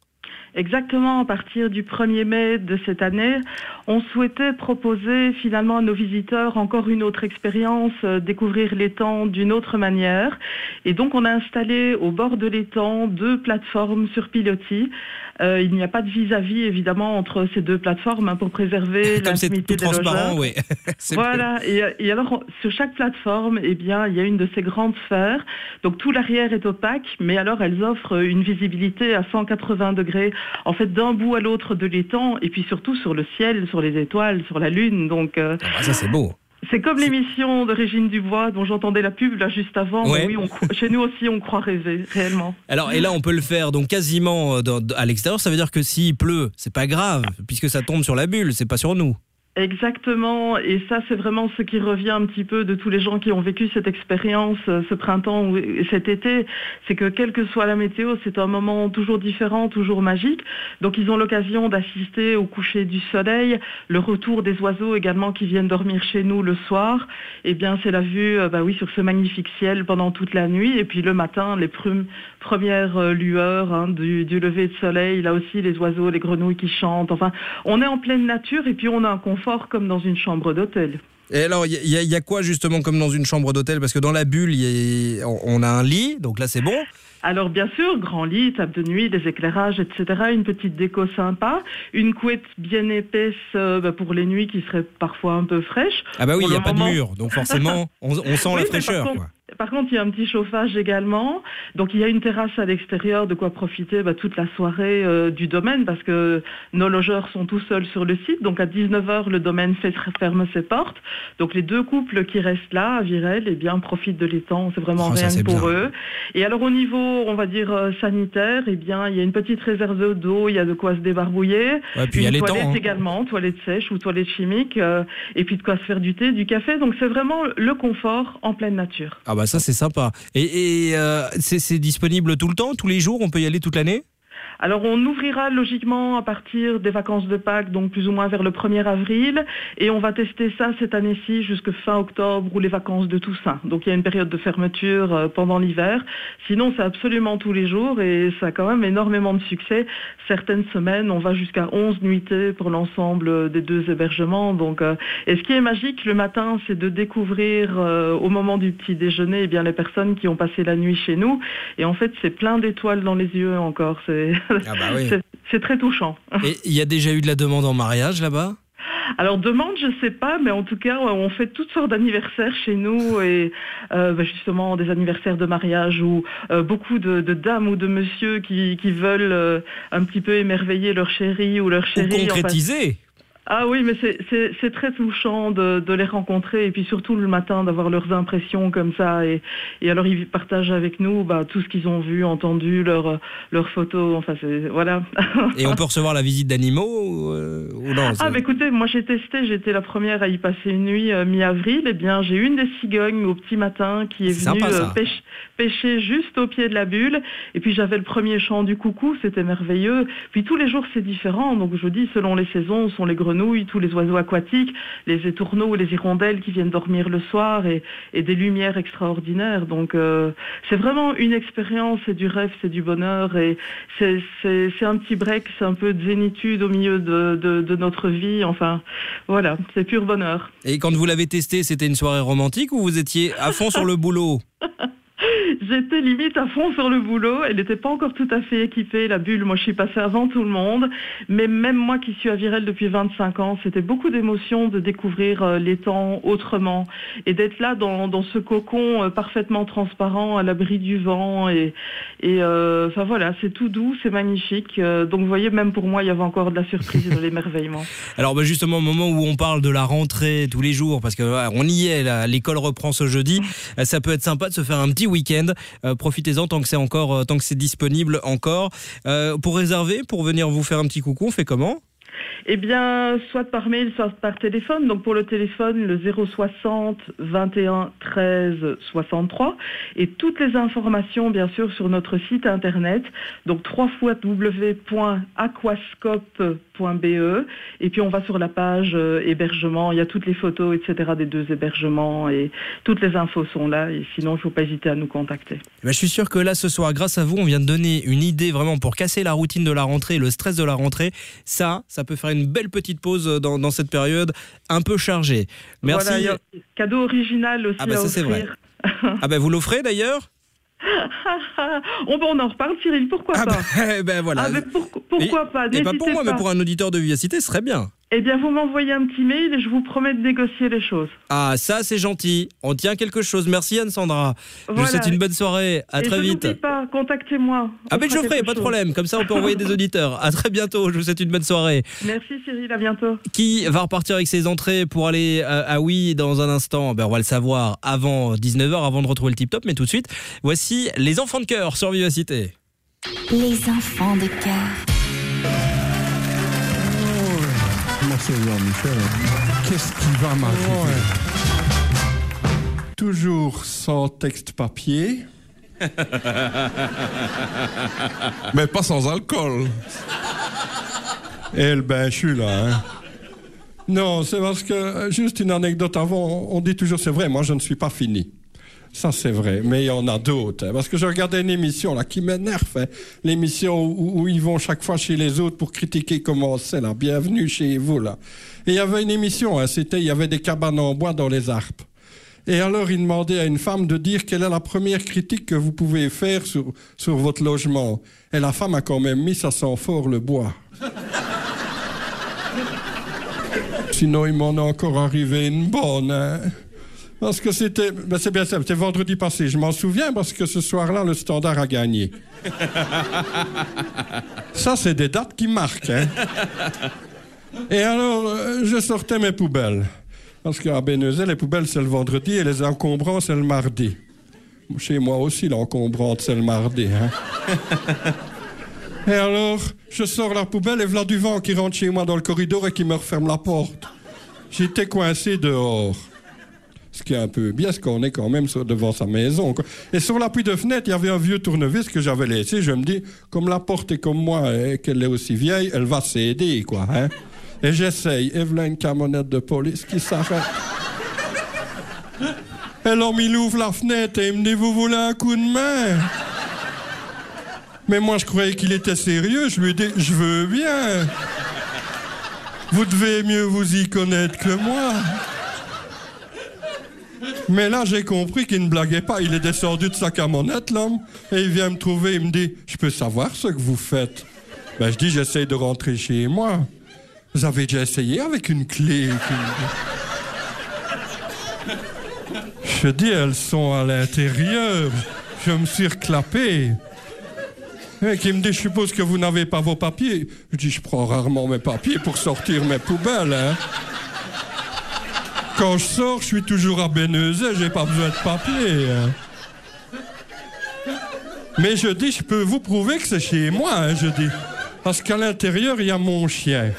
Exactement, à partir du 1er mai de cette année, on souhaitait proposer finalement à nos visiteurs encore une autre expérience, découvrir l'étang d'une autre manière. Et donc on a installé au bord de l'étang 2 plateformes sur pilotis. Il n'y a pas de vis-à-vis évidemment entre ces 2 plateformes pour préserver l'intimité des logeurs. Oui. Voilà, et alors sur chaque plateforme, eh bien, il y a une de ces grandes sphères. Donc tout l'arrière est opaque, mais alors elles offrent une visibilité à 180 degrés, en fait d'un bout à l'autre de l'étang, et puis surtout sur le ciel, sur les étoiles, sur la lune. Donc ça c'est beau. C'est comme l'émission de Régine Dubois dont j'entendais la pub là juste avant. Ouais. Oui, chez nous aussi on croit rêver, réellement. Alors, et là, on peut le faire donc quasiment à l'extérieur. Ça veut dire que s'il pleut, c'est pas grave, puisque ça tombe sur la bulle, c'est pas sur nous. Exactement, et ça c'est vraiment ce qui revient un petit peu de tous les gens qui ont vécu cette expérience ce printemps ou cet été, c'est que quelle que soit la météo, c'est un moment toujours différent, toujours magique. Donc ils ont l'occasion d'assister au coucher du soleil, le retour des oiseaux également qui viennent dormir chez nous le soir. Eh bien c'est la vue sur ce magnifique ciel pendant toute la nuit, et puis le matin les premières lueurs du lever de soleil, là aussi les oiseaux, les grenouilles qui chantent. Enfin, on est en pleine nature et puis on a un confort comme dans une chambre d'hôtel. Et alors, il y a quoi justement comme dans une chambre d'hôtel? Parce que dans la bulle, on a un lit, donc là c'est bon. Alors bien sûr, grand lit, table de nuit, des éclairages, etc. Une petite déco sympa, une couette bien épaisse pour les nuits qui seraient parfois un peu fraîches. Ah bah oui, il n'y a pas de mur, donc forcément on sent la fraîcheur. Par contre, il y a un petit chauffage également. Donc, il y a une terrasse à l'extérieur, de quoi profiter toute la soirée du domaine, parce que nos logeurs sont tout seuls sur le site. Donc, à 19h, le domaine ferme ses portes. Donc, les 2 couples qui restent là, à Virel, eh bien, profitent de l'étang. C'est vraiment rien que pour eux. Et alors, au niveau, on va dire, sanitaire, eh bien, il y a une petite réserve d'eau, il y a de quoi se débarbouiller. Ouais, puis il y a l'étang. Toilette également, toilette sèche ou toilette chimique, et puis de quoi se faire du thé, du café. Donc, c'est vraiment le confort en pleine nature. Ah bah ça c'est sympa. Et c'est disponible tout le temps, tous les jours, on peut y aller toute l'année? Alors on ouvrira logiquement à partir des vacances de Pâques, donc plus ou moins vers le 1er avril, et on va tester ça cette année-ci jusque fin octobre ou les vacances de Toussaint. Donc il y a une période de fermeture pendant l'hiver. Sinon c'est absolument tous les jours et ça a quand même énormément de succès. Certaines semaines on va jusqu'à 11 nuitées pour l'ensemble des 2 hébergements. Donc, et ce qui est magique le matin, c'est de découvrir au moment du petit déjeuner les personnes qui ont passé la nuit chez nous. Et en fait c'est plein d'étoiles dans les yeux encore. Ah bah oui. C'est très touchant. Et il y a déjà eu de la demande en mariage là-bas? Alors demande, je sais pas, mais en tout cas, on fait toutes sortes d'anniversaires chez nous et justement des anniversaires de mariage où beaucoup de dames ou de messieurs qui veulent un petit peu émerveiller leur chéri ou leur chérie. Ou concrétiser. Ah oui, mais c'est très touchant de les rencontrer et puis surtout le matin d'avoir leurs impressions comme ça et alors ils partagent avec nous tout ce qu'ils ont vu, entendu, leurs photos, enfin voilà. Et on peut recevoir la visite d'animaux ou non? Écoutez, moi j'ai testé, j'étais la première à y passer une nuit mi-avril, et bien j'ai une des cigognes au petit matin qui est venue pêcher juste au pied de la bulle et puis j'avais le premier chant du coucou, c'était merveilleux. Puis tous les jours c'est différent, donc je dis selon les saisons, sont les grenouilles, tous les oiseaux aquatiques, les étourneaux, les hirondelles qui viennent dormir le soir et des lumières extraordinaires. Donc c'est vraiment une expérience, c'est du rêve, c'est du bonheur et c'est un petit break, c'est un peu de zénitude au milieu de notre vie. Enfin voilà, c'est pur bonheur. Et quand vous l'avez testé, c'était une soirée romantique ou vous étiez à fond sur le boulot? J'étais limite à fond sur le boulot. Elle n'était pas encore tout à fait équipée, la bulle. Moi, je suis passée avant tout le monde. Mais même moi qui suis à Virel depuis 25 ans, c'était beaucoup d'émotions de découvrir l'étang autrement et d'être là dans ce cocon parfaitement transparent à l'abri du vent. Enfin voilà, c'est tout doux, c'est magnifique. Donc vous voyez, même pour moi, il y avait encore de la surprise et de l'émerveillement. Alors justement, au moment où on parle de la rentrée tous les jours, parce que on y est, là, l'école reprend ce jeudi, ça peut être sympa de se faire un petit week-end. Profitez-en tant que c'est disponible encore. Pour réserver, pour venir vous faire un petit coucou, on fait comment? Eh bien, soit par mail, soit par téléphone. Donc pour le téléphone, le 060 21 13 63. Et toutes les informations, bien sûr, sur notre site internet. Donc www.aquascope.be vivacité.be et puis on va sur la page hébergement, il y a toutes les photos, etc. des 2 hébergements et toutes les infos sont là et sinon il ne faut pas hésiter à nous contacter. Je suis sûr que là ce soir, grâce à vous, on vient de donner une idée vraiment pour casser la routine de la rentrée, le stress de la rentrée. Ça peut faire une belle petite pause dans cette période un peu chargée. Merci. Voilà, il y a un cadeau original aussi à offrir. C'est vrai. Vous l'offrez d'ailleurs? On en reparle, Cyril, pourquoi pas? Voilà. Pourquoi pas? Et pas pour moi, mais pour un auditeur de Vivacité, ce serait bien. Eh bien, vous m'envoyez un petit mail et je vous promets de négocier les choses. Ah, ça, c'est gentil. On tient quelque chose. Merci, Anne-Sandra. Voilà. Je vous souhaite une bonne soirée. À très vite. N'oubliez pas, contactez-moi. Je le ferai, pas de problème. Comme ça, on peut envoyer des auditeurs. À très bientôt. Je vous souhaite une bonne soirée. Merci, Cyril. À bientôt. Qui va repartir avec ses entrées pour aller à Oui dans un instant? On va le savoir avant 19h, avant de retrouver le tip-top. Mais tout de suite, voici les enfants de cœur sur Vivacité. Les enfants de cœur. C'est Jean-Michel. Qu'est-ce qui va m'arriver? Toujours sans texte papier. Mais pas sans alcool. Je suis là. Non, c'est parce que, juste une anecdote avant, on dit toujours, c'est vrai, moi je ne suis pas fini. Ça, c'est vrai, mais il y en a d'autres. Parce que je regardais une émission là, qui m'énerve. L'émission où ils vont chaque fois chez les autres pour critiquer comment c'est. Là. Bienvenue chez vous. Là. Et il y avait une émission, il y avait des cabanes en bois dans les Alpes. Et alors, ils demandaient à une femme de dire quelle est la première critique que vous pouvez faire sur votre logement. Et la femme a quand même mis, ça sent fort le bois. Sinon, il m'en a encore arrivé une bonne, hein. Parce que c'était bien ça, c'était vendredi passé. Je m'en souviens parce que ce soir-là, le Standard a gagné. Ça, c'est des dates qui marquent. Hein. Et alors, je sortais mes poubelles. Parce qu'à Bénezet, les poubelles, c'est le vendredi et les encombrants, c'est le mardi. Chez moi aussi, l'encombrante, c'est le mardi. Hein. Et alors, je sors la poubelle et voilà du vent qui rentre chez moi dans le corridor et qui me referme la porte. J'étais coincé dehors. Ce qui est un peu bien, parce qu'on est quand même devant sa maison. Quoi. Et sur l'appui de fenêtre, il y avait un vieux tournevis que j'avais laissé. Je me dis, comme la porte est comme moi et qu'elle est aussi vieille, elle va céder, quoi. Hein? Et j'essaye. Et voilà une camionnette de police qui s'arrête. Et l'homme, il ouvre la fenêtre et il me dit, vous voulez un coup de main? Mais moi, je croyais qu'il était sérieux. Je lui ai dit, je veux bien. Vous devez mieux vous y connaître que moi. Mais là, j'ai compris qu'il ne blaguait pas. Il est descendu de sa camionnette, l'homme, et il vient me trouver. Il me dit, je peux savoir ce que vous faites? Je dis, j'essaye de rentrer chez moi. Vous avez déjà essayé avec une clé? Je dis, elles sont à l'intérieur. Je me suis reclapé. Et qui me dit, je suppose que vous n'avez pas vos papiers. Je dis, je prends rarement mes papiers pour sortir mes poubelles, hein. Quand je sors, je suis toujours à Bénezet, j'ai pas besoin de papier. Hein. Mais je dis, je peux vous prouver que c'est chez moi, hein, je dis. Parce qu'à l'intérieur, il y a mon chien.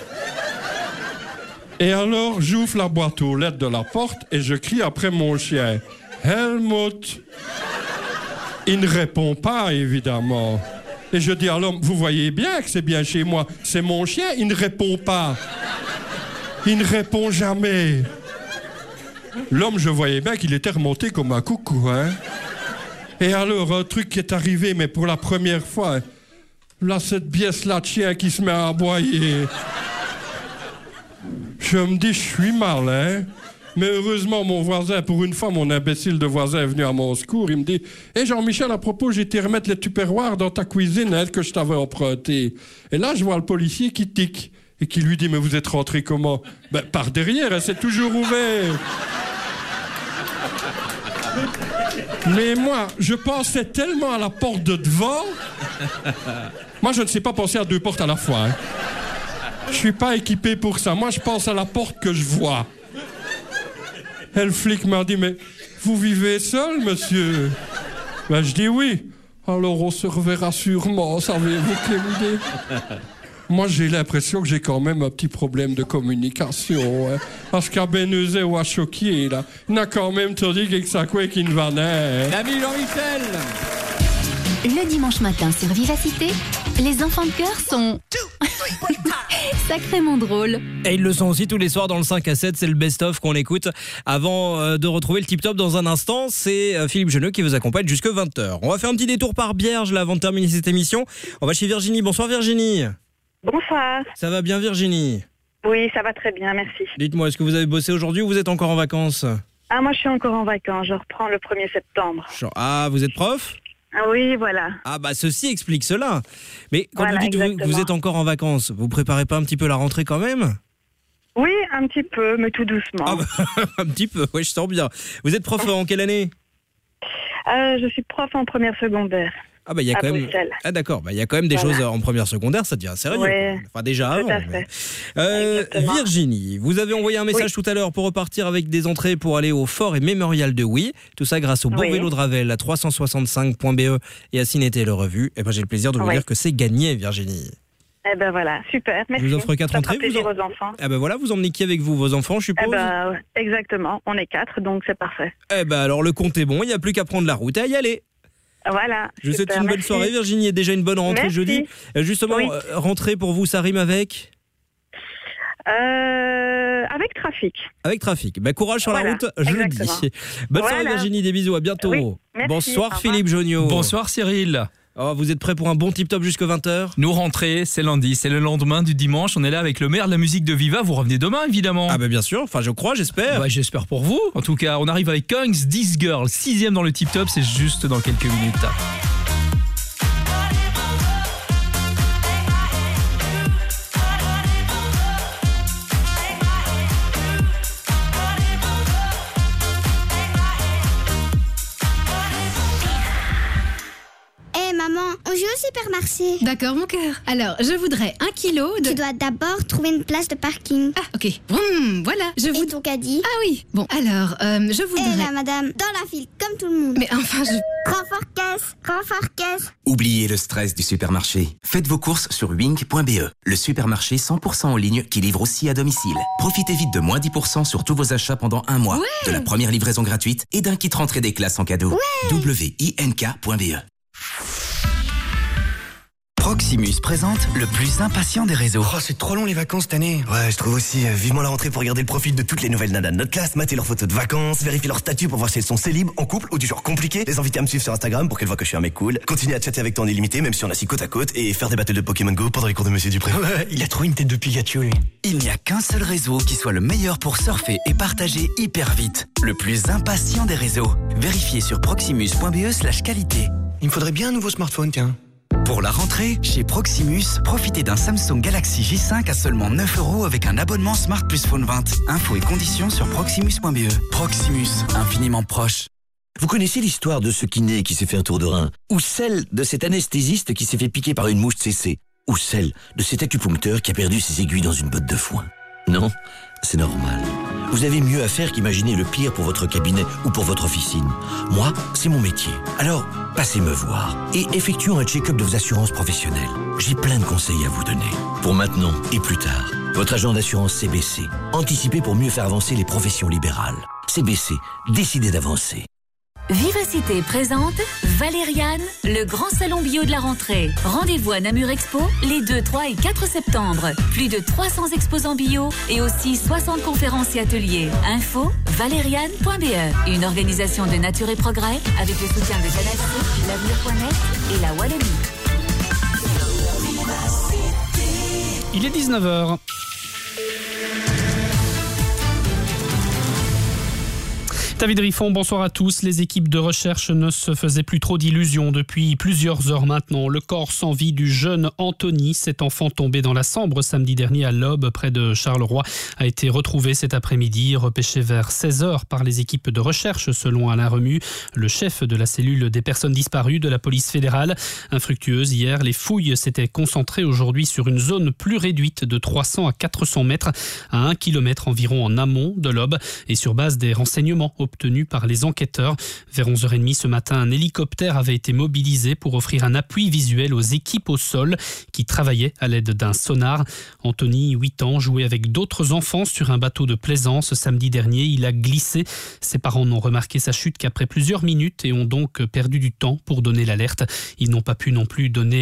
Et alors, j'ouvre la boîte aux lettres de la porte et je crie après mon chien. Helmut. Il ne répond pas, évidemment. Et je dis à l'homme, vous voyez bien que c'est bien chez moi. C'est mon chien, il ne répond pas. Il ne répond jamais. L'homme, je voyais bien qu'il était remonté comme un coucou, hein. Et alors, un truc qui est arrivé, mais pour la première fois, là, cette pièce-là de chien qui se met à aboyer. Je me dis, je suis mal, hein. Mais heureusement, mon voisin, pour une fois, mon imbécile de voisin est venu à mon secours. Il me dit, hé Jean-Michel, à propos, j'ai été remettre les tupperwares dans ta cuisine, hein, que je t'avais emprunté. Et là, je vois le policier qui tique. Et qui lui dit, mais vous êtes rentré comment? Par derrière, hein, c'est toujours ouvert. Mais moi, je pensais tellement à la porte de devant. Moi, je ne sais pas penser à deux portes à la fois. Hein. Je suis pas équipé pour ça. Moi, je pense à la porte que je vois. Et le flic m'a dit, mais vous vivez seul, monsieur? Je dis oui. Alors, on se reverra sûrement, savez-vous, Clémidé? Moi, j'ai l'impression que j'ai quand même un petit problème de communication. Hein. Parce qu'à Bénezet ou à Choquier, là, il a quand même tout dit que ça quoi qui ne va naître. L'ami Jean-Michel. Le dimanche matin sur Vivacité, les enfants de cœur sont... sacrément drôles. Et ils le sont aussi tous les soirs dans le 5 à 7, c'est le best-of qu'on écoute avant de retrouver le tip-top dans un instant. C'est Philippe Geneux qui vous accompagne jusque 20h. On va faire un petit détour par Bierge là avant de terminer cette émission. On va chez Virginie. Bonsoir Virginie. Bonsoir. Ça va bien Virginie? Oui, ça va très bien, merci. Dites-moi, est-ce que vous avez bossé aujourd'hui ou vous êtes encore en vacances? Ah, moi je suis encore en vacances, je reprends le 1er septembre. Ah, vous êtes prof? Ah oui, voilà. Ah bah ceci explique cela. Mais quand Voilà, vous dites que vous êtes encore en vacances, vous préparez pas un petit peu la rentrée quand même? Oui, un petit peu, mais tout doucement. Ah bah, un petit peu, ouais, je sens bien. Vous êtes prof en quelle année? Je suis prof en première secondaire. Ah bah il y a quand même. Bruxelles. Ah d'accord, bah il y a quand même des choses en première secondaire, ça devient sérieux. Ouais, enfin déjà tout avant. à fait. Virginie, vous avez envoyé un message tout à l'heure pour repartir avec des entrées pour aller au Fort et Mémorial de Oui. Tout ça grâce au beau vélo de Ravel à 365.be et à Cinété le Revue. Et ben j'ai le plaisir de vous dire que c'est gagné, Virginie. Eh ben voilà, super, merci. Je vous offre 4 entrées. Ça fera plaisir aux enfants. Eh ben voilà, vous emmenez qui avec vous? Vos enfants, je suppose? Eh ben exactement, on est 4, donc c'est parfait. Eh ben alors le compte est bon, il n'y a plus qu'à prendre la route et à y aller. Voilà. Je vous souhaite une bonne soirée, Virginie, et déjà une bonne rentrée jeudi. Justement, rentrée pour vous, ça rime avec avec trafic. Avec trafic. Ben, courage sur la route jeudi. Bonne soirée, Virginie, des bisous, à bientôt. Oui, merci, bonsoir, Philippe Jonio. Bonsoir, Cyril. Oh, vous êtes prêts pour un bon tip-top jusque 20h? Nous rentrez, c'est lundi, c'est le lendemain du dimanche. On est là avec le maire de la musique de Viva. Vous revenez demain, évidemment. Ah ben bien sûr, enfin je crois, j'espère. Bah, j'espère pour vous. En tout cas, on arrive avec Kongs, This Girl, 6e dans le tip-top. C'est juste dans quelques minutes. On joue au supermarché. D'accord, mon cœur. Alors, je voudrais 1 kilo de... Tu dois d'abord trouver une place de parking. Ah, ok. Voilà. Et ton caddie? Ah oui. Bon, alors, je voudrais... Et là, madame, dans la file, comme tout le monde. Mais enfin, Renfort caisse. Oubliez le stress du supermarché. Faites vos courses sur wing.be, le supermarché 100% en ligne qui livre aussi à domicile. Profitez vite de moins 10% sur tous vos achats pendant un mois, de la première livraison gratuite et d'un kit rentrée des classes en cadeau. wink.be. Proximus présente le plus impatient des réseaux. Oh, c'est trop long les vacances cette année. Ouais, je trouve aussi. Vivement la rentrée pour regarder le profil de toutes les nouvelles nanas de notre classe, mater leurs photos de vacances, vérifier leur statut pour voir si elles sont célibes, en couple ou du genre compliqué, les inviter à me suivre sur Instagram pour qu'elles voient que je suis un mec cool, continuer à chatter avec toi en illimité même si on est assis côte à côte et faire des battles de Pokémon Go pendant les cours de Monsieur Dupré. Ouais, il a trop une tête de Pikachu lui. Il n'y a qu'un seul réseau qui soit le meilleur pour surfer et partager hyper vite. Le plus impatient des réseaux. Vérifiez sur proximus.be/qualité. Il me faudrait bien un nouveau smartphone, tiens. Pour la rentrée, chez Proximus, profitez d'un Samsung Galaxy J5 à seulement 9 € avec un abonnement Smart Plus Phone 20. Infos et conditions sur proximus.be. Proximus, infiniment proche. Vous connaissez l'histoire de ce kiné qui s'est fait un tour de rein? Ou celle de cet anesthésiste qui s'est fait piquer par une mouche CC? Ou celle de cet acupuncteur qui a perdu ses aiguilles dans une botte de foin? Non, c'est normal. Vous avez mieux à faire qu'imaginer le pire pour votre cabinet ou pour votre officine. Moi, c'est mon métier. Alors, passez me voir et effectuons un check-up de vos assurances professionnelles. J'ai plein de conseils à vous donner. Pour maintenant et plus tard. Votre agent d'assurance CBC. Anticipez pour mieux faire avancer les professions libérales. CBC, décidez d'avancer. Vivacité présente Valériane, le grand salon bio de la rentrée. Rendez-vous à Namur Expo les 2, 3 et 4 septembre. Plus de 300 exposants bio et aussi 60 conférences et ateliers. Info valériane.be. Une organisation de Nature et Progrès avec le soutien de Canal+, l'avenir.net et la Wallonie. Il est 19h. David Riffon, bonsoir à tous. Les équipes de recherche ne se faisaient plus trop d'illusions depuis plusieurs heures maintenant. Le corps sans vie du jeune Anthony, cet enfant tombé dans la Sambre samedi dernier à l'Aube, près de Charleroi, a été retrouvé cet après-midi, repêché vers 16h par les équipes de recherche, selon Alain Remu, le chef de la cellule des personnes disparues de la police fédérale. Infructueuse hier, les fouilles s'étaient concentrées aujourd'hui sur une zone plus réduite de 300 à 400 mètres, à 1 km environ en amont de l'Aube, et sur base des renseignements obtenus par les enquêteurs. Vers 11h30 ce matin, un hélicoptère avait été mobilisé pour offrir un appui visuel aux équipes au sol qui travaillaient à l'aide d'un sonar. Anthony, 8 ans, jouait avec d'autres enfants sur un bateau de plaisance samedi dernier. Il a glissé. Ses parents n'ont remarqué sa chute qu'après plusieurs minutes et ont donc perdu du temps pour donner l'alerte. Ils n'ont pas pu non plus donner